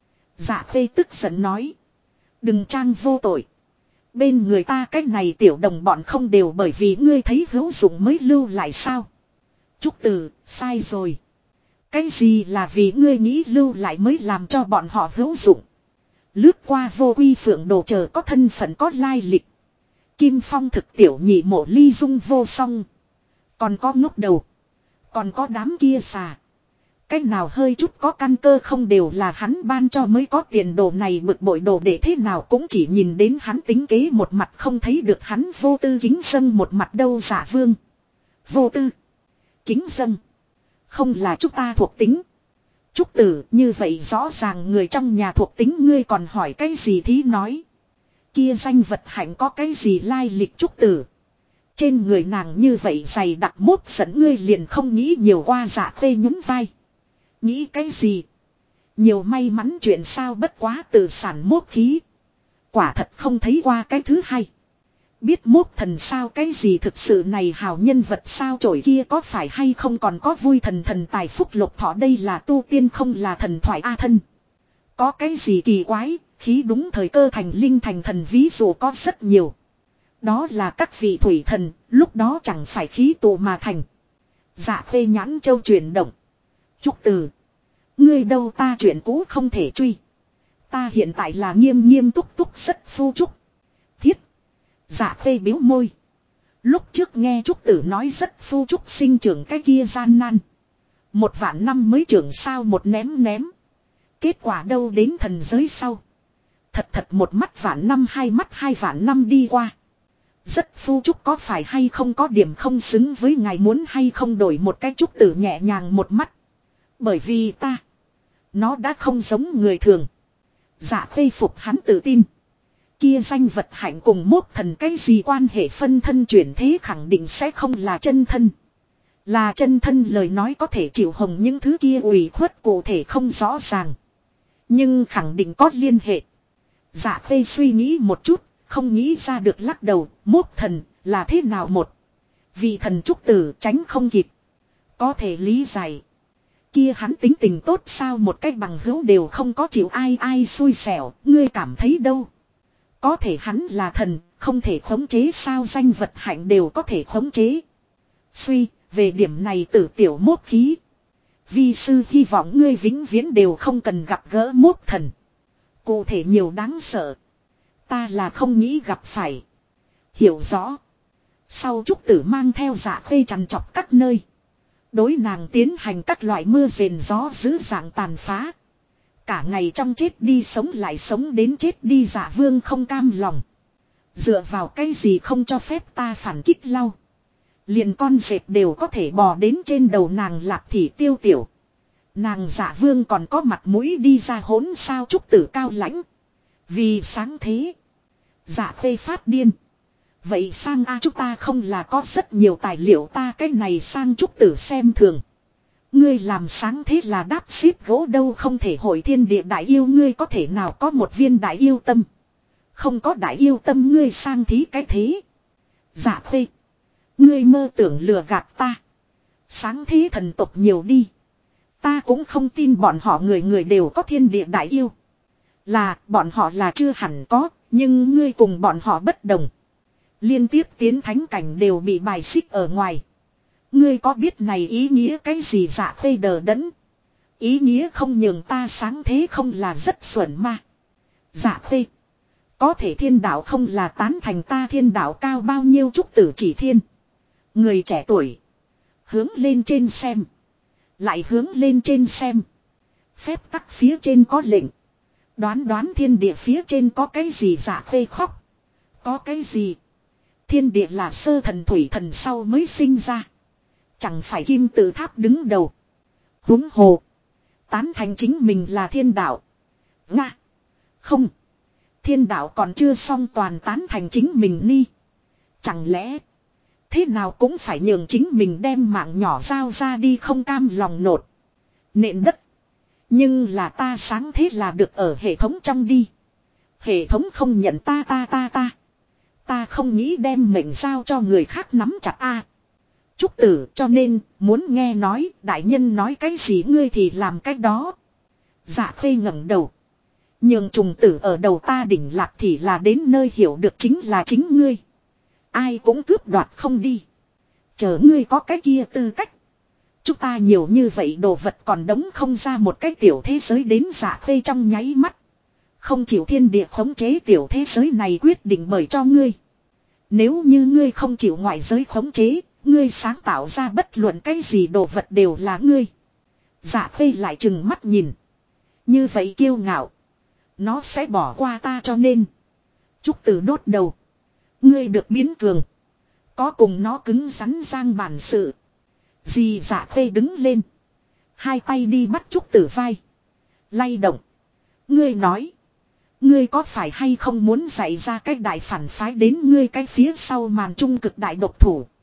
Dạ Khê tức giận nói. Đừng trang vô tội. Bên người ta cái này tiểu đồng bọn không đều bởi vì ngươi thấy hữu dụng mới lưu lại sao. Trúc Tử, sai rồi. Cái gì là vì ngươi nghĩ lưu lại mới làm cho bọn họ hữu dụng. Lướt qua vô quy phượng đồ chờ có thân phận có lai lịch. Kim Phong thực tiểu nhị mộ ly dung vô song. Còn có ngốc đầu. Còn có đám kia xà. Cái nào hơi chút có căn cơ không đều là hắn ban cho mới có tiền đồ này bực bội đồ để thế nào cũng chỉ nhìn đến hắn tính kế một mặt không thấy được hắn vô tư kính dân một mặt đâu Dạ Vương. Vô tư. Kính dân. Không là chúng ta thuộc tính. Trúc Tử như vậy rõ ràng người trong nhà thuộc tính ngươi còn hỏi cái gì thí nói. Kia danh vật hạnh có cái gì lai lịch Trúc Tử. Trên người nàng như vậy dày đặc mốt dẫn ngươi liền không nghĩ nhiều qua Dạ Khê nhún vai. Nghĩ cái gì? Nhiều may mắn chuyện sao bất quá tự sản mốt khí. Quả thật không thấy qua cái thứ hai. Biết mốt thần sao cái gì thực sự này hào nhân vật sao trổi kia có phải hay không còn có vui thần thần tài phúc lục thọ đây là tu tiên không là thần thoại A thân. Có cái gì kỳ quái, khí đúng thời cơ thành linh thành thần ví dụ có rất nhiều. Đó là các vị thủy thần, lúc đó chẳng phải khí tụ mà thành. Dạ Khê nhãn châu chuyển động. Trúc Từ. Ngươi đâu ta chuyện cũ không thể truy. Ta hiện tại là nghiêm nghiêm túc túc rất phu trúc. Thiết. Dạ Khê biếu môi. Lúc trước nghe Trúc Tử nói rất phu trúc sinh trưởng cái kia gian nan. 1 vạn năm mới trưởng sao một ném ném. Kết quả đâu đến thần giới sau. Thật thật 1 mắt vạn năm 2 mắt 2 vạn năm đi qua. Rất phu trúc có phải hay không có điểm không xứng với ngài muốn hay không đổi một cái Trúc Tử nhẹ nhàng một mắt. Bởi vì ta. Nó đã không giống người thường. Dạ Khê phục hắn tự tin. Kia danh vật hạnh cùng mốt thần cái gì quan hệ phân thân chuyển thế khẳng định sẽ không là chân thân. Là chân thân lời nói có thể chịu hồng những thứ kia ủy khuất cụ thể không rõ ràng. Nhưng khẳng định có liên hệ. Dạ Khê suy nghĩ một chút, không nghĩ ra được lắc đầu, mốt thần là thế nào một. Vị thần Trúc Tử tránh không kịp. Có thể lý giải. Kia hắn tính tình tốt sao một cách bằng hữu đều không có chịu ai ai xui xẻo, ngươi cảm thấy đâu. Có thể hắn là thần, không thể khống chế sao danh vật hạnh đều có thể khống chế. Suy, về điểm này tử tiểu mốt khí. Vi sư hy vọng ngươi vĩnh viễn đều không cần gặp gỡ mốt thần. Cụ thể nhiều đáng sợ. Ta là không nghĩ gặp phải. Hiểu rõ. Sau Trúc Tử mang theo Dạ Khê trằn trọc các nơi. Đối nàng tiến hành các loại mưa rền gió dữ dạng tàn phá. Cả ngày trong chết đi sống lại sống đến chết đi Dạ Vương không cam lòng. Dựa vào cái gì không cho phép ta phản kích lau. Liền con dẹp đều có thể bò đến trên đầu nàng lạc thì tiêu tiểu. Nàng Dạ Vương còn có mặt mũi đi ra hỗn sao Trúc Tử cao lãnh. Vì sáng thế. Dạ Khê phát điên. Vậy sang a chúng ta không là có rất nhiều tài liệu ta cái này sang Trúc Tử xem thường. Ngươi làm sáng thế là đáp xếp gỗ đâu không thể hội thiên địa đại yêu ngươi có thể nào có một viên đại yêu tâm. Không có đại yêu tâm ngươi sang thí cái thế. Dạ Khê. Ngươi mơ tưởng lừa gạt ta. Sáng thế thần tộc nhiều đi. Ta cũng không tin bọn họ người người đều có thiên địa đại yêu. Là bọn họ là chưa hẳn có. Nhưng ngươi cùng bọn họ bất đồng. Liên tiếp tiến thánh cảnh đều bị bài xích ở ngoài. Ngươi có biết này ý nghĩa cái gì Dạ Khê đờ đẫn. Ý nghĩa không nhường ta sáng thế không là rất xuẩn ma. Dạ Khê. Có thể thiên đạo không là tán thành ta thiên đạo cao bao nhiêu Trúc Tử chỉ thiên. Người trẻ tuổi. Hướng lên trên xem. Lại hướng lên trên xem. Phép tắc phía trên có lệnh. Đoán thiên địa phía trên có cái gì Dạ Khê khóc. Có cái gì. Thiên địa là sơ thần thủy thần sau mới sinh ra. Chẳng phải kim tự tháp đứng đầu. Huống hồ. Tán thành chính mình là thiên đạo. Nga. Không. Thiên đạo còn chưa xong toàn tán thành chính mình ni. Chẳng lẽ. Thế nào cũng phải nhường chính mình đem mạng nhỏ giao ra đi không cam lòng nột. Nện đất. Nhưng là ta sáng thế là được ở hệ thống trong đi. Hệ thống không nhận ta. Ta không nghĩ đem mệnh giao cho người khác nắm chặt a. Trúc tử cho nên muốn nghe nói đại nhân nói cái gì ngươi thì làm cái đó. Dạ khê ngẩng đầu. Nhường trùng tử ở đầu ta đỉnh lạc thì là đến nơi hiểu được chính là chính ngươi. Ai cũng cướp đoạt không đi. Chờ ngươi có cái kia tư cách. Chúng ta nhiều như vậy đồ vật còn đống không ra một cái tiểu thế giới đến dạ khê trong nháy mắt. Không chịu thiên địa khống chế tiểu thế giới này quyết định bởi cho ngươi. Nếu như ngươi không chịu ngoại giới khống chế, ngươi sáng tạo ra bất luận cái gì đồ vật đều là ngươi. Dạ khê lại chừng mắt nhìn. Như vậy kiêu ngạo. Nó sẽ bỏ qua ta cho nên. Trúc tử đốt đầu. Ngươi được biến cường. Có cùng nó cứng rắn giang bản sự. Dì dạ khê đứng lên. Hai tay đi bắt Trúc tử vai. Lay động. Ngươi nói. Ngươi có phải hay không muốn dạy ra cái đại phản phái đến ngươi cái phía sau màn trung cực đại độc thủ.